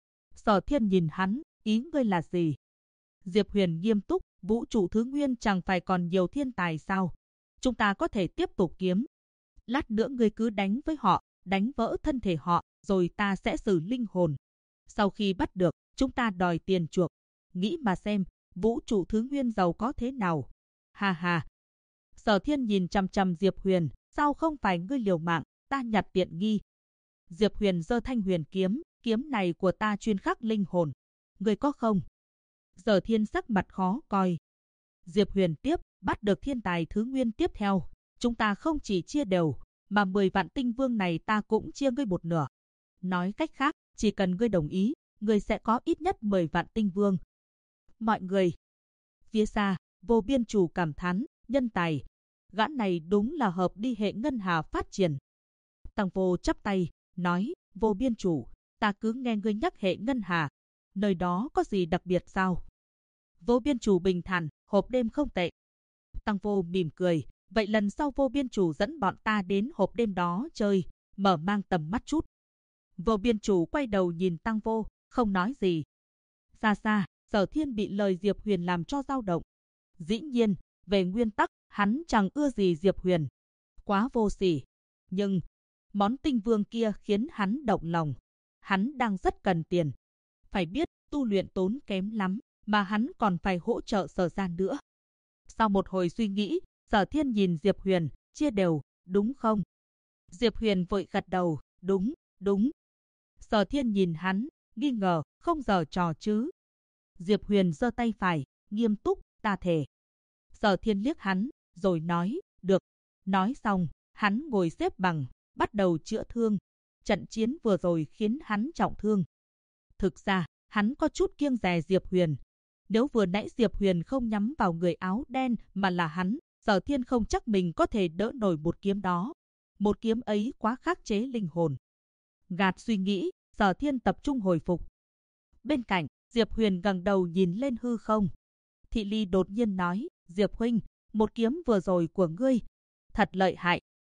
Sở Thiên nhìn hắn, ý ngươi là gì? Diệp Huyền nghiêm túc, vũ trụ thứ nguyên chẳng phải còn nhiều thiên tài sao? Chúng ta có thể tiếp tục kiếm. Lát nữa ngươi cứ đánh với họ, đánh vỡ thân thể họ, rồi ta sẽ xử linh hồn. Sau khi bắt được, chúng ta đòi tiền chuộc. Nghĩ mà xem, vũ trụ thứ nguyên giàu có thế nào? Ha ha. Sở Thiên nhìn chằm chằm Diệp Huyền, sao không phải ngươi liều mạng, ta nhặt tiện nghi. Diệp Huyền giơ thanh huyền kiếm, kiếm này của ta chuyên khắc linh hồn. Ngươi có không? Sở Thiên sắc mặt khó coi. Diệp Huyền tiếp, bắt được thiên tài thứ nguyên tiếp theo. Chúng ta không chỉ chia đều, mà 10 vạn tinh vương này ta cũng chia ngươi một nửa. Nói cách khác, chỉ cần ngươi đồng ý, ngươi sẽ có ít nhất 10 vạn tinh vương. Mọi người. Phía xa, Vô Biên Chủ cảm thán, nhân tài. Gã này đúng là hợp đi hệ ngân hà phát triển. Tăng Vô chắp tay, nói, Vô Biên Chủ, ta cứ nghe ngươi nhắc hệ ngân hà. Nơi đó có gì đặc biệt sao? Vô Biên Chủ bình thản, hộp đêm không tệ. Tăng Vô mỉm cười, vậy lần sau Vô Biên Chủ dẫn bọn ta đến hộp đêm đó chơi, mở mang tầm mắt chút. Vô Biên Chủ quay đầu nhìn Tăng Vô, không nói gì. Xa xa, Sở Thiên bị lời Diệp Huyền làm cho dao động. Dĩ nhiên, về nguyên tắc, hắn chẳng ưa gì Diệp Huyền. Quá vô sỉ. Nhưng, món tinh vương kia khiến hắn động lòng. Hắn đang rất cần tiền. Phải biết, tu luyện tốn kém lắm, mà hắn còn phải hỗ trợ Sở gia nữa. Sau một hồi suy nghĩ, Sở Thiên nhìn Diệp Huyền, chia đều, đúng không? Diệp Huyền vội gật đầu, đúng, đúng. Sở Thiên nhìn hắn, nghi ngờ, không giở trò chứ. Diệp Huyền giơ tay phải, nghiêm túc, ta thề. Sở Thiên liếc hắn, rồi nói, được. Nói xong, hắn ngồi xếp bằng, bắt đầu chữa thương. Trận chiến vừa rồi khiến hắn trọng thương. Thực ra, hắn có chút kiêng dè Diệp Huyền. Nếu vừa nãy Diệp Huyền không nhắm vào người áo đen mà là hắn, Sở Thiên không chắc mình có thể đỡ nổi một kiếm đó. Một kiếm ấy quá khắc chế linh hồn. Gạt suy nghĩ, Sở Thiên tập trung hồi phục. Bên cạnh, Diệp Huyền ngẩng đầu nhìn lên hư không. Thị Ly đột nhiên nói, Diệp huynh, một kiếm vừa rồi của ngươi, thật lợi hại.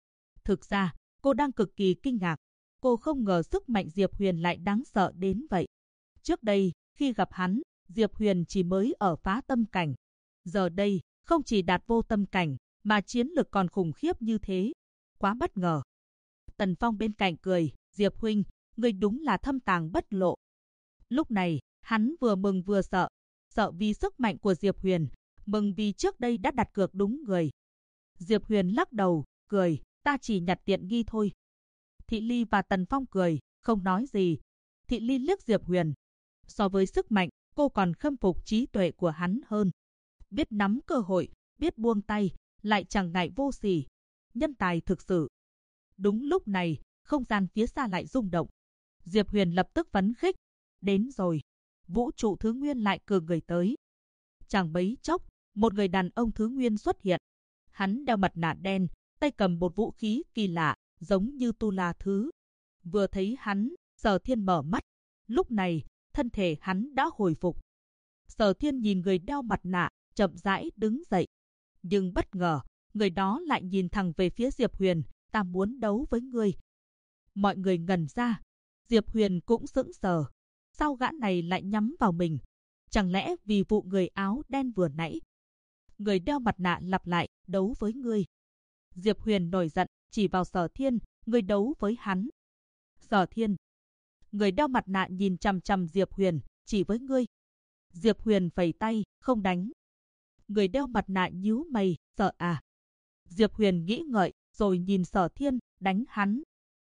Thực ra, cô đang cực kỳ kinh ngạc. Cô không ngờ sức mạnh Diệp Huyền lại đáng sợ đến vậy. Trước đây, khi gặp hắn, Diệp Huyền chỉ mới ở phá tâm cảnh. Giờ đây, không chỉ đạt vô tâm cảnh, mà chiến lực còn khủng khiếp như thế. Quá bất ngờ. Tần Phong bên cạnh cười, Diệp huynh, ngươi đúng là thâm tàng bất lộ. Lúc này, hắn vừa mừng vừa sợ. Sợ vì sức mạnh của Diệp Huyền, mừng vì trước đây đã đặt cược đúng người. Diệp Huyền lắc đầu, cười, ta chỉ nhặt tiện nghi thôi. Thị Ly và Tần Phong cười, không nói gì. Thị Ly liếc Diệp Huyền. So với sức mạnh, cô còn khâm phục trí tuệ của hắn hơn. Biết nắm cơ hội, biết buông tay, lại chẳng ngại vô sỉ. Nhân tài thực sự. Đúng lúc này, không gian phía xa lại rung động. Diệp Huyền lập tức phấn khích. Đến rồi. Vũ trụ thứ nguyên lại cử người tới. Chẳng bấy chốc, một người đàn ông thứ nguyên xuất hiện. Hắn đeo mặt nạ đen, tay cầm một vũ khí kỳ lạ, giống như tu la thứ. Vừa thấy hắn, Sở Thiên mở mắt. Lúc này, thân thể hắn đã hồi phục. Sở Thiên nhìn người đeo mặt nạ, chậm rãi đứng dậy. Nhưng bất ngờ, người đó lại nhìn thẳng về phía Diệp Huyền, ta muốn đấu với ngươi. Mọi người ngẩn ra. Diệp Huyền cũng sững sờ. Sao gã này lại nhắm vào mình? Chẳng lẽ vì vụ người áo đen vừa nãy? Người đeo mặt nạ lặp lại, đấu với ngươi. Diệp Huyền nổi giận, chỉ vào Sở Thiên, ngươi đấu với hắn. Sở Thiên. Người đeo mặt nạ nhìn chằm chằm Diệp Huyền, chỉ với ngươi. Diệp Huyền phẩy tay, không đánh. Người đeo mặt nạ nhíu mày, sợ à? Diệp Huyền nghĩ ngợi, rồi nhìn Sở Thiên, đánh hắn.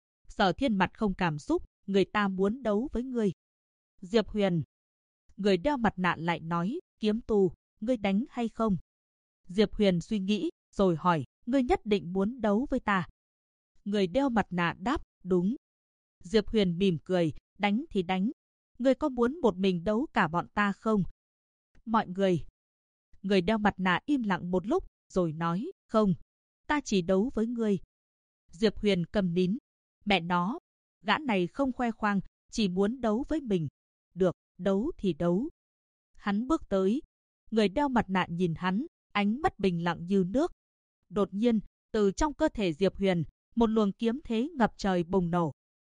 Sở Thiên mặt không cảm xúc, người ta muốn đấu với ngươi. Diệp Huyền. Người đeo mặt nạ lại nói, kiếm tù, ngươi đánh hay không? Diệp Huyền suy nghĩ, rồi hỏi, ngươi nhất định muốn đấu với ta? Người đeo mặt nạ đáp, đúng. Diệp Huyền mỉm cười, đánh thì đánh. Ngươi có muốn một mình đấu cả bọn ta không? Mọi người. Người đeo mặt nạ im lặng một lúc, rồi nói, không, ta chỉ đấu với ngươi. Diệp Huyền cầm nín. Mẹ nó, gã này không khoe khoang, chỉ muốn đấu với mình. Được, đấu thì đấu. Hắn bước tới. Người đeo mặt nạ nhìn hắn, ánh mắt bình lặng như nước. Đột nhiên, từ trong cơ thể Diệp Huyền, một luồng kiếm thế ngập trời bùng nổ.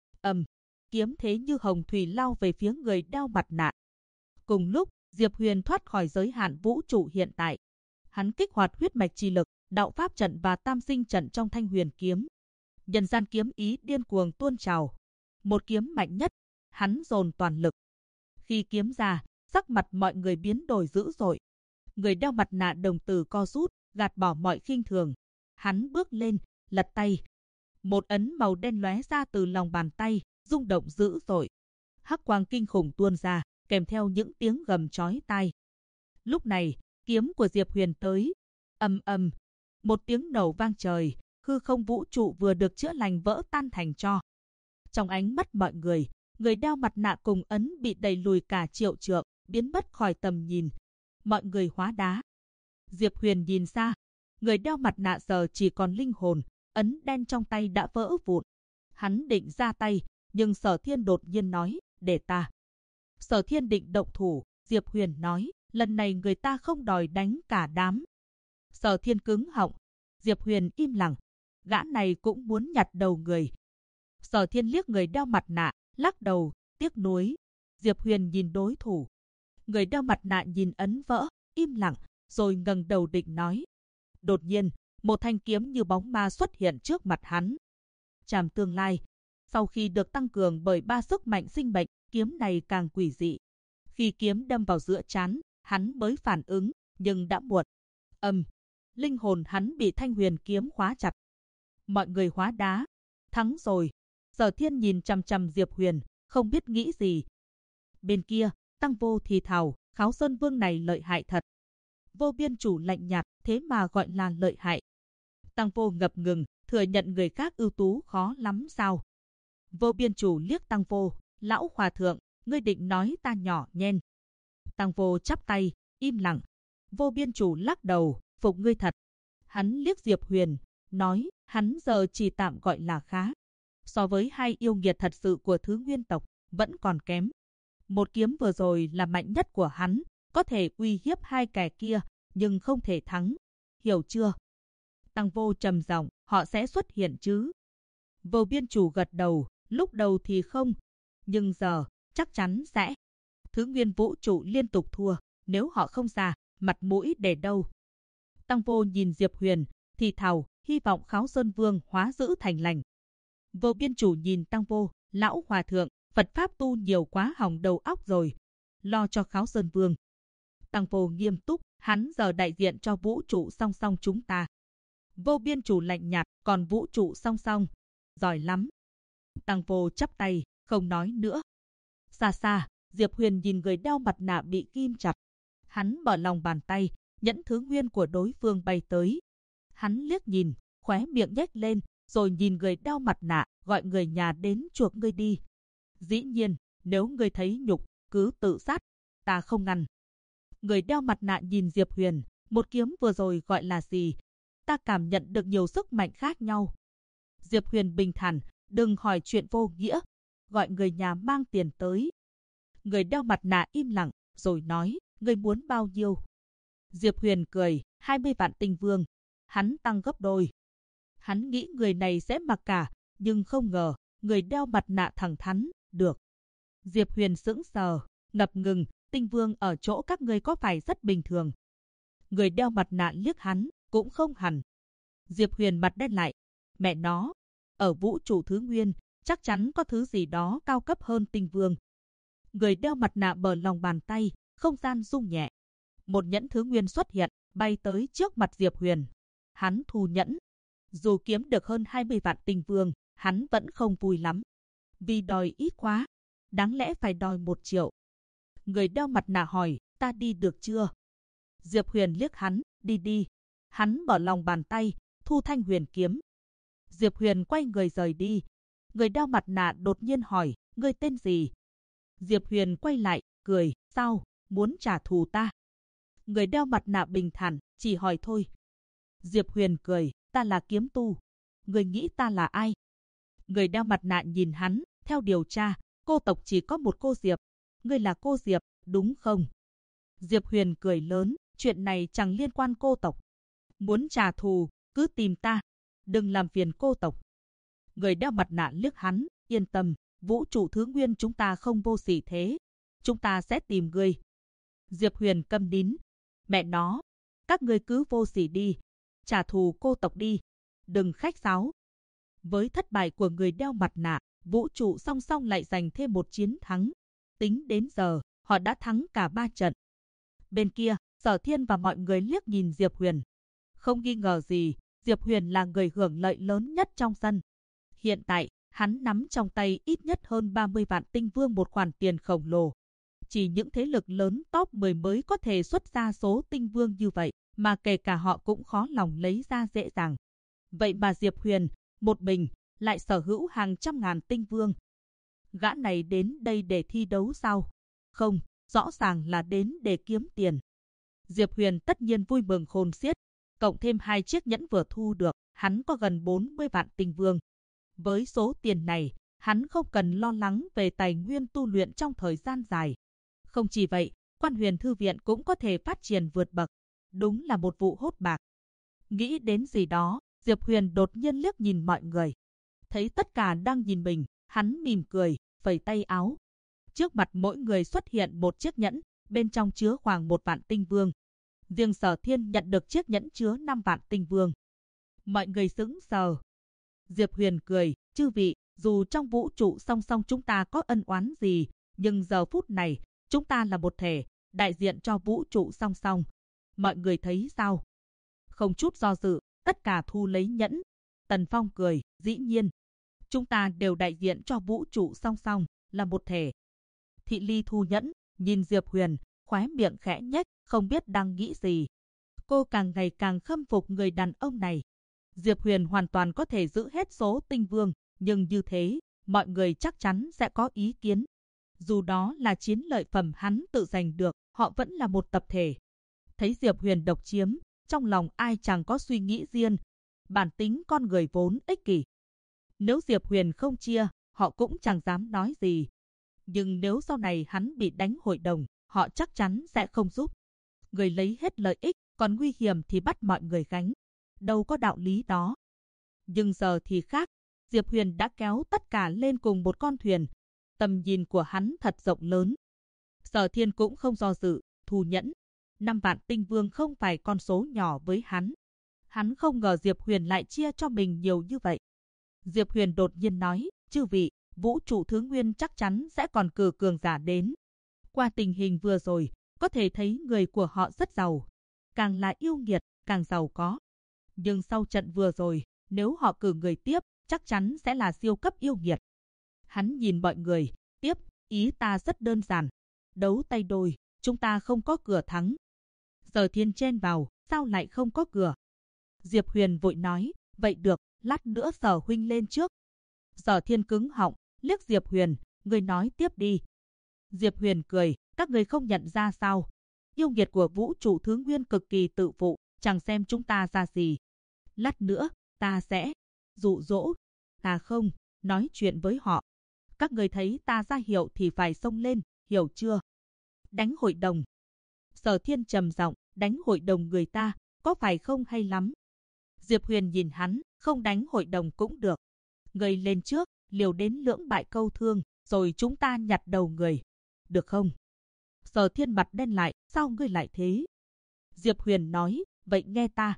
Kiếm thế như hồng thủy lao về phía người đeo mặt nạ. Cùng lúc, Diệp Huyền thoát khỏi giới hạn vũ trụ hiện tại. Hắn kích hoạt huyết mạch chi lực, đạo pháp trận và tam sinh trận trong Thanh Huyền kiếm. Nhân gian kiếm ý điên cuồng tuôn trào. Một kiếm mạnh nhất, hắn dồn toàn lực. Khi kiếm ra, sắc mặt mọi người biến đổi dữ dội. Người đeo mặt nạ đồng tử co rút, gạt bỏ mọi khinh thường. Hắn bước lên, lật tay. Một ấn màu đen lóe ra từ lòng bàn tay, rung động dữ dội. Hắc quang kinh khủng tuôn ra, kèm theo những tiếng gầm chói tai. Lúc này, kiếm của Diệp Huyền tới. Ầm ầm, một tiếng nổ vang trời, hư không vũ trụ vừa được chữa lành vỡ tan thành tro. Trong ánh mắt mọi người, người đeo mặt nạ cùng ấn bị đẩy lùi cả triệu trượng, biến mất khỏi tầm nhìn. Mọi người hóa đá. Diệp Huyền nhìn ra, người đeo mặt nạ giờ chỉ còn linh hồn, ấn đen trong tay đã vỡ vụn. Hắn định ra tay, nhưng Sở Thiên đột nhiên nói, để ta. Sở Thiên định động thủ, Diệp Huyền nói, lần này người ta không đòi đánh cả đám. Sở Thiên cứng họng, Diệp Huyền im lặng, gã này cũng muốn nhặt đầu người. Sở Thiên liếc người đeo mặt nạ, lắc đầu, tiếc nuối. Diệp Huyền nhìn đối thủ. Người đeo mặt nạ nhìn ấn vỡ, im lặng, rồi ngẩng đầu định nói. Đột nhiên, một thanh kiếm như bóng ma xuất hiện trước mặt hắn. Trảm tương lai. Sau khi được tăng cường bởi 3 sức mạnh sinh mệnh, kiếm này càng quỷ dị. Khi kiếm đâm vào giữa trán, hắn mới phản ứng, nhưng đã muộn. Linh hồn hắn bị thanh huyền kiếm khóa chặt. Mọi người hóa đá. Thắng rồi. Sở Thiên nhìn chằm chằm Diệp Huyền, không biết nghĩ gì. Bên kia, Tăng Vô thì thào, Kháo Sơn Vương này lợi hại thật. Vô Biên Chủ lạnh nhạt, thế mà gọi là lợi hại. Tăng Vô ngập ngừng, thừa nhận người khác ưu tú khó lắm sao? Vô Biên Chủ liếc Tăng Vô, lão hòa thượng, ngươi định nói ta nhỏ nhen. Tăng Vô chắp tay, im lặng. Vô Biên Chủ lắc đầu, phục ngươi thật. Hắn liếc Diệp Huyền, nói, hắn giờ chỉ tạm gọi là khá. So với hai yêu nghiệt thật sự của thứ nguyên tộc, vẫn còn kém. Một kiếm vừa rồi là mạnh nhất của hắn, có thể uy hiếp hai kẻ kia, nhưng không thể thắng. Hiểu chưa? Tăng Vô trầm giọng, họ sẽ xuất hiện chứ? Vô Biên Chủ gật đầu, lúc đầu thì không, nhưng giờ chắc chắn sẽ. Thứ nguyên vũ trụ liên tục thua, nếu họ không ra, mặt mũi để đâu? Tăng Vô nhìn Diệp Huyền, thì thào, hy vọng Kháo Sơn Vương hóa dữ thành lành. Vô Biên Chủ nhìn Tăng Vô, lão hòa thượng, Phật pháp tu nhiều quá hỏng đầu óc rồi, lo cho Kháo Sơn Vương. Tăng Vô nghiêm túc, hắn giờ đại diện cho vũ trụ song song chúng ta. Vô Biên Chủ lạnh nhạt, còn vũ trụ song song, giỏi lắm. Tăng Vô chắp tay, không nói nữa. Xa xa, Diệp Huyền nhìn người đeo mặt nạ bị ghim chặt. Hắn mở lòng bàn tay, nhẫn thứ nguyên của đối phương bay tới. Hắn liếc nhìn, khóe miệng nhếch lên, rồi nhìn người đeo mặt nạ, gọi người nhà đến chuộc ngươi đi. Dĩ nhiên, nếu ngươi thấy nhục, cứ tự sát, ta không ngăn. Người đeo mặt nạ nhìn Diệp Huyền, một kiếm vừa rồi gọi là gì? Ta cảm nhận được nhiều sức mạnh khác nhau. Diệp Huyền bình thản, đừng hỏi chuyện vô nghĩa, gọi người nhà mang tiền tới. Người đeo mặt nạ im lặng, rồi nói, ngươi muốn bao nhiêu? Diệp Huyền cười, 20 vạn tinh vương. Hắn tăng gấp đôi. Hắn nghĩ người này sẽ mặc cả, nhưng không ngờ, người đeo mặt nạ thẳng thắn, được. Diệp Huyền sững sờ, ngập ngừng, tinh vương ở chỗ các ngươi có phải rất bình thường? Người đeo mặt nạ liếc hắn, cũng không hẳn. Diệp Huyền mặt đen lại, mẹ nó, ở vũ trụ thứ nguyên, chắc chắn có thứ gì đó cao cấp hơn tinh vương. Người đeo mặt nạ bờ lòng bàn tay, không gian rung nhẹ. Một nhẫn thứ nguyên xuất hiện, bay tới trước mặt Diệp Huyền. Hắn thu nhẫn. Dù kiếm được hơn 20 vạn tinh vương, hắn vẫn không vui lắm. Vì đòi ít quá, đáng lẽ phải đòi 1 triệu. Người đeo mặt nạ hỏi, ta đi được chưa? Diệp Huyền liếc hắn, đi đi. Hắn mở lòng bàn tay, thu thanh huyền kiếm. Diệp Huyền quay người rời đi. Người đeo mặt nạ đột nhiên hỏi, ngươi tên gì? Diệp Huyền quay lại, cười, sao, muốn trả thù ta? Người đeo mặt nạ bình thản, chỉ hỏi thôi. Diệp Huyền cười, ta là kiếm tu. Ngươi nghĩ ta là ai? Người đeo mặt nạ nhìn hắn, theo điều tra, cô tộc chỉ có một cô Diệp. Ngươi là cô Diệp, đúng không? Diệp Huyền cười lớn, chuyện này chẳng liên quan cô tộc. Muốn trả thù, cứ tìm ta. Đừng làm phiền cô tộc. Người đeo mặt nạ liếc hắn, yên tâm, vũ trụ thứ nguyên chúng ta không vô sỉ thế. Chúng ta sẽ tìm ngươi. Diệp Huyền câm nín. Mẹ nó, các ngươi cứ vô sỉ đi. Trả thù cô tộc đi. Đừng khách sáo. Với thất bại của người đeo mặt nạ, vũ trụ song song lại giành thêm một chiến thắng. Tính đến giờ, họ đã thắng cả 3 trận. Bên kia, Sở Thiên và mọi người liếc nhìn Diệp Huyền. Không nghi ngờ gì, Diệp Huyền là người hưởng lợi lớn nhất trong sân. Hiện tại, hắn nắm trong tay ít nhất hơn 30 vạn tinh vương, một khoản tiền khổng lồ. Chỉ những thế lực lớn top 10 mới có thể xuất ra số tinh vương như vậy, mà kể cả họ cũng khó lòng lấy ra dễ dàng. Vậy mà Diệp Huyền, một mình, lại sở hữu hàng trăm ngàn tinh vương. Gã này đến đây để thi đấu sao? Không, rõ ràng là đến để kiếm tiền. Diệp Huyền tất nhiên vui mừng khôn xiết. Cộng thêm 2 chiếc nhẫn vừa thu được, hắn có gần 40 vạn tinh vương. Với số tiền này, hắn không cần lo lắng về tài nguyên tu luyện trong thời gian dài. Không chỉ vậy, Quan Huyền Thư Viện cũng có thể phát triển vượt bậc. Đúng là một vụ hốt bạc. Nghĩ đến gì đó, Diệp Huyền đột nhiên liếc nhìn mọi người. Thấy tất cả đang nhìn mình, hắn mỉm cười, phẩy tay áo. Trước mặt mỗi người xuất hiện một chiếc nhẫn, bên trong chứa khoảng 1 vạn tinh vương. Riêng Sở Thiên nhận được chiếc nhẫn chứa 5 vạn tinh vương. Mọi người sững sờ. Diệp Huyền cười, chư vị, dù trong vũ trụ song song chúng ta có ân oán gì, nhưng giờ phút này, chúng ta là một thể, đại diện cho vũ trụ song song. Mọi người thấy sao? Không chút do dự, tất cả thu lấy nhẫn. Tần Phong cười, dĩ nhiên. Chúng ta đều đại diện cho vũ trụ song song, là một thể. Thị Ly thu nhẫn, nhìn Diệp Huyền, khóe miệng khẽ nhếch, không biết đang nghĩ gì. Cô càng ngày càng khâm phục người đàn ông này. Diệp Huyền hoàn toàn có thể giữ hết số tinh vương, nhưng như thế, mọi người chắc chắn sẽ có ý kiến. Dù đó là chiến lợi phẩm hắn tự giành được, họ vẫn là một tập thể. Thấy Diệp Huyền độc chiếm, trong lòng ai chẳng có suy nghĩ riêng. Bản tính con người vốn ích kỷ. Nếu Diệp Huyền không chia, họ cũng chẳng dám nói gì. Nhưng nếu sau này hắn bị đánh hội đồng, họ chắc chắn sẽ không giúp. Người lấy hết lợi ích, còn nguy hiểm thì bắt mọi người gánh. Đâu có đạo lý đó. Nhưng giờ thì khác. Diệp Huyền đã kéo tất cả lên cùng một con thuyền. Tầm nhìn của hắn thật rộng lớn. Sở Thiên cũng không do dự, thu nhẫn. 5 vạn tinh vương không phải con số nhỏ với hắn. Hắn không ngờ Diệp Huyền lại chia cho mình nhiều như vậy. Diệp Huyền đột nhiên nói, chư vị, vũ trụ thứ nguyên chắc chắn sẽ còn cử cường giả đến. Qua tình hình vừa rồi, có thể thấy người của họ rất giàu. Càng là yêu nghiệt, càng giàu có. Nhưng sau trận vừa rồi, nếu họ cử người tiếp, chắc chắn sẽ là siêu cấp yêu nghiệt. Hắn nhìn mọi người, tiếp, ý ta rất đơn giản. Đấu tay đôi, chúng ta không có cửa thắng. Sở Thiên chen vào, sao lại không có cửa? Diệp Huyền vội nói, vậy được, lát nữa Sở huynh lên trước. Sở Thiên cứng họng, liếc Diệp Huyền, người nói tiếp đi. Diệp Huyền cười, các người không nhận ra sao? Yêu nghiệt của vũ trụ thứ nguyên cực kỳ tự phụ, chẳng xem chúng ta ra gì. Lát nữa, ta sẽ dụ dỗ, ta không nói chuyện với họ. Các người thấy ta ra hiệu thì phải xông lên, hiểu chưa? Đánh hội đồng. Sở Thiên trầm giọng, đánh hội đồng người ta, có phải không hay lắm? Diệp Huyền nhìn hắn, không đánh hội đồng cũng được. Người lên trước, liều đến lưỡng bại câu thương, rồi chúng ta nhặt đầu người. Được không? Sở Thiên mặt đen lại, sao ngươi lại thế? Diệp Huyền nói, vậy nghe ta.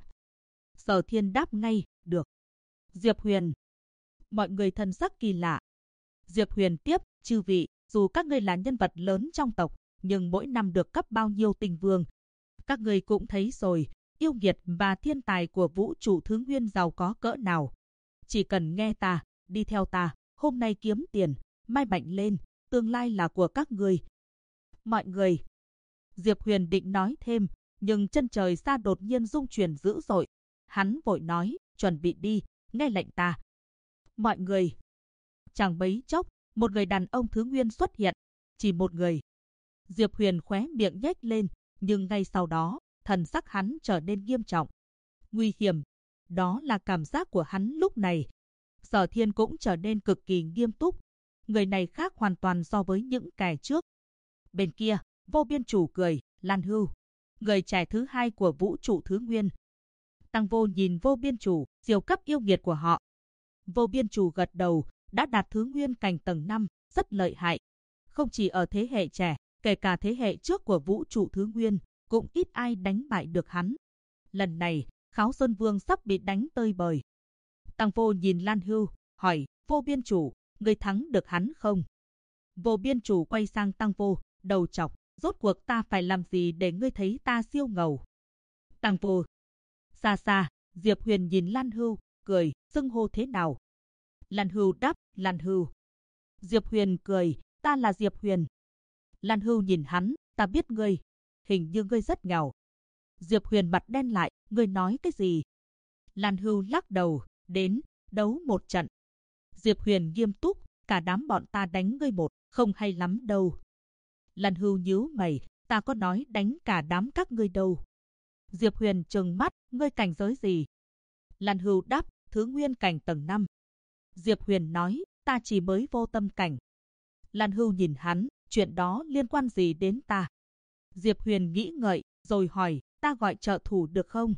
Sở Thiên đáp ngay, được. Diệp Huyền. Mọi người thần sắc kỳ lạ. Diệp Huyền tiếp, chư vị, dù các ngươi là nhân vật lớn trong tộc, nhưng mỗi năm được cấp bao nhiêu tinh vương. Các ngươi cũng thấy rồi, yêu nghiệt và thiên tài của vũ trụ thứ nguyên giàu có cỡ nào. Chỉ cần nghe ta, đi theo ta, hôm nay kiếm tiền, mai mạnh lên, tương lai là của các ngươi. Mọi người. Diệp Huyền định nói thêm, nhưng chân trời xa đột nhiên rung chuyển dữ dội. Hắn vội nói, chuẩn bị đi, nghe lệnh ta. Mọi người. Chẳng mấy chốc, một người đàn ông thứ nguyên xuất hiện. Chỉ một người. Diệp Huyền khóe miệng nhếch lên, nhưng ngay sau đó, thần sắc hắn trở nên nghiêm trọng. Nguy hiểm. Đó là cảm giác của hắn lúc này. Sở Thiên cũng trở nên cực kỳ nghiêm túc. Người này khác hoàn toàn so với những kẻ trước. Bên kia, Vô Biên Chủ cười, Lan Hưu, người trẻ thứ hai của vũ trụ thứ nguyên. Tăng Vô nhìn Vô Biên Chủ, siêu cấp yêu nghiệt của họ. Vô Biên Chủ gật đầu, đã đạt thứ nguyên cảnh tầng 5, rất lợi hại. Không chỉ ở thế hệ trẻ, kể cả thế hệ trước của vũ trụ thứ nguyên, cũng ít ai đánh bại được hắn. Lần này, Kháo Sơn Vương sắp bị đánh tơi bời. Tăng Vô nhìn Lan Hưu, hỏi, Vô Biên Chủ, người thắng được hắn không? Vô Biên Chủ quay sang Tăng Vô, đầu chọc, rốt cuộc ta phải làm gì để ngươi thấy ta siêu ngầu? Tăng Vô. Xa xa, Diệp Huyền nhìn Lan Hưu, cười, xưng hô thế nào? Lan Hưu đáp, Lan Hưu. Diệp Huyền cười, ta là Diệp Huyền. Lan Hưu nhìn hắn, ta biết ngươi, hình như ngươi rất nghèo. Diệp Huyền mặt đen lại, ngươi nói cái gì? Lan Hưu lắc đầu, đến, đấu một trận. Diệp Huyền nghiêm túc, cả đám bọn ta đánh ngươi một, không hay lắm đâu. Lan Hưu nhíu mày, ta có nói đánh cả đám các ngươi đâu. Diệp Huyền trừng mắt, ngươi cảnh giới gì? Lan Hưu đáp, thứ nguyên cảnh tầng 5. Diệp Huyền nói, ta chỉ mới vô tâm cảnh. Lan Hưu nhìn hắn, chuyện đó liên quan gì đến ta? Diệp Huyền nghĩ ngợi, rồi hỏi, ta gọi trợ thủ được không?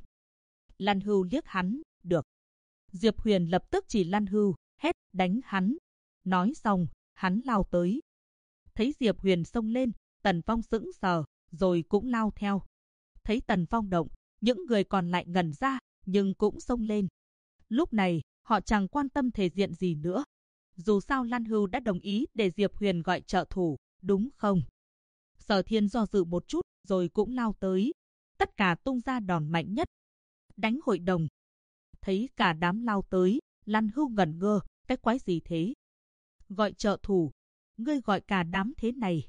Lan Hưu liếc hắn, được. Diệp Huyền lập tức chỉ Lan Hưu, hét, đánh hắn. Nói xong, hắn lao tới. Thấy Diệp Huyền xông lên, Tần Phong sững sờ, rồi cũng lao theo. Thấy Tần Phong động, những người còn lại ngẩn ra, nhưng cũng xông lên. Lúc này, họ chẳng quan tâm thể diện gì nữa. Dù sao Lan Hưu đã đồng ý để Diệp Huyền gọi trợ thủ, đúng không? Sở Thiên do dự một chút, rồi cũng lao tới. Tất cả tung ra đòn mạnh nhất. Đánh hội đồng. Thấy cả đám lao tới, Lan Hưu ngẩn ngơ, cái quái gì thế? Gọi trợ thủ, ngươi gọi cả đám thế này.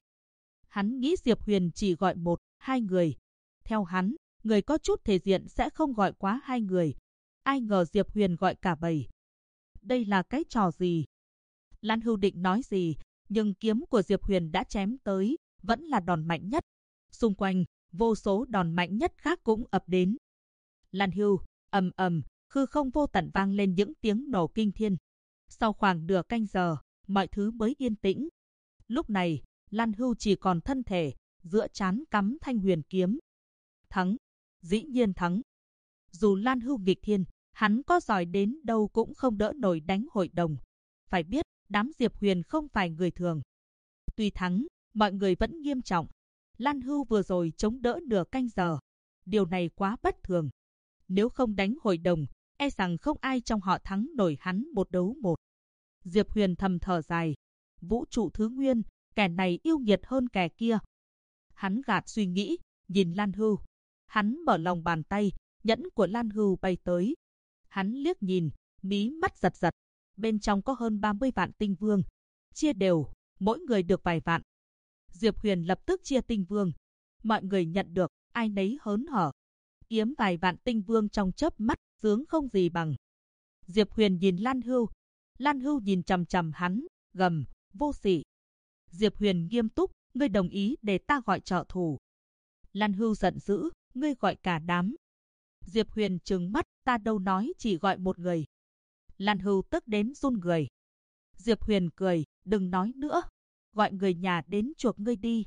Hắn nghĩ Diệp Huyền chỉ gọi 1, 2 người. Theo hắn, người có chút thể diện sẽ không gọi quá 2 người. Ai ngờ Diệp Huyền gọi cả bầy. Đây là cái trò gì? Lan Hưu định nói gì, nhưng kiếm của Diệp Huyền đã chém tới, vẫn là đòn mạnh nhất. Xung quanh, vô số đòn mạnh nhất khác cũng ập đến. Lan Hưu, ầm ầm, hư không vô tận vang lên những tiếng nổ kinh thiên. Sau khoảng nửa canh giờ, mọi thứ mới yên tĩnh. Lúc này, Lan Hưu chỉ còn thân thể, giữa trán cắm thanh huyền kiếm. Thắng, dĩ nhiên thắng. Dù Lan Hưu nghịch thiên, Hắn có giỏi đến đâu cũng không đỡ nổi đánh hội đồng. Phải biết, đám Diệp Huyền không phải người thường. Tuy thắng, mọi người vẫn nghiêm trọng. Lan Hưu vừa rồi chống đỡ nửa canh giờ. Điều này quá bất thường. Nếu không đánh hội đồng, e rằng không ai trong họ thắng nổi hắn một đấu một. Diệp Huyền thầm thở dài. Vũ trụ thứ nguyên, kẻ này yêu nghiệt hơn kẻ kia. Hắn gạt suy nghĩ, nhìn Lan Hưu. Hắn mở lòng bàn tay, nhẫn của Lan Hưu bay tới. Hắn liếc nhìn, mí mắt giật giật. Bên trong có hơn 30 vạn tinh vương. Chia đều, mỗi người được vài vạn. Diệp Huyền lập tức chia tinh vương. Mọi người nhận được, ai nấy hớn hở. Kiếm vài vạn tinh vương trong chớp mắt, sướng không gì bằng. Diệp Huyền nhìn Lan Hưu. Lan Hưu nhìn chằm chằm hắn, gầm, vô sỉ. Diệp Huyền nghiêm túc, ngươi đồng ý để ta gọi trợ thủ. Lan Hưu giận dữ, ngươi gọi cả đám. Diệp Huyền trừng mắt, ta đâu nói chỉ gọi một người. Lan Hưu tức đến run người. Diệp Huyền cười, đừng nói nữa. Gọi người nhà đến chuộc ngươi đi.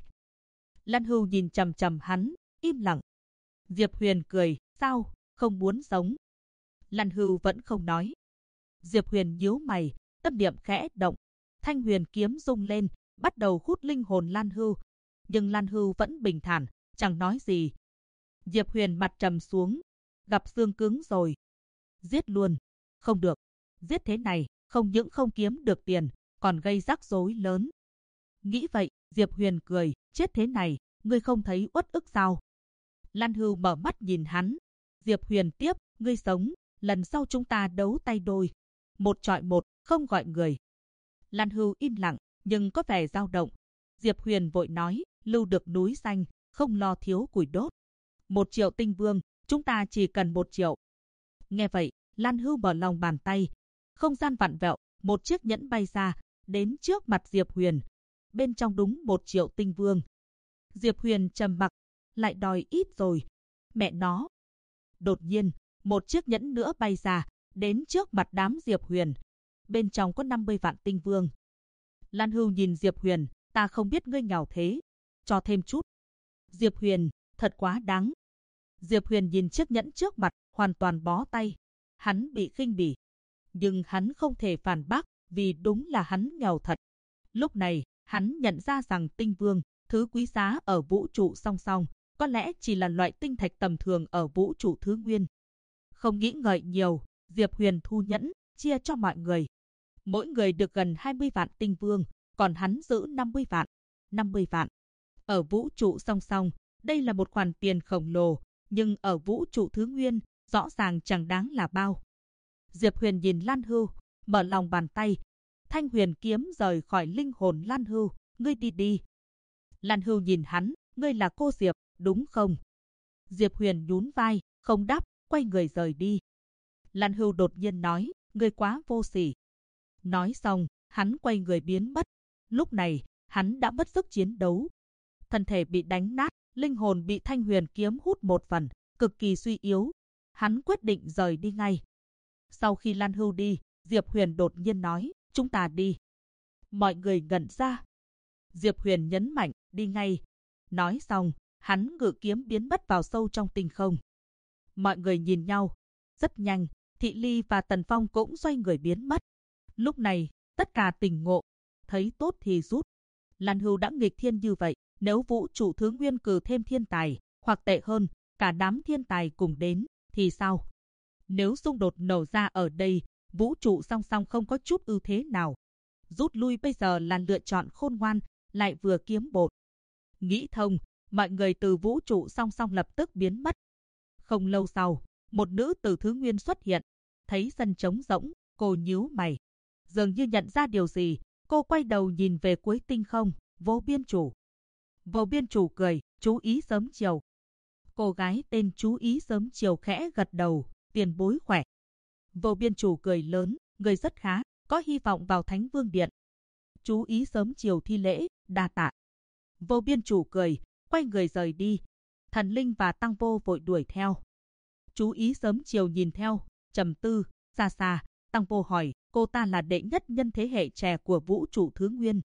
Lan Hưu nhìn chằm chằm hắn, im lặng. Diệp Huyền cười, sao, không muốn sống. Lan Hưu vẫn không nói. Diệp Huyền nhíu mày, tâm niệm khẽ động. Thanh huyền kiếm rung lên, bắt đầu hút linh hồn Lan Hưu. Nhưng Lan Hưu vẫn bình thản, chẳng nói gì. Diệp Huyền mặt trầm xuống. Gặp xương cứng rồi. Giết luôn. Không được. Giết thế này, không những không kiếm được tiền, còn gây rắc rối lớn. Nghĩ vậy, Diệp Huyền cười, chết thế này, ngươi không thấy uất ức sao? Lan Hưu mở mắt nhìn hắn. Diệp Huyền tiếp, ngươi sống, lần sau chúng ta đấu tay đôi. Một chọi một, không gọi người. Lan Hưu im lặng, nhưng có vẻ dao động. Diệp Huyền vội nói, lưu được núi xanh, không lo thiếu củi đốt. 1 triệu tinh vương, chúng ta chỉ cần 1 triệu. Nghe vậy, Lan Hưu mở lòng bàn tay. Không gian vặn vẹo, một chiếc nhẫn bay ra, đến trước mặt Diệp Huyền. Bên trong đúng 1 triệu tinh vương. Diệp Huyền trầm mặc, lại đòi ít rồi. Mẹ nó. Đột nhiên, một chiếc nhẫn nữa bay ra, đến trước mặt đám Diệp Huyền. Bên trong có 50 vạn tinh vương. Lan Hưu nhìn Diệp Huyền, ta không biết ngươi nghèo thế. Cho thêm chút. Diệp Huyền, thật quá đáng. Diệp Huyền nhìn chiếc nhẫn trước mặt, hoàn toàn bó tay. Hắn bị khinh bỉ. Nhưng hắn không thể phản bác, vì đúng là hắn nghèo thật. Lúc này, hắn nhận ra rằng tinh vương, thứ quý giá ở vũ trụ song song, có lẽ chỉ là loại tinh thạch tầm thường ở vũ trụ thứ nguyên. Không nghĩ ngợi nhiều, Diệp Huyền thu nhẫn, chia cho mọi người. Mỗi người được gần 20 vạn tinh vương, còn hắn giữ 50 vạn. 50 vạn. Ở vũ trụ song song, đây là một khoản tiền khổng lồ, nhưng ở vũ trụ thứ nguyên, rõ ràng chẳng đáng là bao. Diệp Huyền nhìn Lan Hưu, mở lòng bàn tay. Thanh huyền kiếm rời khỏi linh hồn Lan Hưu, ngươi đi đi. Lan Hưu nhìn hắn, ngươi là cô Diệp, đúng không? Diệp Huyền nhún vai, không đáp, quay người rời đi. Lan Hưu đột nhiên nói, ngươi quá vô sỉ. Nói xong, hắn quay người biến mất. Lúc này, hắn đã mất sức chiến đấu. Thân thể bị đánh nát, linh hồn bị thanh huyền kiếm hút một phần, cực kỳ suy yếu. Hắn quyết định rời đi ngay. Sau khi Lan Hưu đi, Diệp Huyền đột nhiên nói, chúng ta đi. Mọi người ngẩn ra. Diệp Huyền nhấn mạnh, đi ngay. Nói xong, hắn ngự kiếm biến mất vào sâu trong tinh không. Mọi người nhìn nhau. Rất nhanh, Thị Ly và Tần Phong cũng xoay người biến mất. Lúc này, tất cả tỉnh ngộ. Thấy tốt thì rút. Lan Hưu đã nghịch thiên như vậy, nếu vũ trụ thứ nguyên cử thêm thiên tài, hoặc tệ hơn, cả đám thiên tài cùng đến, thì sao? Nếu xung đột nổ ra ở đây, vũ trụ song song không có chút ưu thế nào. Rút lui bây giờ là lựa chọn khôn ngoan, lại vừa kiếm bột. Nghĩ thông, mọi người từ vũ trụ song song lập tức biến mất. Không lâu sau, một nữ tử thứ nguyên xuất hiện. Thấy sân trống rỗng, cô nhíu mày. Dường như nhận ra điều gì, cô quay đầu nhìn về cuối tinh không, Vô Biên Chủ. Vô Biên Chủ cười, chú ý sớm chiều. Cô gái tên chú ý sớm chiều khẽ gật đầu, tiền bối khỏe. Vô Biên Chủ cười lớn, người rất khá, có hy vọng vào Thánh Vương Điện. Chú ý sớm chiều thi lễ, đa tạ. Vô Biên Chủ cười, quay người rời đi. Thần Linh và Tăng Vô vội đuổi theo. Chú ý sớm chiều nhìn theo, trầm tư, xa xa, Tăng Vô hỏi, cô ta là đệ nhất nhân thế hệ trẻ của vũ trụ thứ nguyên.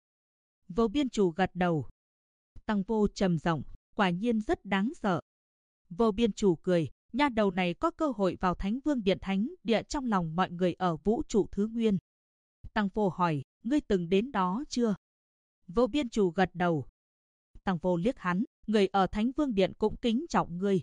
Vô Biên Chủ gật đầu. Tăng Vô trầm giọng, quả nhiên rất đáng sợ. Vô Biên Chủ cười, nha đầu này có cơ hội vào Thánh Vương Điện Thánh Địa trong lòng mọi người ở vũ trụ thứ nguyên. Tăng Vô hỏi, ngươi từng đến đó chưa? Vô Biên Chủ gật đầu. Tăng Vô liếc hắn, người ở Thánh Vương Điện cũng kính trọng ngươi.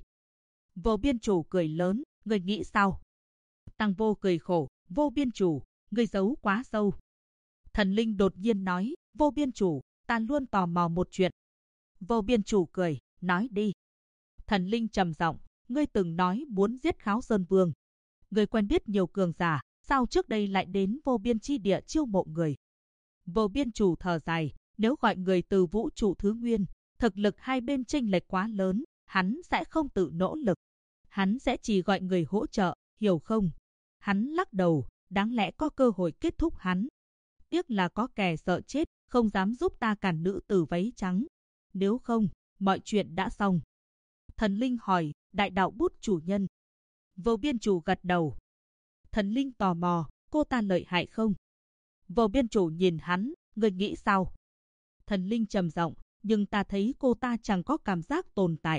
Vô Biên Chủ cười lớn, ngươi nghĩ sao? Tăng Vô cười khổ, Vô Biên Chủ, ngươi giấu quá sâu. Thần linh đột nhiên nói, Vô Biên Chủ, ta luôn tò mò một chuyện. Vô Biên Chủ cười, nói đi. Thần linh trầm giọng, ngươi từng nói muốn giết Kháo Sơn Vương. Ngươi quen biết nhiều cường giả, sao trước đây lại đến Vô Biên chi địa chiêu mộ người? Vô Biên Chủ thở dài, nếu gọi người từ vũ trụ thứ nguyên, thực lực hai bên chênh lệch quá lớn, hắn sẽ không tự nỗ lực. Hắn sẽ chỉ gọi người hỗ trợ, hiểu không? Hắn lắc đầu, đáng lẽ có cơ hội kết thúc hắn. Tiếc là có kẻ sợ chết, không dám giúp ta cản nữ tử váy trắng. Nếu không, mọi chuyện đã xong. Thần linh hỏi, đại đạo bút chủ nhân. Vô Biên Chủ gật đầu. Thần linh tò mò, cô ta lợi hại không? Vô Biên Chủ nhìn hắn, ngươi nghĩ sao? Thần linh trầm giọng, nhưng ta thấy cô ta chẳng có cảm giác tồn tại.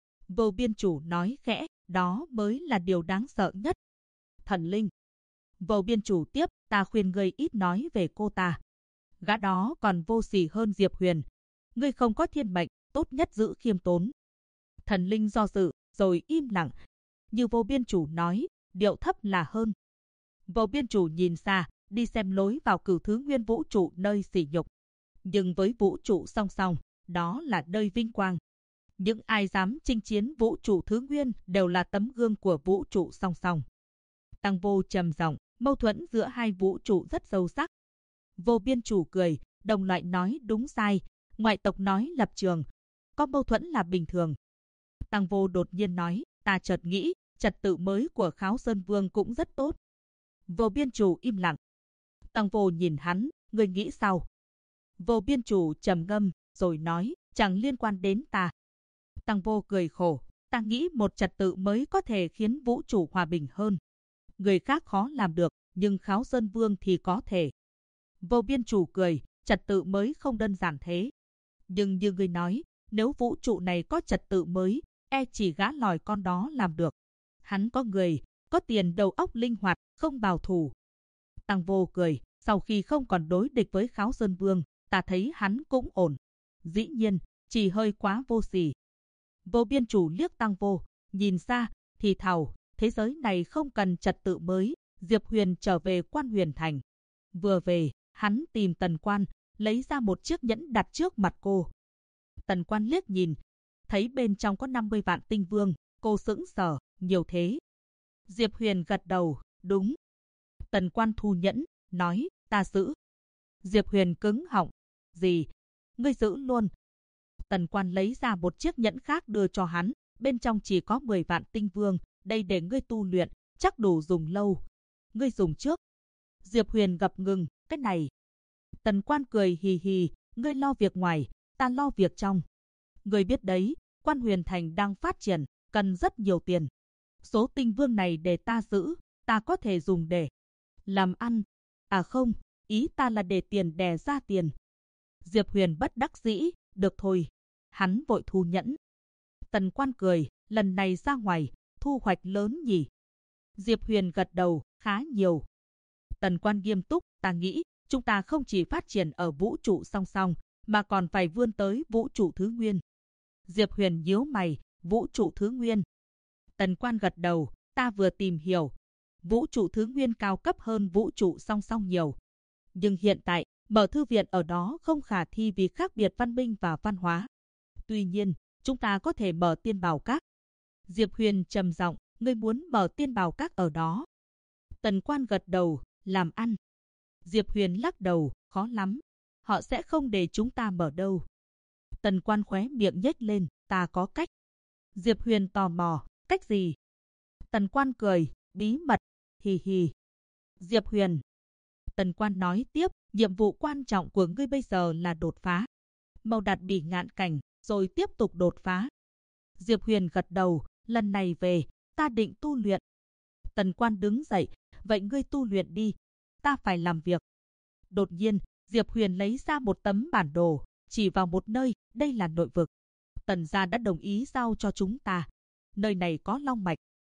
Vô Biên Chủ nói khẽ, đó mới là điều đáng sợ nhất. Thần linh. Vô Biên Chủ tiếp, ta khuyên ngươi ít nói về cô ta. Gã đó còn vô sỉ hơn Diệp Huyền. Ngươi không có thiên mệnh, tốt nhất giữ khiêm tốn. Thần linh do dự, rồi im lặng. Như Vô Biên Chủ nói, điệu thấp là hơn. Vô Biên Chủ nhìn xa, đi xem lối vào Cửu Thứ Nguyên vũ trụ nơi sỉ nhục. Nhưng với vũ trụ song song, đó là nơi vinh quang. Những ai dám chinh chiến vũ trụ thứ nguyên đều là tấm gương của vũ trụ song song. Tăng Vô trầm giọng, mâu thuẫn giữa hai vũ trụ rất sâu sắc. Vô Biên Chủ cười, đồng loại nói đúng sai, ngoại tộc nói lập trường. Có mâu thuẫn là bình thường. Tăng Vô đột nhiên nói, ta chợt nghĩ, trật tự mới của Kháo Sơn Vương cũng rất tốt. Vô Biên Chủ im lặng. Tăng Vô nhìn hắn, ngươi nghĩ sao? Vô Biên Chủ trầm ngâm, rồi nói, chẳng liên quan đến ta. Tăng Vô cười khổ, ta nghĩ một trật tự mới có thể khiến vũ trụ hòa bình hơn. Người khác khó làm được, nhưng Kháo Sơn Vương thì có thể. Vô Biên Chủ cười, trật tự mới không đơn giản thế. Nhưng như ngươi nói, nếu vũ trụ này có trật tự mới, chỉ gã lòi con đó làm được. Hắn có người, có tiền, đầu óc linh hoạt, không bảo thủ. Tăng Vô cười, sau khi không còn đối địch với Kháo Sơn Vương, ta thấy hắn cũng ổn. Dĩ nhiên, chỉ hơi quá vô sỉ. Vô Biên Chủ liếc Tăng Vô, nhìn xa, thì thào, thế giới này không cần trật tự mới. Diệp Huyền trở về Quan Huyền Thành. Vừa về, hắn tìm Tần Quan, lấy ra một chiếc nhẫn đặt trước mặt cô. Tần Quan liếc nhìn, thấy bên trong có 50 vạn tinh vương, cô sững sờ, nhiều thế. Diệp Huyền gật đầu, đúng. Tần Quan thu nhẫn, nói, ta giữ. Diệp Huyền cứng họng, gì? Ngươi giữ luôn. Tần Quan lấy ra một chiếc nhẫn khác đưa cho hắn, bên trong chỉ có 10 vạn tinh vương, đây để ngươi tu luyện, chắc đủ dùng lâu. Ngươi dùng trước. Diệp Huyền ngập ngừng, cái này. Tần Quan cười hì hì, ngươi lo việc ngoài, ta lo việc trong. Ngươi biết đấy, Quan Huyền Thành đang phát triển, cần rất nhiều tiền. Số tinh vương này để ta giữ, ta có thể dùng để làm ăn. À không, ý ta là để tiền đè ra tiền. Diệp Huyền bất đắc dĩ, được thôi. Hắn vội thu nhẫn. Tần Quan cười, lần này ra ngoài, thu hoạch lớn nhỉ. Diệp Huyền gật đầu, khá nhiều. Tần Quan nghiêm túc, ta nghĩ, chúng ta không chỉ phát triển ở vũ trụ song song, mà còn phải vươn tới vũ trụ thứ nguyên. Diệp Huyền nhíu mày, vũ trụ thứ nguyên. Tần Quan gật đầu, ta vừa tìm hiểu. Vũ trụ thứ nguyên cao cấp hơn vũ trụ song song nhiều. Nhưng hiện tại, mở thư viện ở đó không khả thi vì khác biệt văn minh và văn hóa. Tuy nhiên, chúng ta có thể mở tiên bảo các. Diệp Huyền trầm giọng, ngươi muốn mở tiên bảo các ở đó. Tần Quan gật đầu, làm ăn. Diệp Huyền lắc đầu, khó lắm. Họ sẽ không để chúng ta mở đâu. Tần Quan khóe miệng nhếch lên, ta có cách. Diệp Huyền tò mò, cách gì? Tần Quan cười, bí mật, hì hì. Diệp Huyền. Tần Quan nói tiếp, nhiệm vụ quan trọng của ngươi bây giờ là đột phá. Mau đạt Bỉ Ngạn cảnh, rồi tiếp tục đột phá. Diệp Huyền gật đầu, lần này về, ta định tu luyện. Tần Quan đứng dậy, vậy ngươi tu luyện đi, ta phải làm việc. Đột nhiên, Diệp Huyền lấy ra một tấm bản đồ, chỉ vào một nơi, đây là nội vực. Tần gia đã đồng ý giao cho chúng ta. Nơi này có long mạch,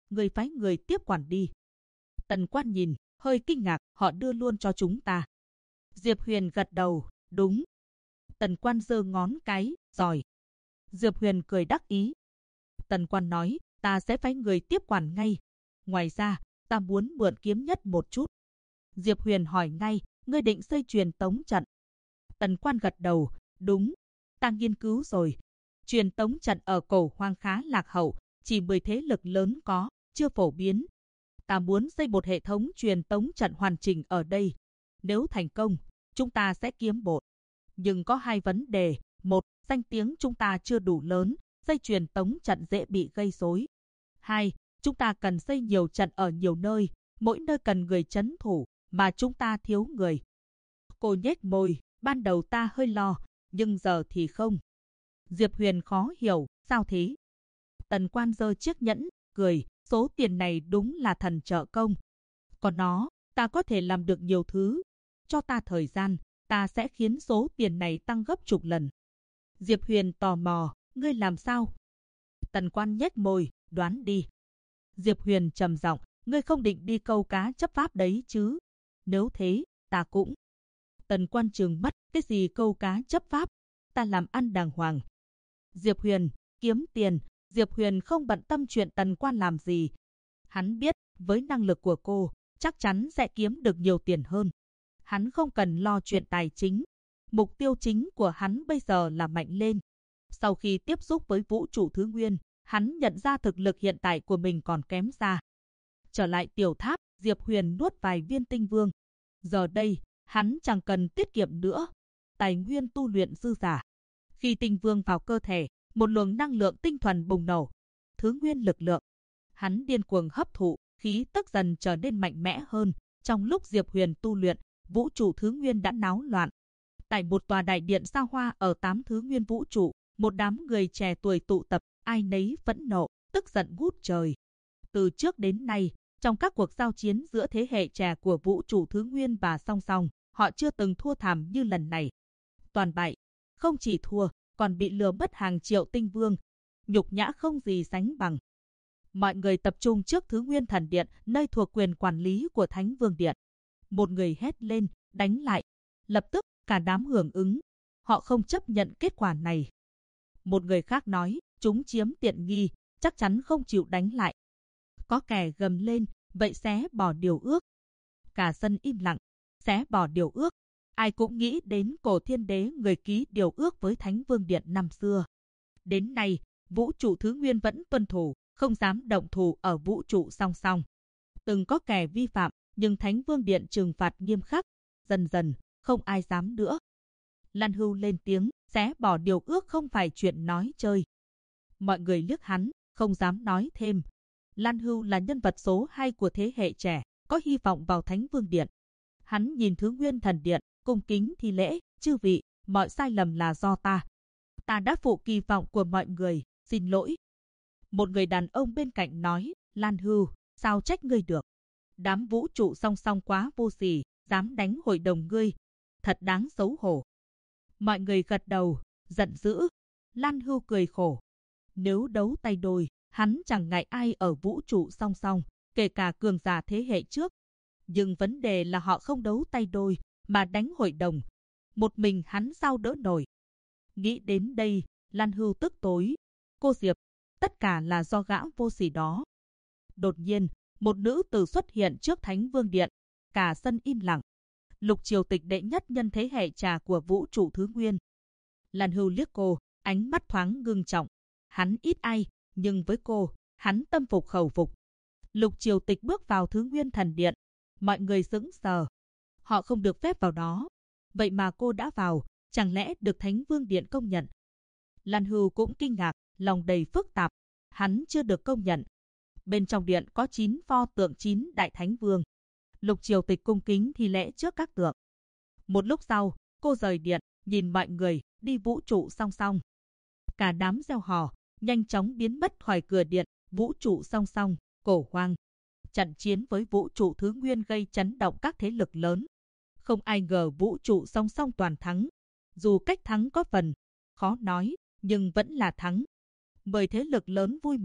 người phái người tiếp quản đi. Tần Quan nhìn, hơi kinh ngạc, họ đưa luôn cho chúng ta. Diệp Huyền gật đầu, đúng. Tần Quan giơ ngón cái, giỏi. Diệp Huyền cười đắc ý. Tần Quan nói, ta sẽ phái người tiếp quản ngay. Ngoài ra, ta muốn mượn kiếm nhất một chút. Diệp Huyền hỏi ngay, ngươi định xây truyền tống trận? Tần Quan gật đầu, đúng. Ta nghiên cứu rồi. Truyền tống trận ở Cổ Hoang khá lạc hậu, chỉ 10 thế lực lớn có, chưa phổ biến. Ta muốn xây một hệ thống truyền tống trận hoàn chỉnh ở đây. Nếu thành công, chúng ta sẽ kiếm bội. Nhưng có hai vấn đề. Một, danh tiếng chúng ta chưa đủ lớn, xây truyền tống trận dễ bị gây rối. Hai, chúng ta cần xây nhiều trận ở nhiều nơi, mỗi nơi cần người trấn thủ, mà chúng ta thiếu người. Cô nhếch môi, ban đầu ta hơi lo, nhưng giờ thì không. Diệp Huyền khó hiểu, sao thế? Tần Quan giơ chiếc nhẫn, cười, số tiền này đúng là thần trợ công. Còn nó, ta có thể làm được nhiều thứ. Cho ta thời gian, ta sẽ khiến số tiền này tăng gấp chục lần. Diệp Huyền tò mò, ngươi làm sao? Tần Quan nhếch môi, đoán đi. Diệp Huyền trầm giọng, ngươi không định đi câu cá chấp pháp đấy chứ? Nếu thế, ta cũng. Tần Quan trừng mắt, cái gì câu cá chấp pháp? Ta làm ăn đàng hoàng. Diệp Huyền, kiếm tiền. Diệp Huyền không bận tâm chuyện Tần Quan làm gì. Hắn biết, với năng lực của cô, chắc chắn sẽ kiếm được nhiều tiền hơn. Hắn không cần lo chuyện tài chính. Mục tiêu chính của hắn bây giờ là mạnh lên. Sau khi tiếp xúc với vũ trụ thứ nguyên, hắn nhận ra thực lực hiện tại của mình còn kém xa. Trở lại tiểu tháp, Diệp Huyền nuốt vài viên tinh vương. Giờ đây, hắn chẳng cần tiết kiệm nữa. Tài nguyên tu luyện dư giả. Khi tinh vương vào cơ thể, một luồng năng lượng tinh thuần bùng nổ. Thứ nguyên lực lượng. Hắn điên cuồng hấp thụ, khí tức dần trở nên mạnh mẽ hơn. Trong lúc Diệp Huyền tu luyện, vũ trụ thứ nguyên đã náo loạn. Tại một tòa đại điện xa hoa ở 8 thứ nguyên vũ trụ, một đám người trẻ tuổi tụ tập, ai nấy phẫn nộ, tức giận ngút trời. Từ trước đến nay, trong các cuộc giao chiến giữa thế hệ trẻ của vũ trụ thứ nguyên và song song, họ chưa từng thua thảm như lần này. Toàn bại, không chỉ thua, còn bị lừa mất hàng triệu tinh vương, nhục nhã không gì sánh bằng. Mọi người tập trung trước thứ nguyên thần điện, nơi thuộc quyền quản lý của Thánh Vương Điện. Một người hét lên, đánh lại. Lập tức, cả đám hưởng ứng. Họ không chấp nhận kết quả này. Một người khác nói, chúng chiếm tiện nghi, chắc chắn không chịu đánh lại. Có kẻ gầm lên, vậy xé bỏ điều ước. Cả sân im lặng, xé bỏ điều ước. Ai cũng nghĩ đến Cổ Thiên Đế, người ký điều ước với Thánh Vương Điện năm xưa. Đến nay, vũ trụ thứ nguyên vẫn tuân thủ, không dám động thủ ở vũ trụ song song. Từng có kẻ vi phạm, nhưng Thánh Vương Điện trừng phạt nghiêm khắc. Dần dần, không ai dám nữa. Lan Hưu lên tiếng, xé bỏ điều ước không phải chuyện nói chơi. Mọi người liếc hắn, không dám nói thêm. Lan Hưu là nhân vật số 2 của thế hệ trẻ, có hy vọng vào Thánh Vương Điện. Hắn nhìn Thứ Nguyên Thần Điện, cung kính thi lễ, chư vị, mọi sai lầm là do ta. Ta đã phụ kỳ vọng của mọi người, xin lỗi. Một người đàn ông bên cạnh nói, Lan Hưu, sao trách ngươi được? Đám vũ trụ song song quá vô sỉ, dám đánh hội đồng ngươi. Thật đáng xấu hổ. Mọi người gật đầu, giận dữ. Lan Hưu cười khổ. Nếu đấu tay đôi, hắn chẳng ngại ai ở vũ trụ song song, kể cả cường giả thế hệ trước. Nhưng vấn đề là họ không đấu tay đôi, mà đánh hội đồng. Một mình hắn sao đỡ nổi. Nghĩ đến đây, Lan Hưu tức tối. Cô Diệp, tất cả là do gã vô sỉ đó. Đột nhiên, một nữ tử xuất hiện trước Thánh Vương Điện. Cả sân im lặng. Lục Triều Tịch đệ nhất nhân thế hệ trà của vũ trụ thứ nguyên. Lan Hưu liếc cô, ánh mắt thoáng ngưng trọng. Hắn ít ai, nhưng với cô, hắn tâm phục khẩu phục. Lục Triều Tịch bước vào Thứ Nguyên Thần Điện. Mọi người sững sờ. Họ không được phép vào đó. Vậy mà cô đã vào, chẳng lẽ được Thánh Vương Điện công nhận? Lan Hưu cũng kinh ngạc, lòng đầy phức tạp. Hắn chưa được công nhận. Bên trong điện có 9 pho tượng 9 Đại Thánh Vương. Lục Triều Tịch cung kính thi lễ trước các tượng. Một lúc sau, cô rời điện, nhìn mọi người, đi vũ trụ song song. Cả đám reo hò, nhanh chóng biến mất khỏi cửa điện, vũ trụ song song, Cổ Hoang. Trận chiến với vũ trụ thứ nguyên gây chấn động các thế lực lớn. Không ai ngờ vũ trụ song song toàn thắng. Dù cách thắng có phần khó nói, nhưng vẫn là thắng. 10 thế lực lớn vui mừng,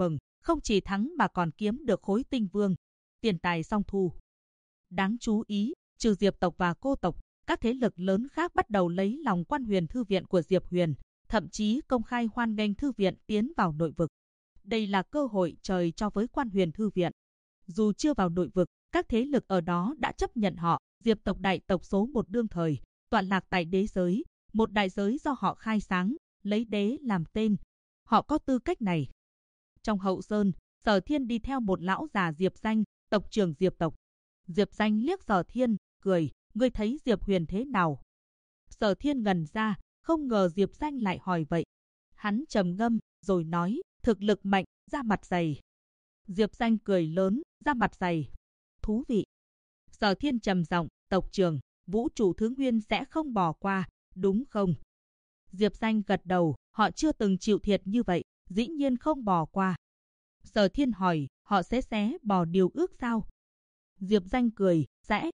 không chỉ thắng mà còn kiếm được khối tinh vương, tiền tài song thu. Đáng chú ý, trừ Diệp tộc và Cô tộc, các thế lực lớn khác bắt đầu lấy lòng Quan Huyền Thư viện của Diệp Huyền, thậm chí công khai hoan nghênh thư viện tiến vào nội vực. Đây là cơ hội trời cho với Quan Huyền Thư viện. Dù chưa vào nội vực, các thế lực ở đó đã chấp nhận họ. Diệp tộc đại tộc số 1 đương thời, tọa lạc tại đế giới, một đại giới do họ khai sáng, lấy đế làm tên. Họ có tư cách này. Trong hậu sơn, Sở Thiên đi theo một lão già Diệp Danh, tộc trưởng Diệp tộc. Diệp Danh liếc Sở Thiên, cười, ngươi thấy Diệp Huyền thế nào? Sở Thiên ngẩn ra, không ngờ Diệp Danh lại hỏi vậy. Hắn trầm ngâm, rồi nói, thực lực mạnh, da mặt dày. Diệp Danh cười lớn, da mặt dày. Thú vị. Sở Thiên trầm giọng, tộc trưởng, vũ trụ thứ nguyên sẽ không bỏ qua, đúng không? Diệp Danh gật đầu, họ chưa từng chịu thiệt như vậy, dĩ nhiên không bỏ qua. Sở Thiên hỏi, họ sẽ xé bỏ điều ước sao? Diệp Danh cười, sẽ.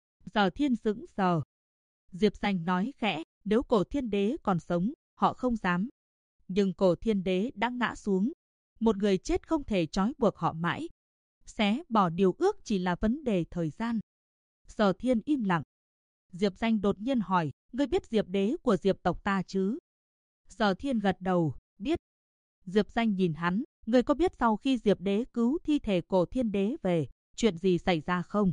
Sở Thiên sững sờ. Diệp Danh nói khẽ, nếu Cổ Thiên Đế còn sống, họ không dám. Nhưng Cổ Thiên Đế đã ngã xuống. Một người chết không thể trói buộc họ mãi. Xé bỏ điều ước chỉ là vấn đề thời gian. Sở Thiên im lặng. Diệp Danh đột nhiên hỏi, ngươi biết Diệp Đế của Diệp tộc ta chứ? Sở Thiên gật đầu, biết. Diệp Danh nhìn hắn, ngươi có biết sau khi Diệp Đế cứu thi thể Cổ Thiên Đế về, chuyện gì xảy ra không?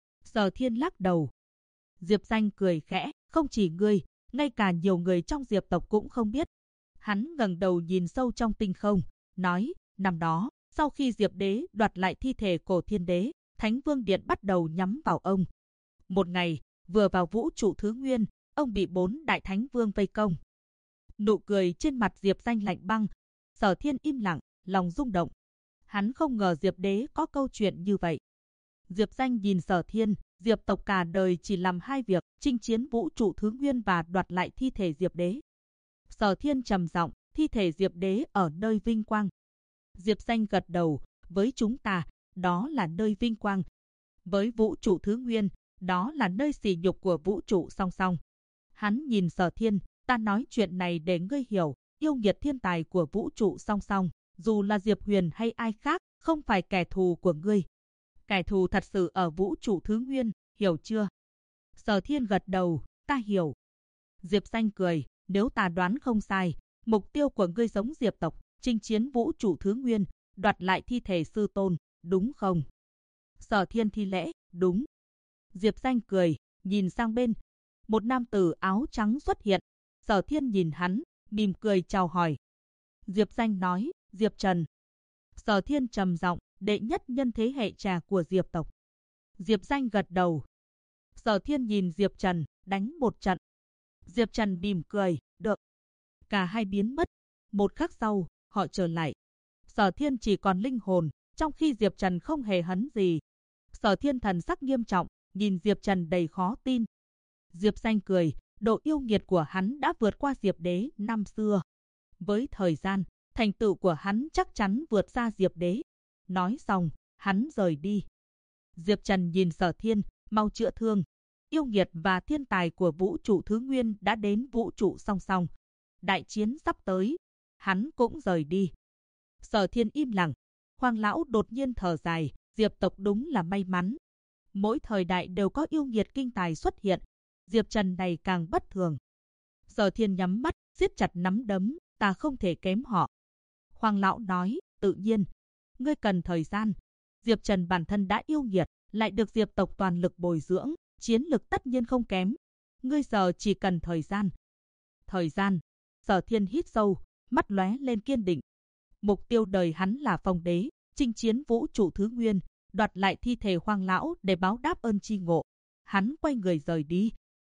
Sở Thiên lắc đầu. Diệp Danh cười khẽ, không chỉ ngươi, ngay cả nhiều người trong Diệp tộc cũng không biết. Hắn ngẩng đầu nhìn sâu trong tinh không, nói, năm đó, sau khi Diệp Đế đoạt lại thi thể Cổ Thiên Đế, Thánh Vương Điện bắt đầu nhắm vào ông. Một ngày, vừa vào vũ trụ thứ nguyên, ông bị 4 đại thánh vương vây công. Nụ cười trên mặt Diệp Danh lạnh băng. Sở Thiên im lặng, lòng rung động. Hắn không ngờ Diệp Đế có câu chuyện như vậy. Diệp Danh nhìn Sở Thiên, Diệp tộc cả đời chỉ làm 2 việc, chinh chiến vũ trụ thứ nguyên và đoạt lại thi thể Diệp Đế. Sở Thiên trầm giọng, thi thể Diệp Đế ở nơi vinh quang. Diệp Danh gật đầu, với chúng ta, đó là nơi vinh quang. Với vũ trụ thứ nguyên, đó là nơi sỉ nhục của vũ trụ song song. Hắn nhìn Sở Thiên, ta nói chuyện này để ngươi hiểu, yêu nghiệt thiên tài của vũ trụ song song, dù là Diệp Huyền hay ai khác, không phải kẻ thù của ngươi. Kẻ thù thật sự ở vũ trụ thứ nguyên, hiểu chưa? Sở Thiên gật đầu, ta hiểu. Diệp Danh cười, nếu ta đoán không sai, mục tiêu của ngươi giống Diệp tộc, chinh chiến vũ trụ thứ nguyên, đoạt lại thi thể sư tôn, đúng không? Sở Thiên thi lễ, đúng. Diệp Danh cười, nhìn sang bên. Một nam tử áo trắng xuất hiện. Sở Thiên nhìn hắn, mỉm cười chào hỏi. Diệp Danh nói, Diệp Trần. Sở Thiên trầm giọng, đệ nhất nhân thế hệ trẻ của Diệp tộc. Diệp Danh gật đầu. Sở Thiên nhìn Diệp Trần, đánh một trận. Diệp Trần mỉm cười, được. Cả hai biến mất. Một khắc sau, họ trở lại. Sở Thiên chỉ còn linh hồn, trong khi Diệp Trần không hề hấn gì. Sở Thiên thần sắc nghiêm trọng, nhìn Diệp Trần đầy khó tin. Diệp Danh cười, độ yêu nghiệt của hắn đã vượt qua Diệp Đế năm xưa. Với thời gian, thành tựu của hắn chắc chắn vượt xa Diệp Đế. Nói xong, hắn rời đi. Diệp Trần nhìn Sở Thiên, mau chữa thương. Yêu nghiệt và thiên tài của vũ trụ thứ nguyên đã đến vũ trụ song song. Đại chiến sắp tới, hắn cũng rời đi. Sở Thiên im lặng. Hoàng lão đột nhiên thở dài, Diệp tộc đúng là may mắn. Mỗi thời đại đều có yêu nghiệt kinh tài xuất hiện. Diệp Trần này càng bất thường. Sở Thiên nhắm mắt, siết chặt nắm đấm, ta không thể kém họ. Hoàng lão nói, tự nhiên, ngươi cần thời gian. Diệp Trần bản thân đã yêu nghiệt, lại được Diệp tộc toàn lực bồi dưỡng, chiến lực tất nhiên không kém. Ngươi giờ chỉ cần thời gian. Thời gian. Sở Thiên hít sâu, mắt lóe lên kiên định. Mục tiêu đời hắn là phong đế, chinh chiến vũ trụ thứ nguyên, đoạt lại thi thể Hoàng lão để báo đáp ơn chi ngộ. Hắn quay người rời đi.